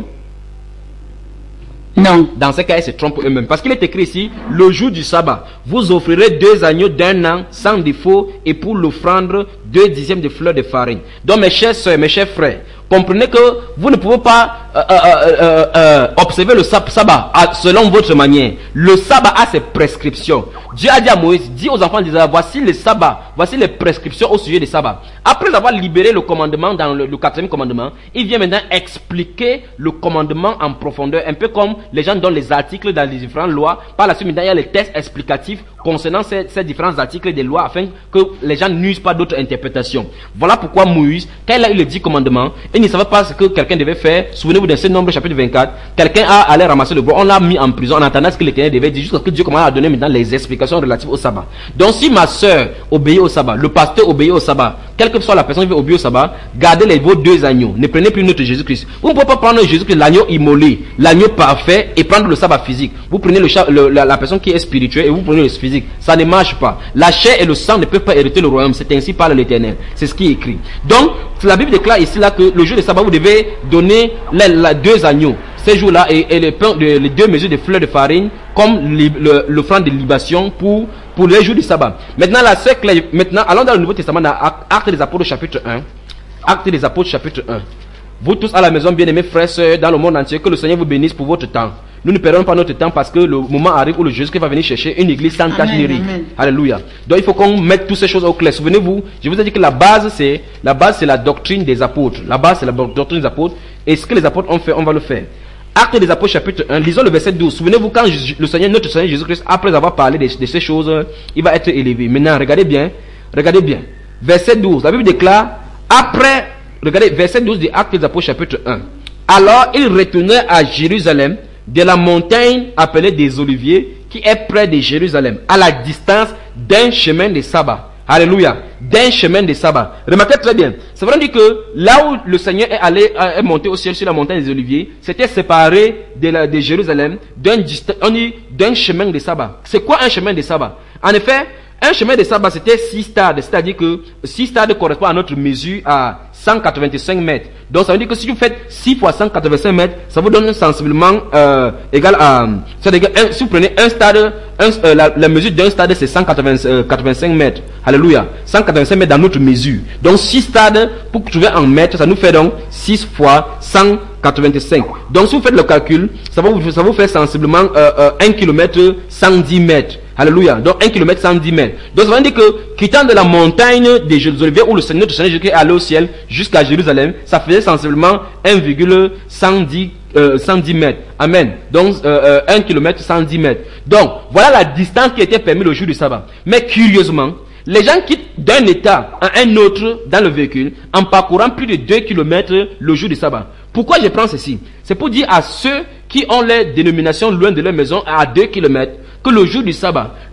Non. Dans ce cas, ils se trompent eux-mêmes. Parce qu'il est écrit ici, le jour du sabbat, vous offrirez deux agneaux d'un an sans défaut et pour l'offrande, deux dixièmes de fleurs de farine. Donc mes chers soeurs, mes chers frères, comprenez que vous ne pouvez pas euh, euh, euh, euh, observer le sabbat selon votre manière. Le sabbat a ses prescriptions. Dieu a dit à Moïse, dis aux enfants d'Israël, voici le sabbat, voici les prescriptions au sujet du sabbat. Après avoir libéré le commandement dans le, le quatrième commandement, il vient maintenant expliquer le commandement en profondeur, un peu comme les gens donnent les articles dans les différentes lois. Par la suite, maintenant, il y a les textes explicatifs concernant ces, ces différents articles des lois afin que les gens n'usent pas d'autres interprétations. Voilà pourquoi Moïse, quand il a eu les dix commandements, il ne savait pas ce que quelqu'un devait faire. Souvenez-vous d'un Nombre chapitre vingt-quatre, quelqu'un a allé ramasser le bois, on l'a mis en prison en attendant ce que l'Éternel devait dire, jusqu'à ce que Dieu commence à donner maintenant les explications relatives au sabbat. Donc si ma soeur obéit au sabbat, le pasteur obéit au sabbat, quelle que soit la personne qui veut obéir au sabbat, gardez les, vos deux agneaux, ne prenez plus notre Jésus-Christ. Vous ne pouvez pas prendre Jésus-Christ, l'agneau immolé, l'agneau parfait et prendre le sabbat physique. Vous prenez le, le, la, la personne qui est spirituelle et vous prenez le physique. Ça ne marche pas. La chair et le sang ne peuvent pas hériter le royaume. C'est ainsi par l'Éternel. C'est ce qui est écrit. Donc, la Bible déclare ici là que le jour de sabbat, vous devez donner les, les deux agneaux. Ces jours-là et, et les, pains, de, les deux mesures de fleurs de farine comme l'offrande de libation pour, pour les jours du sabbat. Maintenant, la sœur Claire, maintenant, allons dans le Nouveau Testament, dans Actes des Apôtres chapitre un. Actes des Apôtres chapitre un. Vous tous à la maison, bien-aimés frères, sœurs, dans le monde entier, que le Seigneur vous bénisse pour votre temps. Nous ne perdons pas notre temps parce que le moment arrive où le Jésus va venir chercher une église sans tache ni ride. Alléluia. Donc il faut qu'on mette toutes ces choses au clair. Souvenez-vous, je vous ai dit que la base c'est la base c'est la doctrine des apôtres. La base c'est la doctrine des apôtres. Et ce que les apôtres ont fait, on va le faire. Actes des Apôtres chapitre un, lisons le verset douze. Souvenez-vous quand le Seigneur, notre Seigneur Jésus-Christ, après avoir parlé de, de ces choses, il va être élevé. Maintenant, regardez bien, regardez bien. Verset douze, la Bible déclare, après, regardez, verset douze des Actes des Apôtres chapitre un. Alors, il retournait à Jérusalem, de la montagne appelée des Oliviers, qui est près de Jérusalem, à la distance d'un chemin de sabbat. Alléluia. D'un chemin de sabbat. Remarquez très bien. Ça veut dire que là où le Seigneur est allé, est monté au ciel sur la montagne des Oliviers, c'était séparé de, la, de Jérusalem d'un, on dit, d'un chemin de sabbat. C'est quoi un chemin de sabbat? En effet, un chemin de sabbat, c'était six stades. C'est-à-dire que six stades correspondent à notre mesure à cent quatre-vingt-cinq mètres. Donc ça veut dire que si vous faites six fois cent quatre-vingt-cinq mètres, ça vous donne sensiblement euh, égal à... C'est-à-dire que un, si vous prenez un stade, un, euh, la, la mesure d'un stade c'est cent quatre-vingt-cinq mètres. Alléluia. cent quatre-vingt-cinq mètres dans notre mesure. Donc six stades, pour trouver en mètres, ça nous fait donc six fois cent quatre-vingt-cinq. Donc si vous faites le calcul, ça va vous, ça vous fait sensiblement euh, euh, un kilomètre cent dix mètres. Alléluia. Donc un kilomètre cent dix mètres. Donc ça veut dire que quittant de la montagne des Oliviers où le Seigneur, notre Seigneur Jésus est allé au ciel jusqu'à Jérusalem, ça faisait sensiblement un virgule cent dix mètres. Amen. Donc euh, euh, un kilomètre cent dix mètres. Donc voilà la distance qui était permise le jour du sabbat. Mais curieusement, les gens quittent d'un état à un autre dans le véhicule en parcourant plus de deux kilomètres le jour du sabbat. Pourquoi je prends ceci? C'est pour dire à ceux qui ont les dénominations loin de leur maison à deux kilomètres que le jour du sabbat,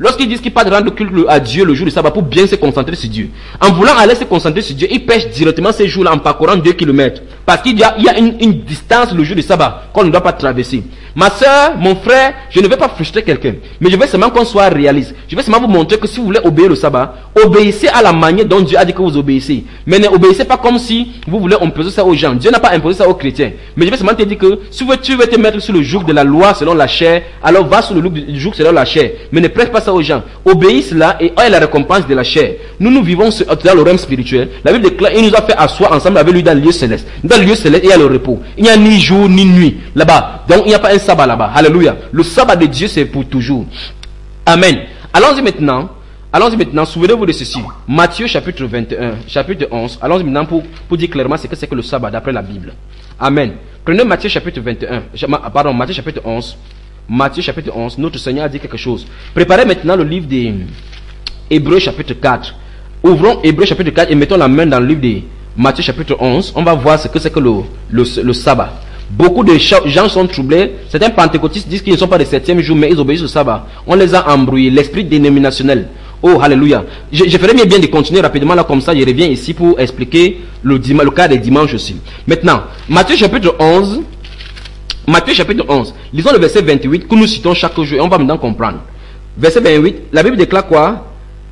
lorsqu'ils disent qu'ils partent rendre culte à Dieu le jour du sabbat pour bien se concentrer sur Dieu, en voulant aller se concentrer sur Dieu, ils pêchent directement ces jours-là en parcourant deux kilomètres. Parce qu'il y a, il y a une, une distance le jour du sabbat qu'on ne doit pas traverser. Ma soeur, mon frère, je ne vais pas frustrer quelqu'un, mais je veux seulement qu'on soit réaliste. Je veux seulement vous montrer que si vous voulez obéir le sabbat, obéissez à la manière dont Dieu a dit que vous obéissez. Mais ne obéissez pas comme si vous voulez imposer ça aux gens. Dieu n'a pas imposé ça aux chrétiens. Mais je veux seulement te dire que si tu veux te mettre sur le joug de la loi selon la chair, alors va sur le joug selon la chair. Mais ne prête pas ça aux gens. Obéis cela et aie la récompense de la chair. Nous, nous vivons dans le règne spirituel. La Bible déclare, il nous a fait asseoir ensemble avec lui dans le lieu céleste. Dans le lieu céleste, il y a le repos. Il n'y a ni jour ni nuit là-bas. Donc, il n'y a pas un sabbat là-bas. Alléluia. Le sabbat de Dieu, c'est pour toujours. Amen. Allons-y maintenant. Allons-y maintenant. Souvenez-vous de ceci. Matthieu chapitre vingt et un, chapitre onze. Allons-y maintenant pour, pour dire clairement ce que c'est que le sabbat d'après la Bible. Amen. Prenez Matthieu chapitre vingt et un. Pardon, Matthieu chapitre onze. Matthieu chapitre onze. Notre Seigneur a dit quelque chose. Préparez maintenant le livre des Hébreux chapitre quatre. Ouvrons Hébreux chapitre quatre et mettons la main dans le livre de Matthieu chapitre onze. On va voir ce que c'est que le, le, le sabbat. Beaucoup de gens sont troublés. Certains pentecôtistes disent qu'ils ne sont pas des septième jour, mais ils obéissent au sabbat. On les a embrouillés. L'esprit dénominationnel. Oh, alléluia. Je, je ferais bien bien de continuer rapidement là, comme ça, je reviens ici pour expliquer le, le cas des dimanches aussi. Maintenant, Matthieu chapitre onze. Matthieu chapitre onze. Lisons le verset vingt-huit que nous citons chaque jour et on va maintenant comprendre. Verset vingt-huit. La Bible déclare quoi?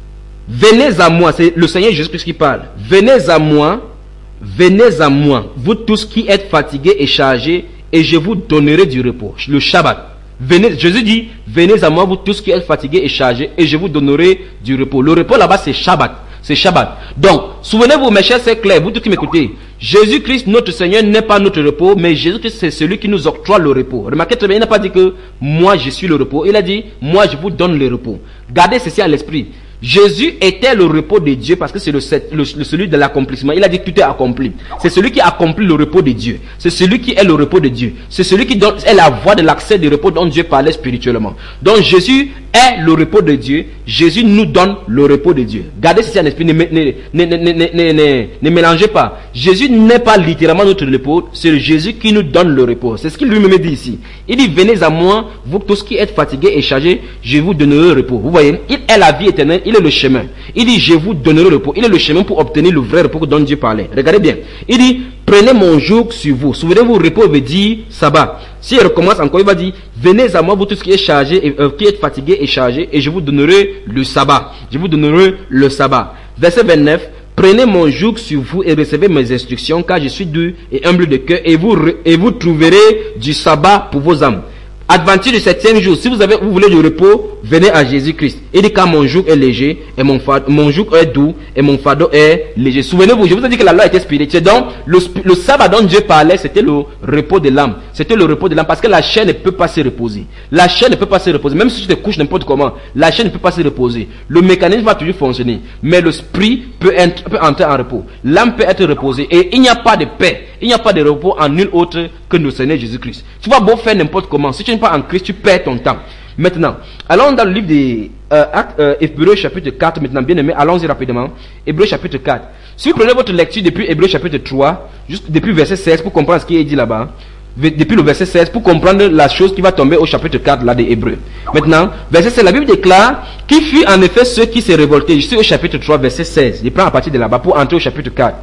Venez à moi. C'est le Seigneur Jésus-Christ qui parle. Venez à moi. Venez à moi, vous tous qui êtes fatigués et chargés, et je vous donnerai du repos. Le Shabbat. Venez, Jésus dit, venez à moi, vous tous qui êtes fatigués et chargés, et je vous donnerai du repos. Le repos là-bas, c'est Shabbat. C'est Shabbat. Donc, souvenez-vous, mes chers, c'est clair, vous tous qui m'écoutez. Jésus-Christ, notre Seigneur, n'est pas notre repos, mais Jésus-Christ, c'est celui qui nous octroie le repos. Remarquez très bien, il n'a pas dit que moi, je suis le repos. Il a dit, moi, je vous donne le repos. Gardez ceci à l'esprit. Jésus était le repos de Dieu parce que c'est le, le, le celui de l'accomplissement. Il a dit que tout est accompli. C'est celui qui accomplit le repos de Dieu. C'est celui qui est le repos de Dieu. C'est celui qui donne, est la voie de l'accès du repos dont Dieu parlait spirituellement. Donc Jésus est le repos de Dieu. Jésus nous donne le repos de Dieu. Gardez ceci en esprit. Ne, ne, ne, ne, ne, ne, ne, ne mélangez pas. Jésus n'est pas littéralement notre repos. C'est Jésus qui nous donne le repos. C'est ce qu'il lui-même dit ici. Il dit, venez à moi, vous tous qui êtes fatigués et chargés, je vous donnerai le repos. Vous voyez, il est la vie éternelle. Il est le chemin. Il dit, je vous donnerai le repos. Il est le chemin pour obtenir le vrai repos dont Dieu parlait. Regardez bien. Il dit, prenez mon joug sur vous. Souvenez-vous, repos veut dire sabbat. Si il recommence encore, il va dire, venez à moi, vous tous qui êtes chargés, et, euh, qui êtes fatigués et chargés, et je vous donnerai le sabbat. Je vous donnerai le sabbat. Verset vingt-neuf. Prenez mon joug sur vous et recevez mes instructions, car je suis doux et humble de cœur, et vous, et vous trouverez du sabbat pour vos âmes. Adventure du septième jour, si vous avez, vous voulez du repos, venez à Jésus-Christ. Il dit, car mon joug est léger, et mon fardeau, mon joug est doux, et mon fardeau est léger. Souvenez-vous, je vous ai dit que la loi était spirituelle. Donc, le, le sabbat dont Dieu parlait, c'était le repos de l'âme. C'était le repos de l'âme, parce que la chair ne peut pas se reposer. La chair ne peut pas se reposer. Même si tu te couches n'importe comment, la chair ne peut pas se reposer. Le mécanisme va toujours fonctionner. Mais l'esprit peut, être, peut entrer en repos. L'âme peut être reposée. Et il n'y a pas de paix. Il n'y a pas de repos en nul autre que notre Seigneur Jésus-Christ. Tu vas beau faire n'importe comment. Si tu n'es pas en Christ, tu perds ton temps. Maintenant, allons dans le livre des euh, Actes, euh, Hébreux chapitre quatre. Maintenant, bien aimé, allons-y rapidement. Hébreux chapitre quatre. Si vous prenez votre lecture depuis Hébreux chapitre trois, juste depuis verset seize, pour comprendre ce qui est dit là-bas, depuis le verset seize, pour comprendre la chose qui va tomber au chapitre quatre là des Hébreux. Maintenant, verset seize, la Bible déclare, qui fut en effet ceux qui s'est révoltés. Je suis au chapitre trois, verset seize. Je prends à partir de là-bas pour entrer au chapitre quatre.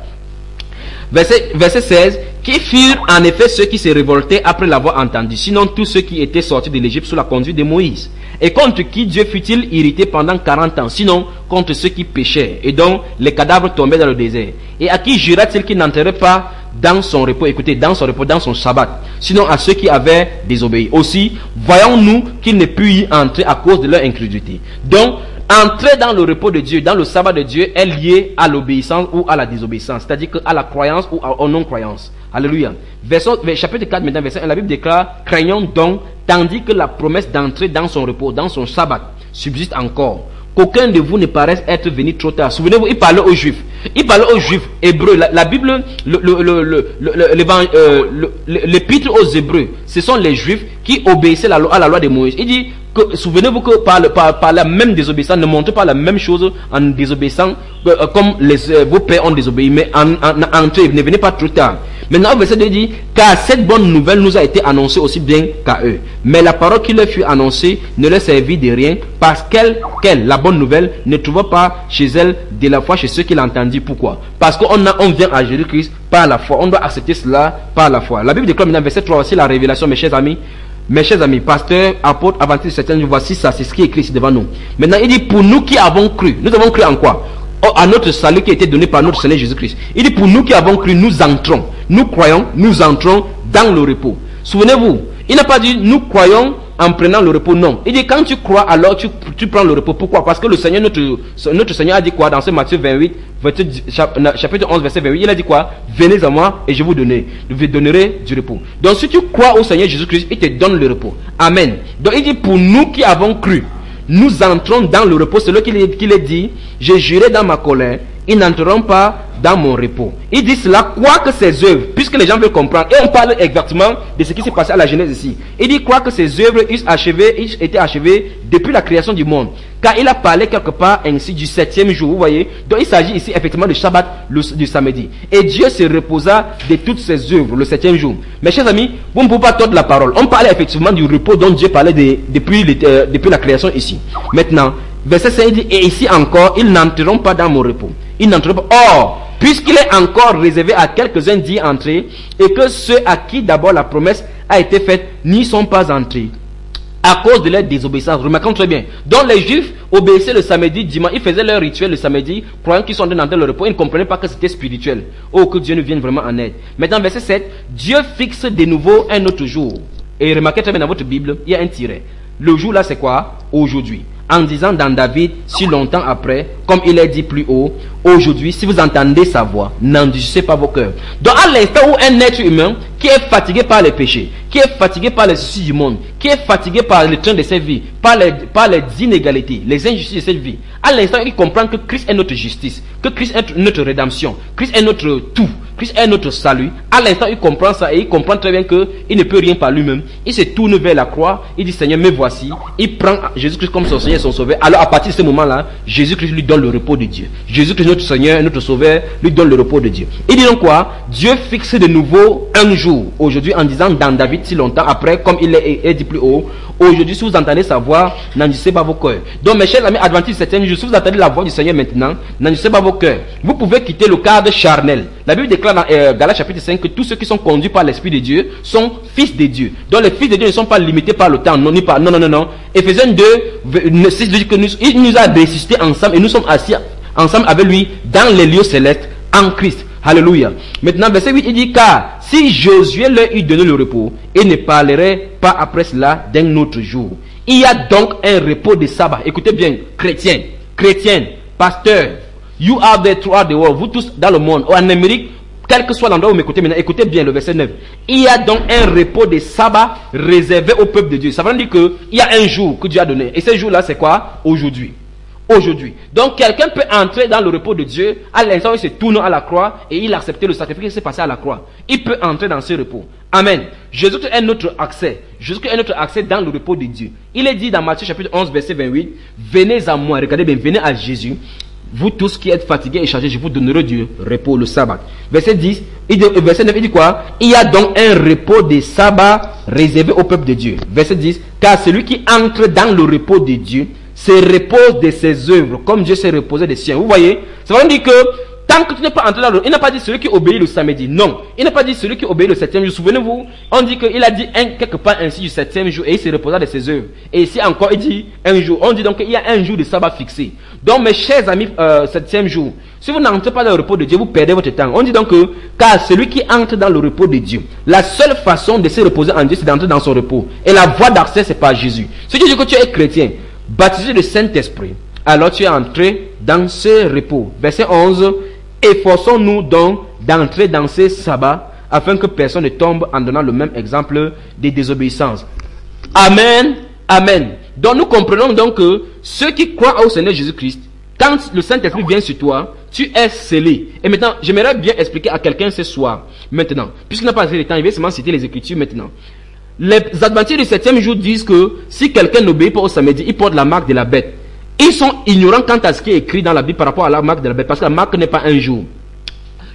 Verset, verset seize, qui furent en effet ceux qui se révoltaient après l'avoir entendu, sinon tous ceux qui étaient sortis de l'Égypte sous la conduite de Moïse. Et contre qui Dieu fut-il irrité pendant quarante ans, sinon contre ceux qui péchaient, et dont les cadavres tombaient dans le désert. Et à qui jura-t-il qu'il n'entrerait pas dans son repos, écoutez, dans son repos, dans son sabbat, sinon à ceux qui avaient désobéi. Aussi, voyons-nous qu'ils ne purent y entrer à cause de leur incrédulité. Donc, entrer dans le repos de Dieu, dans le sabbat de Dieu, est lié à l'obéissance ou à la désobéissance, c'est-à-dire à la croyance ou à la non-croyance. Alléluia. Verset, chapitre quatre, maintenant, verset un, la Bible déclare, craignons donc, tandis que la promesse d'entrer dans son repos, dans son sabbat, subsiste encore. Qu'aucun de vous ne paraisse être venu trop tard. Souvenez-vous, il parlait aux Juifs. Il parlait aux Juifs hébreux. La, la Bible, le, le, le, le, le, euh, le, l'épître aux Hébreux, ce sont les Juifs qui obéissaient la loi, à la loi de Moïse. Il dit que, souvenez-vous que par, par, par la même désobéissance, ne montrez pas la même chose en désobéissant euh, comme les, euh, vos pères ont désobéi, mais en, en, en, entrez, ne venez pas trop tard. Maintenant, verset deux dit, car cette bonne nouvelle nous a été annoncée aussi bien qu'à eux. Mais la parole qui leur fut annoncée ne leur servit de rien, parce qu'elle, qu'elle, la bonne nouvelle, ne trouva pas chez elle de la foi chez ceux qui l'entendirent. Pourquoi? Parce qu'on a, on vient à Jésus-Christ par la foi. On doit accepter cela par la foi. La Bible déclare maintenant, verset trois, aussi la révélation, mes chers amis. Mes chers amis, pasteurs, apôtres, adventistes, certains, voici ça, c'est ce qui est écrit ici devant nous. Maintenant, il dit, pour nous qui avons cru, nous avons cru en quoi? Oh, à notre salut qui a été donné par notre Seigneur Jésus-Christ. Il dit, pour nous qui avons cru, nous entrons, nous croyons, nous entrons dans le repos. Souvenez-vous, il n'a pas dit, nous croyons en prenant le repos, non. Il dit, quand tu crois, alors tu, tu prends le repos. Pourquoi? Parce que le Seigneur, notre, notre Seigneur a dit quoi dans ce Matthieu vingt-huit, chapitre onze, verset vingt-huit, il a dit quoi? Venez à moi et je vous donnerai, je vous donnerai du repos. Donc si tu crois au Seigneur Jésus-Christ, il te donne le repos. Amen. Donc il dit, pour nous qui avons cru, nous entrons dans le repos. C'est là qu'il est, qu'il est dit, je jurai dans ma colère, ils n'entreront pas dans mon repos. Il dit cela, quoi que ses œuvres, puisque les gens veulent comprendre, et on parle exactement de ce qui s'est passé à la Genèse ici. Il dit, quoi que ses œuvres eussent achevé, eussent été achevées depuis la création du monde. Car il a parlé quelque part ainsi du septième jour, vous voyez. Donc il s'agit ici effectivement du Shabbat, le, du samedi. Et Dieu se reposa de toutes ses œuvres le septième jour. Mes chers amis, vous ne pouvez pas tordre la parole. On parlait effectivement du repos dont Dieu parlait de, depuis, euh, depuis la création ici. Maintenant, verset cinq dit, et ici encore, ils n'entreront pas dans mon repos. Ils n'entreront pas. Or, puisqu'il est encore réservé à quelques-uns d'y entrer, et que ceux à qui d'abord la promesse a été faite n'y sont pas entrés, à cause de leur désobéissance. Remarquons très bien. Donc les Juifs obéissaient le samedi, dimanche, ils faisaient leur rituel le samedi, croyant qu'ils sont dans le repos, ils ne comprenaient pas que c'était spirituel. Oh, que Dieu nous vienne vraiment en aide. Maintenant, verset sept, Dieu fixe de nouveau un autre jour. Et remarquez très bien dans votre Bible, il y a un tiret. Le jour là, c'est quoi? Aujourd'hui. En disant dans David, si longtemps après, comme il est dit plus haut, aujourd'hui, si vous entendez sa voix, n'endurcissez pas vos cœurs. Donc à l'instant où un être humain qui est fatigué par les péchés, qui est fatigué par les soucis du monde, qui est fatigué par le train de cette vie, par les, par les inégalités, les injustices de cette vie, à l'instant il comprend que Christ est notre justice, que Christ est notre rédemption, Christ est notre tout, Christ est notre salut. À l'instant il comprend ça et il comprend très bien que il ne peut rien par lui-même. Il se tourne vers la croix, il dit Seigneur, me voici. Il prend Jésus-Christ comme son Seigneur et son Sauveur. Alors à partir de ce moment-là, Jésus-Christ lui donne le repos de Dieu. Jésus-Christ notre Seigneur, notre Sauveur, lui donne le repos de Dieu. Il dit donc quoi? Dieu fixe de nouveau un jour, aujourd'hui, en disant dans David si longtemps après, comme il est, est dit plus haut, aujourd'hui si vous entendez sa voix, n'endurcissez pas vos cœurs. Donc mes chers amis adventistes septième jour, si vous entendez la voix du Seigneur maintenant, n'endurcissez pas vos cœurs. Vous pouvez quitter le cadre charnel. La Bible déclare dans euh, Galates chapitre cinq que tous ceux qui sont conduits par l'Esprit de Dieu sont fils de Dieu. Donc les fils de Dieu ne sont pas limités par le temps, non, ni par, non, non, non, non. Éphésiens deux, six dit que nous, il nous a ressuscités ensemble et nous sommes assis ensemble avec lui dans les lieux célestes en Christ. Alléluia. Maintenant, verset huit, il dit, car si Josué leur eût donné le repos, il ne parlerait pas après cela d'un autre jour. Il y a donc un repos de sabbat. Écoutez bien, chrétiens, chrétiennes, pasteurs, you are there throughout the world, vous tous dans le monde, ou en Amérique, quel que soit l'endroit où vous m'écoutez maintenant, écoutez bien le verset neuf. Il y a donc un repos de sabbat réservé au peuple de Dieu. Ça veut dire qu'il y a un jour que Dieu a donné. Et ce jour-là, c'est quoi? Aujourd'hui. Aujourd'hui. Donc quelqu'un peut entrer dans le repos de Dieu à l'instant où il se tourne à la croix et il a accepté le sacrifice qui s'est passé à la croix. Il peut entrer dans ce repos. Amen. Jésus-Christ est notre accès. Jésus-Christ est notre accès dans le repos de Dieu. Il est dit dans Matthieu chapitre onze verset vingt-huit, venez à moi, regardez bien, venez à Jésus. Vous tous qui êtes fatigués et chargés, je vous donnerai du repos, le sabbat. Verset dix, il dit, verset neuf, il dit quoi? Il y a donc un repos de sabbat réservé au peuple de Dieu. Verset dix, car celui qui entre dans le repos de Dieu se repose de ses œuvres, comme Dieu s'est reposé des siens. Vous voyez? Ça veut dire que tant que tu n'es pas entré dans le... Il n'a pas dit celui qui obéit le samedi. Non. Il n'a pas dit celui qui obéit le septième jour. Souvenez-vous, on dit qu'il a dit un, quelque part ainsi du septième jour et il se reposa de ses œuvres. Et ici encore, il dit un jour. On dit donc qu'il y a un jour de sabbat fixé. Donc mes chers amis, euh, septième jour, si vous n'entrez pas dans le repos de Dieu, vous perdez votre temps. On dit donc que, car celui qui entre dans le repos de Dieu, la seule façon de se reposer en Dieu, c'est d'entrer dans son repos. Et la voie d'accès, c'est par Jésus. Si tu dis que tu es chrétien, baptisé de Saint-Esprit, alors tu es entré dans ce repos. Verset onze, efforçons-nous donc d'entrer dans ce sabbat afin que personne ne tombe en donnant le même exemple de désobéissance. Amen, amen. Donc nous comprenons donc que ceux qui croient au Seigneur Jésus-Christ, quand le Saint-Esprit vient sur toi, tu es scellé. Et maintenant, j'aimerais bien expliquer à quelqu'un ce soir, maintenant, puisqu'il n'a pas assez de temps, il va seulement citer les Écritures maintenant. Les adventistes du septième jour disent que si quelqu'un n'obéit pas au samedi, il porte la marque de la bête. Ils sont ignorants quant à ce qui est écrit dans la Bible par rapport à la marque de la bête, parce que la marque n'est pas un jour.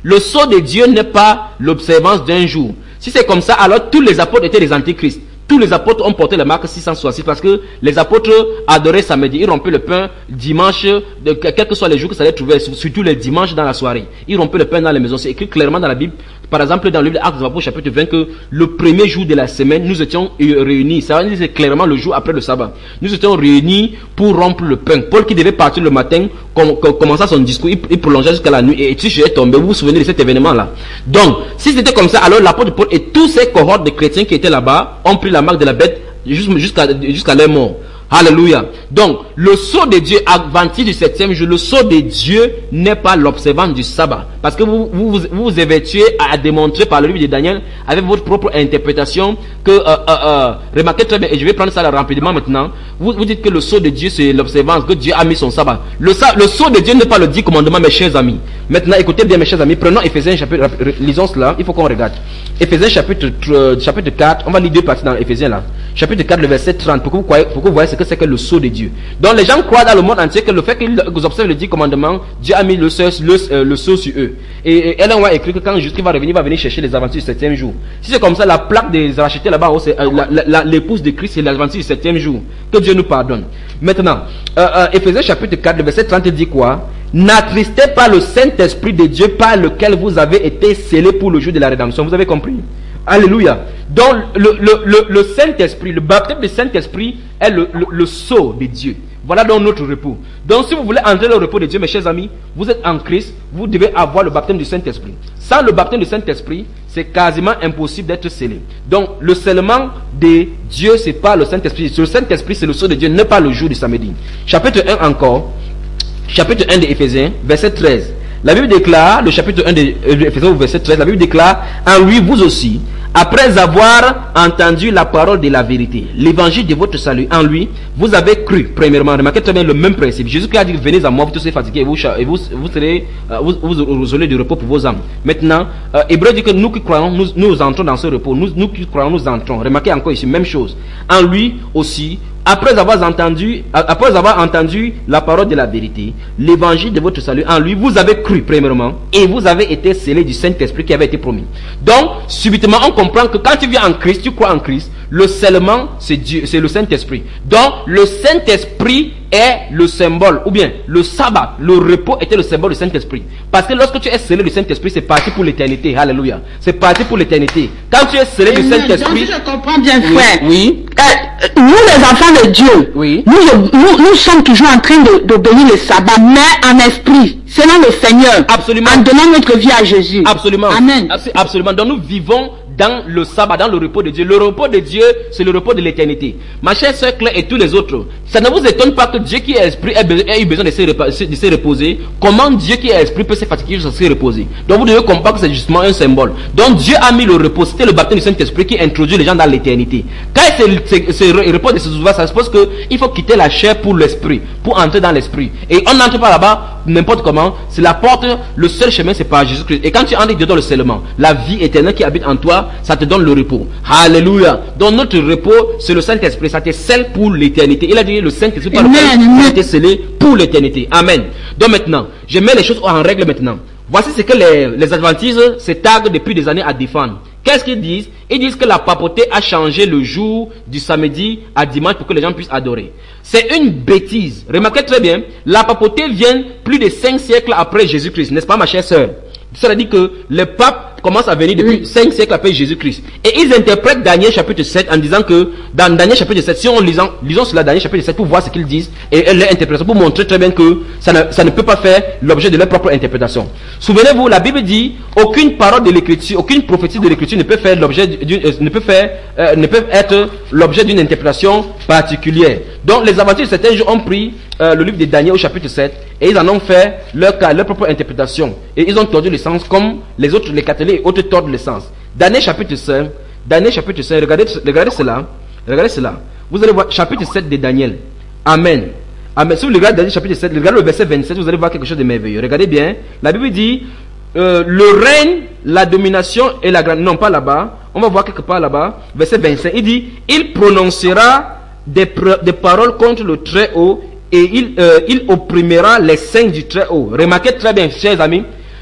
Le sceau de Dieu n'est pas l'observance d'un jour. Si c'est comme ça, alors tous les apôtres étaient des antichrists. Tous les apôtres ont porté la marque six cent soixante-six parce que les apôtres adoraient samedi. Ils rompaient le pain dimanche, de, quels que soient les jours que ça allait trouver, surtout les dimanches dans la soirée. Ils rompaient le pain dans les maisons. C'est écrit clairement dans la Bible. Par exemple, dans le livre d'Actes des Apôtres, chapitre vingt, que le premier jour de la semaine, nous étions réunis. Ça veut dire c'est clairement le jour après le sabbat. Nous étions réunis pour rompre le pain. Paul qui devait partir le matin, com com commença son discours, il, il prolongeait jusqu'à la nuit. Et si je suis tombé, vous vous souvenez de cet événement-là. Donc, si c'était comme ça, alors l'apôtre Paul et tous ces cohortes de chrétiens qui étaient là-bas ont pris la marque de la bête jusqu'à jusqu'à leur mort. Alléluia. Donc, le sceau de Dieu, adventiste du septième jour, le sceau de Dieu n'est pas l'observance du sabbat. Parce que vous vous, vous, vous évertuez à démontrer par le livre de Daniel, avec votre propre interprétation, que, euh, euh, euh, remarquez très bien, et je vais prendre ça rapidement maintenant, vous, vous dites que le sceau de Dieu, c'est l'observance, que Dieu a mis son sabbat. Le, le sceau de Dieu n'est pas le dix commandements, mes chers amis. Maintenant, écoutez bien, mes chers amis, prenons Éphésiens chapitre, lisons cela, il faut qu'on regarde. Éphésiens chapitre, euh, chapitre quatre, on va lire deux parties dans Éphésiens là. Chapitre quatre, le verset trente, pour que vous, croyez, pour que vous voyez ce que c'est que le sceau de Dieu. Donc les gens croient dans le monde entier que le fait qu'ils observent les dix commandements, Dieu a mis le, le, euh, le sceau sur eux. Et, et Ellen White a écrit que quand Jésus va revenir, il va venir chercher les adventistes du septième jour. Si c'est comme ça, la plaque des rachetés là-bas, c'est euh, l'épouse de Christ, c'est l'adventiste du septième jour. Que Dieu nous pardonne. Maintenant, euh, euh, Éphésiens chapitre quatre, le verset trente dit quoi? N'attristez pas le Saint-Esprit de Dieu par lequel vous avez été scellés pour le jour de la rédemption. Vous avez compris? Alléluia. Donc le, le, le, le Saint-Esprit, le baptême du Saint-Esprit est le, le, le sceau de Dieu. Voilà donc notre repos. Donc si vous voulez entrer dans le repos de Dieu, mes chers amis, vous êtes en Christ, vous devez avoir le baptême du Saint-Esprit. Sans le baptême du Saint-Esprit, c'est quasiment impossible d'être scellé. Donc le scellement de Dieu, c'est pas le Saint-Esprit. Le Saint-Esprit, c'est le sceau de Dieu, n'est pas le jour du samedi. Chapitre un encore, chapitre un de Éphésiens, verset treize. La Bible déclare, le chapitre un de Éphésiens, verset treize, la Bible déclare, en lui, vous aussi, après avoir entendu la parole de la vérité, l'évangile de votre salut, en lui, vous avez cru, premièrement. Remarquez très bien le même principe. Jésus-Christ a dit, venez à moi, vous tous fatigués, et vous, et vous, vous serez, euh, vous, vous, vous aurez du repos pour vos âmes. Maintenant, euh, Hébreu dit que nous qui croyons, nous, nous entrons dans ce repos. Nous, nous qui croyons, nous entrons. Remarquez encore ici, même chose. En lui aussi, après avoir entendu, après avoir entendu la parole de la vérité, l'évangile de votre salut, en lui, vous avez cru, premièrement, et vous avez été scellés du Saint-Esprit qui avait été promis. Donc, subitement, on comprend que quand tu viens en Christ, tu crois en Christ, le scellement, c'est Dieu, c'est le Saint-Esprit. Donc, le Saint-Esprit est le symbole, ou bien le sabbat, le repos était le symbole du Saint-Esprit. Parce que lorsque tu es scellé du Saint-Esprit, c'est parti pour l'éternité. Alléluia. C'est parti pour l'éternité. Quand tu es scellé du Saint-Esprit. Donc, je comprends bien, frère. Oui. Euh, nous, les enfants de Dieu, oui. nous, nous, nous sommes toujours en train d'obéir le sabbat, mais en esprit, selon le Seigneur. Absolument. En donnant notre vie à Jésus. Absolument. Amen. Absolument. Donc, nous vivons dans le sabbat, dans le repos de Dieu. Le repos de Dieu, c'est le repos de l'éternité. Ma chère sœur Claire et tous les autres, ça ne vous étonne pas que Dieu qui est esprit ait eu besoin de se, de se reposer. Comment Dieu qui est esprit peut se fatiguer de se reposer? Donc vous devez comprendre que c'est justement un symbole. Donc Dieu a mis le repos, c'était le baptême du Saint-Esprit qui introduit les gens dans l'éternité. Quand ce repos de se ouvert, ça suppose qu'il faut quitter la chair pour l'esprit, pour entrer dans l'esprit. Et on n'entre pas là-bas n'importe comment. C'est la porte, le seul chemin c'est par Jésus-Christ. Et quand tu entres dedans le seulement, la vie éternelle qui habite en toi, ça te donne le repos. Alléluia. Donc notre repos, c'est le Saint-Esprit. Ça te scelle pour l'éternité. Il a dit le Saint-Esprit par lequel tu as été scellé pour l'éternité. Amen. Donc maintenant, je mets les choses en règle maintenant. Voici ce que les, les adventistes se targuent depuis des années à défendre. Qu'est-ce qu'ils disent? Ils disent que la papauté a changé le jour du samedi à dimanche pour que les gens puissent adorer. C'est une bêtise. Remarquez très bien, la papauté vient plus de cinq siècles après Jésus-Christ, n'est-ce pas ma chère sœur? Ça veut dire que les papes commencent à venir depuis cinq siècles après Jésus-Christ. Et ils interprètent Daniel chapitre sept en disant que dans Daniel chapitre sept, si on lisant, lisons cela Daniel chapitre sept pour voir ce qu'ils disent et leur interprétation, pour montrer très bien que ça ne, ça ne peut pas faire l'objet de leur propre interprétation. Souvenez-vous, la Bible dit, aucune parole de l'écriture, aucune prophétie de l'écriture ne peut faire l'objet d'une, euh, ne peut faire, euh, ne peut être l'objet d'une interprétation particulière. Donc les adventistes certains jours ont pris euh, le livre de Daniel au chapitre sept et ils en ont fait leur, leur propre interprétation. Et ils ont tordu le sens comme les autres, les catholiques et autres tordent le sens. Daniel chapitre cinq, Daniel chapitre cinq, regardez, regardez cela, regardez cela. Vous allez voir chapitre sept de Daniel. Amen. Amen. Si vous regardez Daniel chapitre sept, regardez le verset vingt-sept, vous allez voir quelque chose de merveilleux. Regardez bien. La Bible dit, euh, le règne, la domination et la grande... Non, pas là-bas. On va voir quelque part là-bas. Verset vingt-cinq. Il dit, il prononcera des, des paroles contre le Très-Haut et il, euh, il opprimera les saints du Très-Haut. Remarquez très bien, chers amis.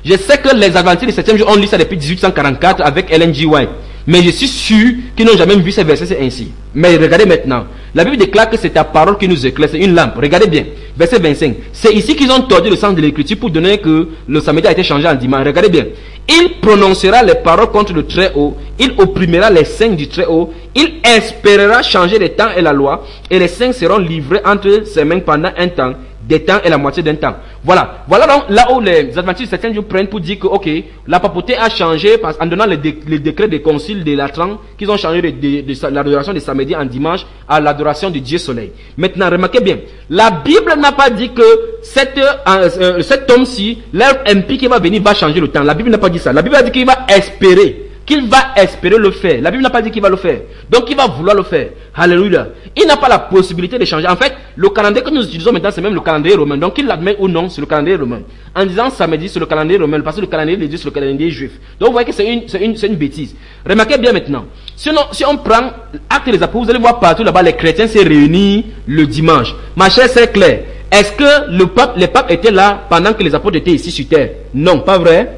Je sais que les adventistes du septième jour ont lu ça depuis dix-huit cent quarante-quatre avec Ellen G. White. Mais je suis sûr qu'ils n'ont jamais vu ces versets, c'est ainsi. Mais regardez maintenant. La Bible déclare que c'est ta parole qui nous éclaire, c'est une lampe. Regardez bien. Verset vingt-cinq. C'est ici qu'ils ont tordu le sens de l'écriture pour donner que le samedi a été changé en dimanche. Regardez bien. Il prononcera les paroles contre le Très-Haut. Il opprimera les saints du Très-Haut. Il espérera changer les temps et la loi. Et les saints seront livrés entre ses mains pendant un temps, des temps et la moitié d'un temps. Voilà. Voilà donc là où les adventistes certains jours prennent pour dire que, ok, la papauté a changé parce, en donnant les, dé, les décrets des conciles de Latran, qu'ils ont changé de, de, de, de l'adoration des samedis en dimanche à l'adoration du Dieu soleil. Maintenant, remarquez bien, la Bible n'a pas dit que cette, euh, euh, cet homme-ci, l'heure impie qui va venir va changer le temps. La Bible n'a pas dit ça. La Bible a dit qu'il va espérer. Qu'il va espérer le faire. La Bible n'a pas dit qu'il va le faire. Donc il va vouloir le faire. Alléluia. Il n'a pas la possibilité de changer. En fait, le calendrier que nous utilisons maintenant, c'est même le calendrier romain. Donc qu'il l'admet ou non, c'est le calendrier romain. En disant samedi, c'est le calendrier romain, parce que le calendrier de Dieu, c'est le calendrier juif. Donc vous voyez que c'est une, c'est une, c'est une bêtise. Remarquez bien maintenant. Si on, si on prend Actes des Apôtres, vous allez voir partout là-bas, les chrétiens s'est réunis le dimanche. Ma chère, c'est clair. Est-ce que le pape, les papes étaient là pendant que les apôtres étaient ici sur terre? Non, pas vrai?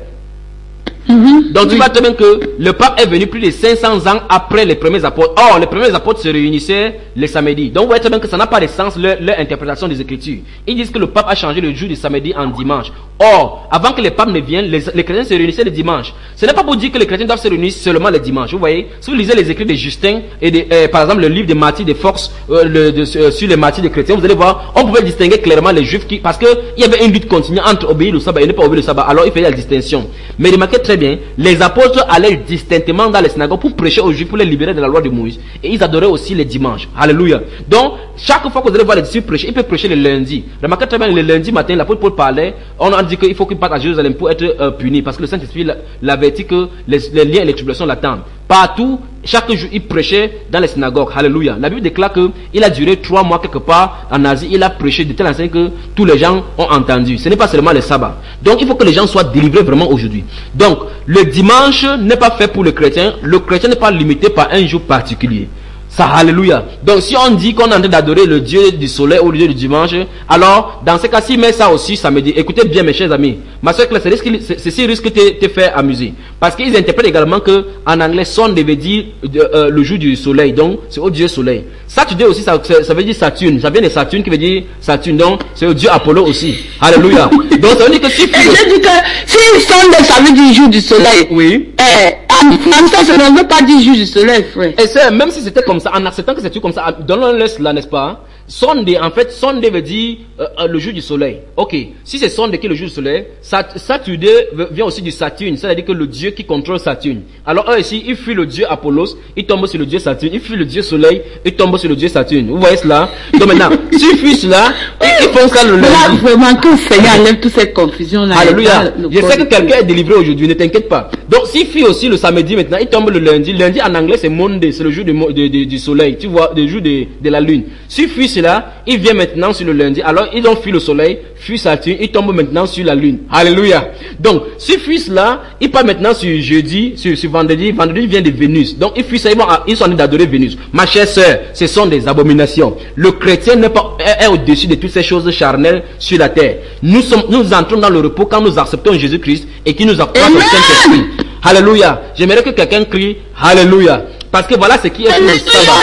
Mm-hmm. Donc tu vois très bien que le pape est venu plus de cinq cents ans après les premiers apôtres. Or, les premiers apôtres se réunissaient les samedis. Donc vous voyez très bien que ça n'a pas de sens leur, leur interprétation des Écritures. Ils disent que le pape a changé le jour du samedi en dimanche. Or, avant que les papes ne viennent, les, les chrétiens se réunissaient le dimanche. Ce n'est pas pour dire que les chrétiens doivent se réunir seulement le dimanche. Vous voyez, si vous lisez les écrits de Justin et de, euh, par exemple le livre des martyrs de Fox euh, le, de, euh, sur les martyrs des chrétiens, vous allez voir, on pouvait distinguer clairement les juifs qui, parce que il y avait une lutte continue entre obéir le sabbat et ne pas obéir le sabbat. Alors il fallait la distinction. Mais remarquez très bien, les apôtres allaient distinctement dans les synagogues pour prêcher aux juifs, pour les libérer de la loi de Moïse. Et ils adoraient aussi les dimanches. Alléluia. Donc, chaque fois que vous allez voir les disciples prêcher, ils peuvent prêcher le lundi. Remarquez très bien, le lundi matin, l'apôtre Paul parlait, on a dit qu'il faut qu'il parte à Jérusalem pour être euh, puni, parce que le Saint-Esprit l'avertit que les, les liens et les tribulations l'attendent. Partout, chaque jour, il prêchait dans les synagogues. Alléluia. La Bible déclare qu'il a duré trois mois quelque part en Asie. Il a prêché de telle enseigne que tous les gens ont entendu. Ce n'est pas seulement le sabbat. Donc, il faut que les gens soient délivrés vraiment aujourd'hui. Donc, le dimanche n'est pas fait pour le chrétien. Le chrétien n'est pas limité par un jour particulier. Ça, alléluia. Donc, si on dit qu'on est en train d'adorer le Dieu du soleil ou le Dieu du dimanche, alors, dans ce cas, s'il met ça aussi, ça me dit, écoutez bien, mes chers amis, ma soeur Claire, ceci risque de te faire amuser. Parce qu'ils interprètent également que, en anglais, Sunday veut dire euh, le jour du soleil. Donc, c'est au Dieu soleil. Saturday aussi, ça, ça veut dire Saturne. Ça vient de Saturne qui veut dire Saturne. Donc, c'est au Dieu Apollo aussi. Alléluia. Donc, ça veut dire que si... Et je dis que, si Sunday, ça veut dire jour du soleil. Oui. Eh, en français, ça ne veut pas dire jour du soleil, frère. Et c'est, même si c'était comme ça, en acceptant que c'est comme ça, donnons-le cela, n'est-ce pas? Sunday, en fait, Sunday veut dire euh, le jour du soleil. Ok, si c'est Sunday qui est le jour du soleil, Sat Saturday vient aussi du Saturne, c'est-à-dire que le dieu qui contrôle Saturne. Alors eux ici, ils fuient le dieu Apollos, ils tombent sur le dieu Saturne, ils fuient le dieu soleil, ils tombent sur le dieu Saturne. Vous voyez cela? Donc maintenant, s'ils fuient cela, ils, ils font ça le lundi. Là, vraiment, que le Seigneur enlève toute cette confusion-là. Alléluia. Je sais que quelqu'un est délivré aujourd'hui, ne t'inquiète pas. Donc s'ils fuient aussi le samedi maintenant, ils tombent le lundi. Lundi en anglais c'est Monday, c'est le jour de, de, de, du soleil, tu vois, le jour de, de la lune. S'ils fuient cela, ils viennent maintenant sur le lundi. Alors ils ont fui le soleil, fui Saturne, ils tombent maintenant sur la lune. Alléluia. Donc s'ils fuient cela, ils partent maintenant sur jeudi, sur, sur vendredi. Vendredi vient de Vénus. Donc ils fuient ça, ils, vont, ils sont en train d'adorer Vénus. Ma chère sœur, ce sont des abominations. Le chrétien n'est pas est, est au-dessus de toutes ces choses charnelles sur la terre. Nous sommes, nous entrons dans le repos quand nous acceptons Jésus-Christ et qui nous accorde le Saint-Esprit. Alléluia. J'aimerais que quelqu'un crie Alléluia. Parce que voilà ce qui est sur le sabbat.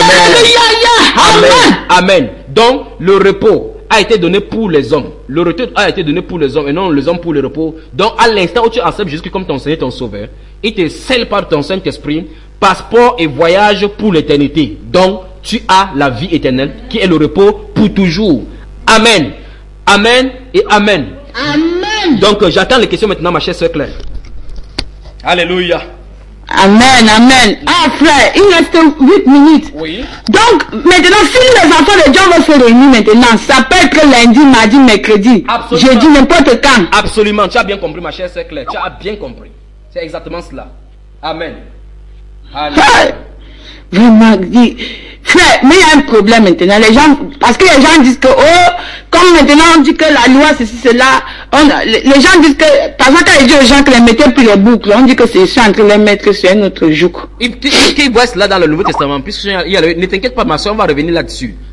Amen. Amen. Amen. Donc, le repos a été donné pour les hommes. Le retour a été donné pour les hommes et non les hommes pour le repos. Donc, à l'instant où tu acceptes Jésus comme ton Seigneur, ton Sauveur, il te scelle par ton Saint-Esprit, passeport et voyage pour l'éternité. Donc, tu as la vie éternelle qui est le repos pour toujours. Amen. Amen et Amen. Amen. Donc, euh, j'attends les questions maintenant, ma chère sœur Claire. Alléluia. Amen, amen. Ah frère, il reste huit minutes. Oui. Donc, maintenant, si les enfants de Dieu vont se réunir maintenant, ça peut être lundi, mardi, mercredi, absolument. Jeudi, n'importe quand. Absolument, tu as bien compris ma chère sœur Claire, tu as bien compris. C'est exactement cela. Amen. Alléluia. Hey, vraiment, dit, frère, mais il y a un problème maintenant. Les gens, parce que les gens disent que, oh, comme maintenant on dit que la loi, ceci, cela, on, les, les gens disent que, par exemple, quand ils disent aux gens qu'ils les mettaient plus les boucles, on dit que c'est ça entre les mettre sur un autre joug. Ils voient cela dans le Nouveau Testament, puisque il y a le, ne t'inquiète pas, ma soeur, on va revenir là-dessus.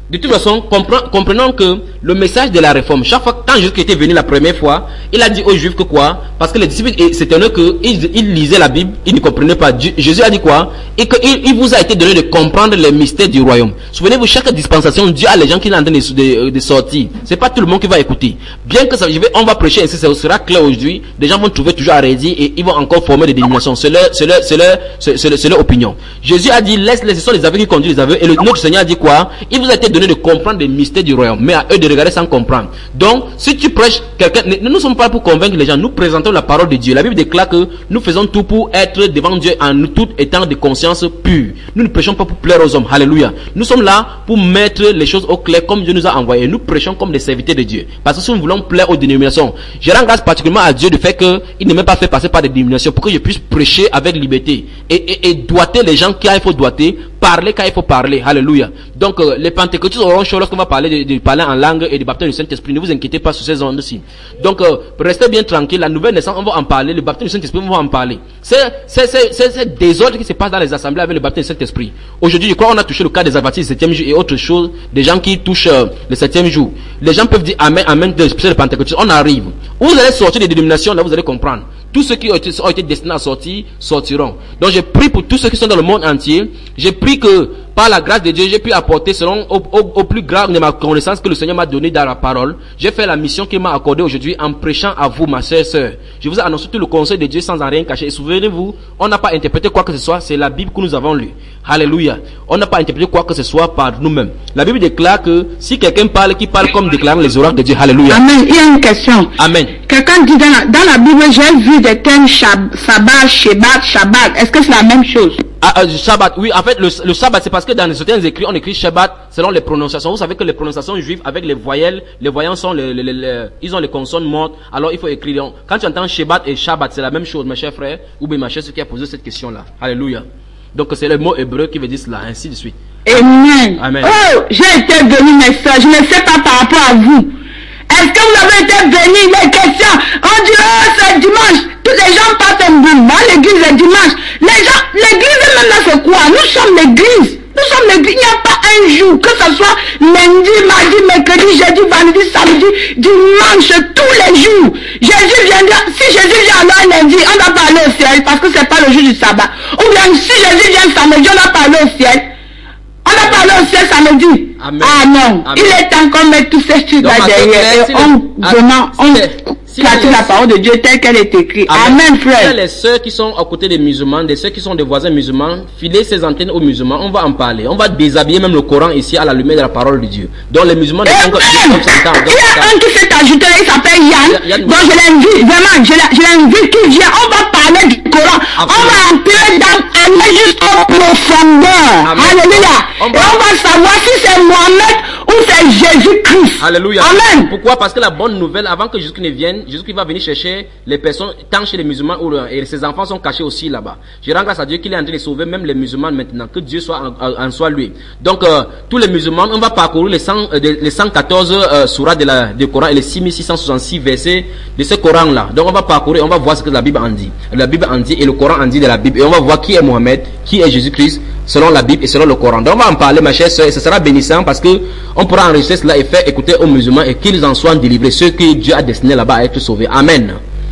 De toute façon, comprenons que le message de la réforme, chaque fois, quand Jésus était venu la première fois, il a dit aux Juifs que quoi? Parce que les disciples s'étonnaient qu'ils ils lisaient la Bible, ils ne comprenaient pas. Jésus a dit quoi? Et qu'il il vous a été donné de comprendre les mystères du royaume. Souvenez-vous, chaque dispensation, Dieu a les gens qui sont en train de, de, de sortir. C'est pas tout le monde qui va écouter. Bien que ça, je vais, on va prêcher ainsi, ça sera clair aujourd'hui. Les gens vont trouver toujours à redire et ils vont encore former des dénominations. C'est leur, c'est leur, c'est leur, c'est leur, c'est leur opinion. Jésus a dit, laisse, laisse, ce sont les aveugles qui conduisent les aveugles. Et le, notre Seigneur a dit quoi? Il vous a été donné de comprendre les mystères du royaume, mais à eux de regarder sans comprendre. Donc, si tu prêches quelqu'un, nous ne sommes pas pour convaincre les gens, nous présentons la parole de Dieu. La Bible déclare que nous faisons tout pour être devant Dieu en tout étant de conscience pure. Nous ne prêchons pas pour plaire aux hommes. Alléluia. Nous sommes là pour mettre les choses au clair comme Dieu nous a envoyés. Nous prêchons comme des serviteurs de Dieu. Parce que si nous voulons plaire aux dénominations, je rends grâce particulièrement à Dieu du fait qu'il ne m'a pas fait passer par des dénominations pour que je puisse prêcher avec liberté et, et, et doiter les gens quand il faut doiter, parler quand il faut parler. Alléluia. Donc, euh, les pentecôtistes auront chaud lorsqu'on va parler de, de parler en langue et de baptême du Saint-Esprit. Ne vous inquiétez pas sur ces ondes-ci. Donc, euh, restez bien tranquille. La nouvelle naissance, on va en parler. Le baptême du Saint-Esprit, on va en parler. C'est, c'est, c'est, c'est, c'est désordre qui se passe dans les assemblées avec le baptême du Saint-Esprit. Aujourd'hui, je crois qu'on a touché le cas des adventistes du septième jour et autre chose, des gens qui touchent euh, le septième jour. Les gens peuvent dire Amen, Amen, de le pentecôtistes. On arrive. Où vous allez sortir des dénominations, là, vous allez comprendre. Tous ceux qui ont été, ont été destinés à sortir, sortiront. Donc, je prie pour tous ceux qui sont dans le monde entier. J'ai pris que, par la grâce de Dieu, j'ai pu apporter selon au, au, au plus grave de ma connaissance que le Seigneur m'a donné dans la parole. J'ai fait la mission qu'il m'a accordée aujourd'hui en prêchant à vous, ma chère sœur. Je vous ai annoncé tout le conseil de Dieu sans en rien cacher. Et souvenez-vous, on n'a pas interprété quoi que ce soit, c'est la Bible que nous avons lue. Alléluia. On n'a pas interprété quoi que ce soit par nous-mêmes. La Bible déclare que si quelqu'un parle, qui parle comme déclarant les oracles de Dieu. Alléluia. Amen. Il y a une question. Amen. Quelqu'un dit dans la, dans la Bible, j'ai vu des termes sabbat, Shabbat, Shabbat. Est-ce que c'est la même chose? Ah, euh, Shabbat, oui, en fait, le, le Shabbat, c'est parce que dans certains écrits, on écrit Shabbat selon les prononciations. Vous savez que les prononciations juives, avec les voyelles, les voyants sont les, les, les, les ils ont les consonnes mortes, alors il faut écrire. Quand tu entends Shabbat et Shabbat, c'est la même chose, mes chers frères, ou bien ma chère, ce qui a posé cette question-là. Alléluia. Donc, c'est le mot hébreu qui veut dire cela, ainsi de suite. Amen. Amen. Oh, j'ai été béni, mes soeurs, je ne sais pas par rapport à vous. Est-ce que vous avez été bénis? Les questions, on dit, oh, c'est dimanche. Tous les gens partent un boum. L'église est dimanche. Les gens, l'église même là, c'est quoi? Nous sommes l'église. Nous sommes l'église. Il n'y a pas un jour, que ce soit lundi, mardi, mercredi, jeudi, vendredi, samedi, dimanche, tous les jours. Jésus viendra, si Jésus vient alors lundi, on va parler au ciel parce que c'est pas le jour du sabbat. Ou bien si Jésus vient samedi, on va parler au ciel. On a parlé au ciel samedi. Amen. Ah non, Amen. il est temps qu'on mette tous ces trucs là derrière. Et on vraiment, on pratique la parole de Dieu telle qu'elle est écrite. Amen, Amen frère. Il y a les sœurs qui sont à côté des musulmans, des sœurs qui sont des voisins musulmans, filer ces antennes aux musulmans, on va en parler. On va déshabiller même le Coran ici à la lumière de la parole de Dieu. Donc les musulmans, et même, il y a un qui s'est ajouté, il s'appelle Yann. Yann. Donc je l'invite, vraiment, je l'invite qu'il vient. On va parler du Coran. Absolument. On va entrer dans, aller jusqu'au profondeur. Amen. Alléluia. On va... Et on va savoir si c'est Mohamed ou c'est Jésus-Christ. Alléluia. Amen. Pourquoi? Parce que la bonne nouvelle, avant que Jésus-Christ ne vienne, Jésus-Christ va venir chercher les personnes, tant chez les musulmans, où, et ses enfants sont cachés aussi là-bas. Je rends grâce à Dieu qu'il est en train de sauver même les musulmans maintenant, que Dieu soit en, en soi lui. Donc, euh, tous les musulmans, on va parcourir les, cent, euh, les cent quatorze euh, sourates de la, du Coran et les six mille six cent soixante-six versets de ce Coran-là. Donc, on va parcourir, on va voir ce que la Bible en dit. La Bible en dit et le Coran en dit de la Bible. Et on va voir qui est Mohamed, qui est Jésus-Christ, selon la Bible et selon le Coran. Donc, on va en parler, ma chère sœur, et ce sera bénissant parce que on pourra enregistrer cela et faire écouter aux musulmans et qu'ils en soient délivrés, ceux que Dieu a destinés là-bas à être sauvés. Amen.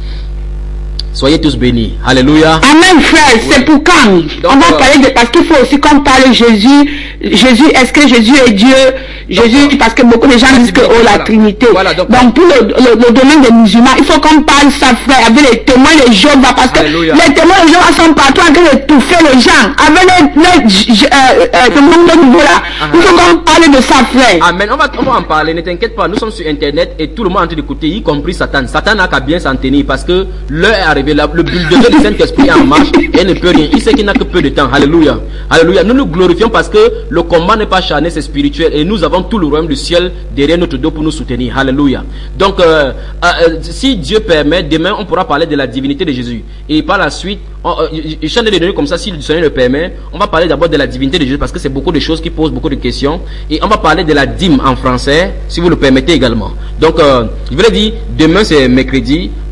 Soyez tous bénis. Alléluia. Amen, frère. Oui. C'est pour quand? Donc, on va euh, parler de, parce qu'il faut aussi qu'on parle de Jésus. Jésus, est-ce que Jésus est Dieu? Jésus, donc, parce que beaucoup de gens disent que, oh, voilà. La Trinité. Voilà, donc, donc, pour le, le, le domaine des musulmans, il faut qu'on parle ça, frère, avec les témoins de Jéhovah, parce que Alléluia. Les témoins de Jéhovah sont partout en train d'étouffer les gens, avec les, les, euh, euh, le monde de niveau là. Uh-huh. Il faut qu'on parle de ça, frère. Amen. On va, on va en parler, ne t'inquiète pas. Nous sommes sur Internet et tout le monde est en train d'écouter, y compris Satan. Satan n'a qu'à bien s'en tenir parce que l'heure est arrivée. Le bulldozer du Saint-Esprit est en marche et il ne peut rien. Il sait qu'il n'a que peu de temps. Alléluia. Alléluia. Nous nous glorifions parce que le combat n'est pas charnel, c'est spirituel et nous avons tout le royaume du ciel derrière notre dos pour nous soutenir. Alléluia. Donc, euh, euh, si Dieu permet, demain on pourra parler de la divinité de Jésus. Et par la suite, je change des données comme ça, si le Seigneur le permet. On va parler d'abord de la divinité de Jésus parce que c'est beaucoup de choses qui posent beaucoup de questions. Et on va parler de la dîme en français, si vous le permettez également. Donc, euh, je voulais dire, demain c'est mercredi.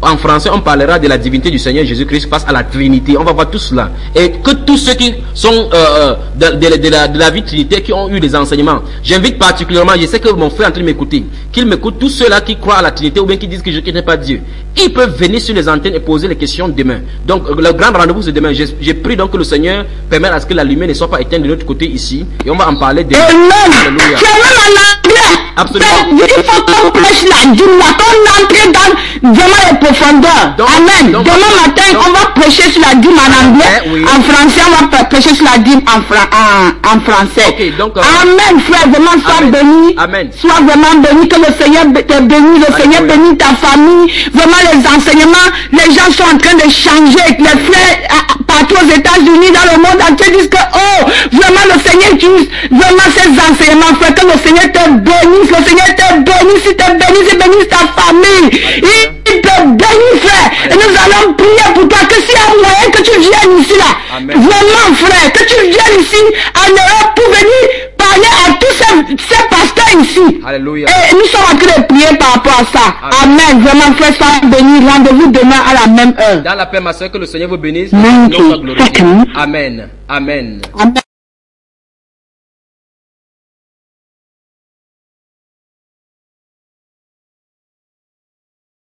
en français, on parlera de la divinité du Seigneur Jésus-Christ face à la Trinité. On va voir tout cela. Et que tous ceux qui sont euh, de, de, de, la, de la vie trinité, qui ont eu des enseignements, j'invite particulièrement, je sais que mon frère est en train de m'écouter, qu'il m'écoute, tous ceux-là qui croient à la Trinité ou bien qui disent que je n'ai pas Dieu. Ils peuvent venir sur les antennes et poser les questions demain. Donc, le grand rendez-vous c'est demain. J'ai pris donc que le Seigneur permette à ce que la lumière ne soit pas éteinte de l'autre côté ici. Et on va en parler demain. Alléluia. Absolument. Il faut qu'on prêche la Bible, qu'on entre dans vraiment les profondeurs. Donc, Amen. Donc, demain matin, donc, on va prêcher sur la Bible en anglais. Oui. En français, on va prêcher sur la Bible en, fra en, en français. Okay, donc, euh, Amen, frère. Vraiment, sois béni. Amen. Sois vraiment béni. Que le Seigneur te bénisse. Le Amen. Seigneur bénisse ta famille. Vraiment, les enseignements, les gens sont en train de changer. Les frères, partout aux États-Unis, dans le monde entier, disent que, oh, vraiment, le Seigneur utilise vraiment ces enseignements. Frère, que le Seigneur te bénisse. Le Seigneur te bénisse. Il te bénisse. Il bénisse ta famille. Il te bénisse, frère. Et nous allons prier pour toi. Que s'il y a moyen que tu viennes ici, là. Amen. Vraiment, frère, que tu viennes ici en Europe pour venir parler à tous ces, ces pasteurs ici. Alléluia. Et nous sommes en train de prier par rapport à ça. Amen. Amen. Vraiment, frère, sois béni. Rendez-vous demain à la même heure. Dans la paix, ma soeur, que le Seigneur vous bénisse. Amen. Amen. Amen. Amen.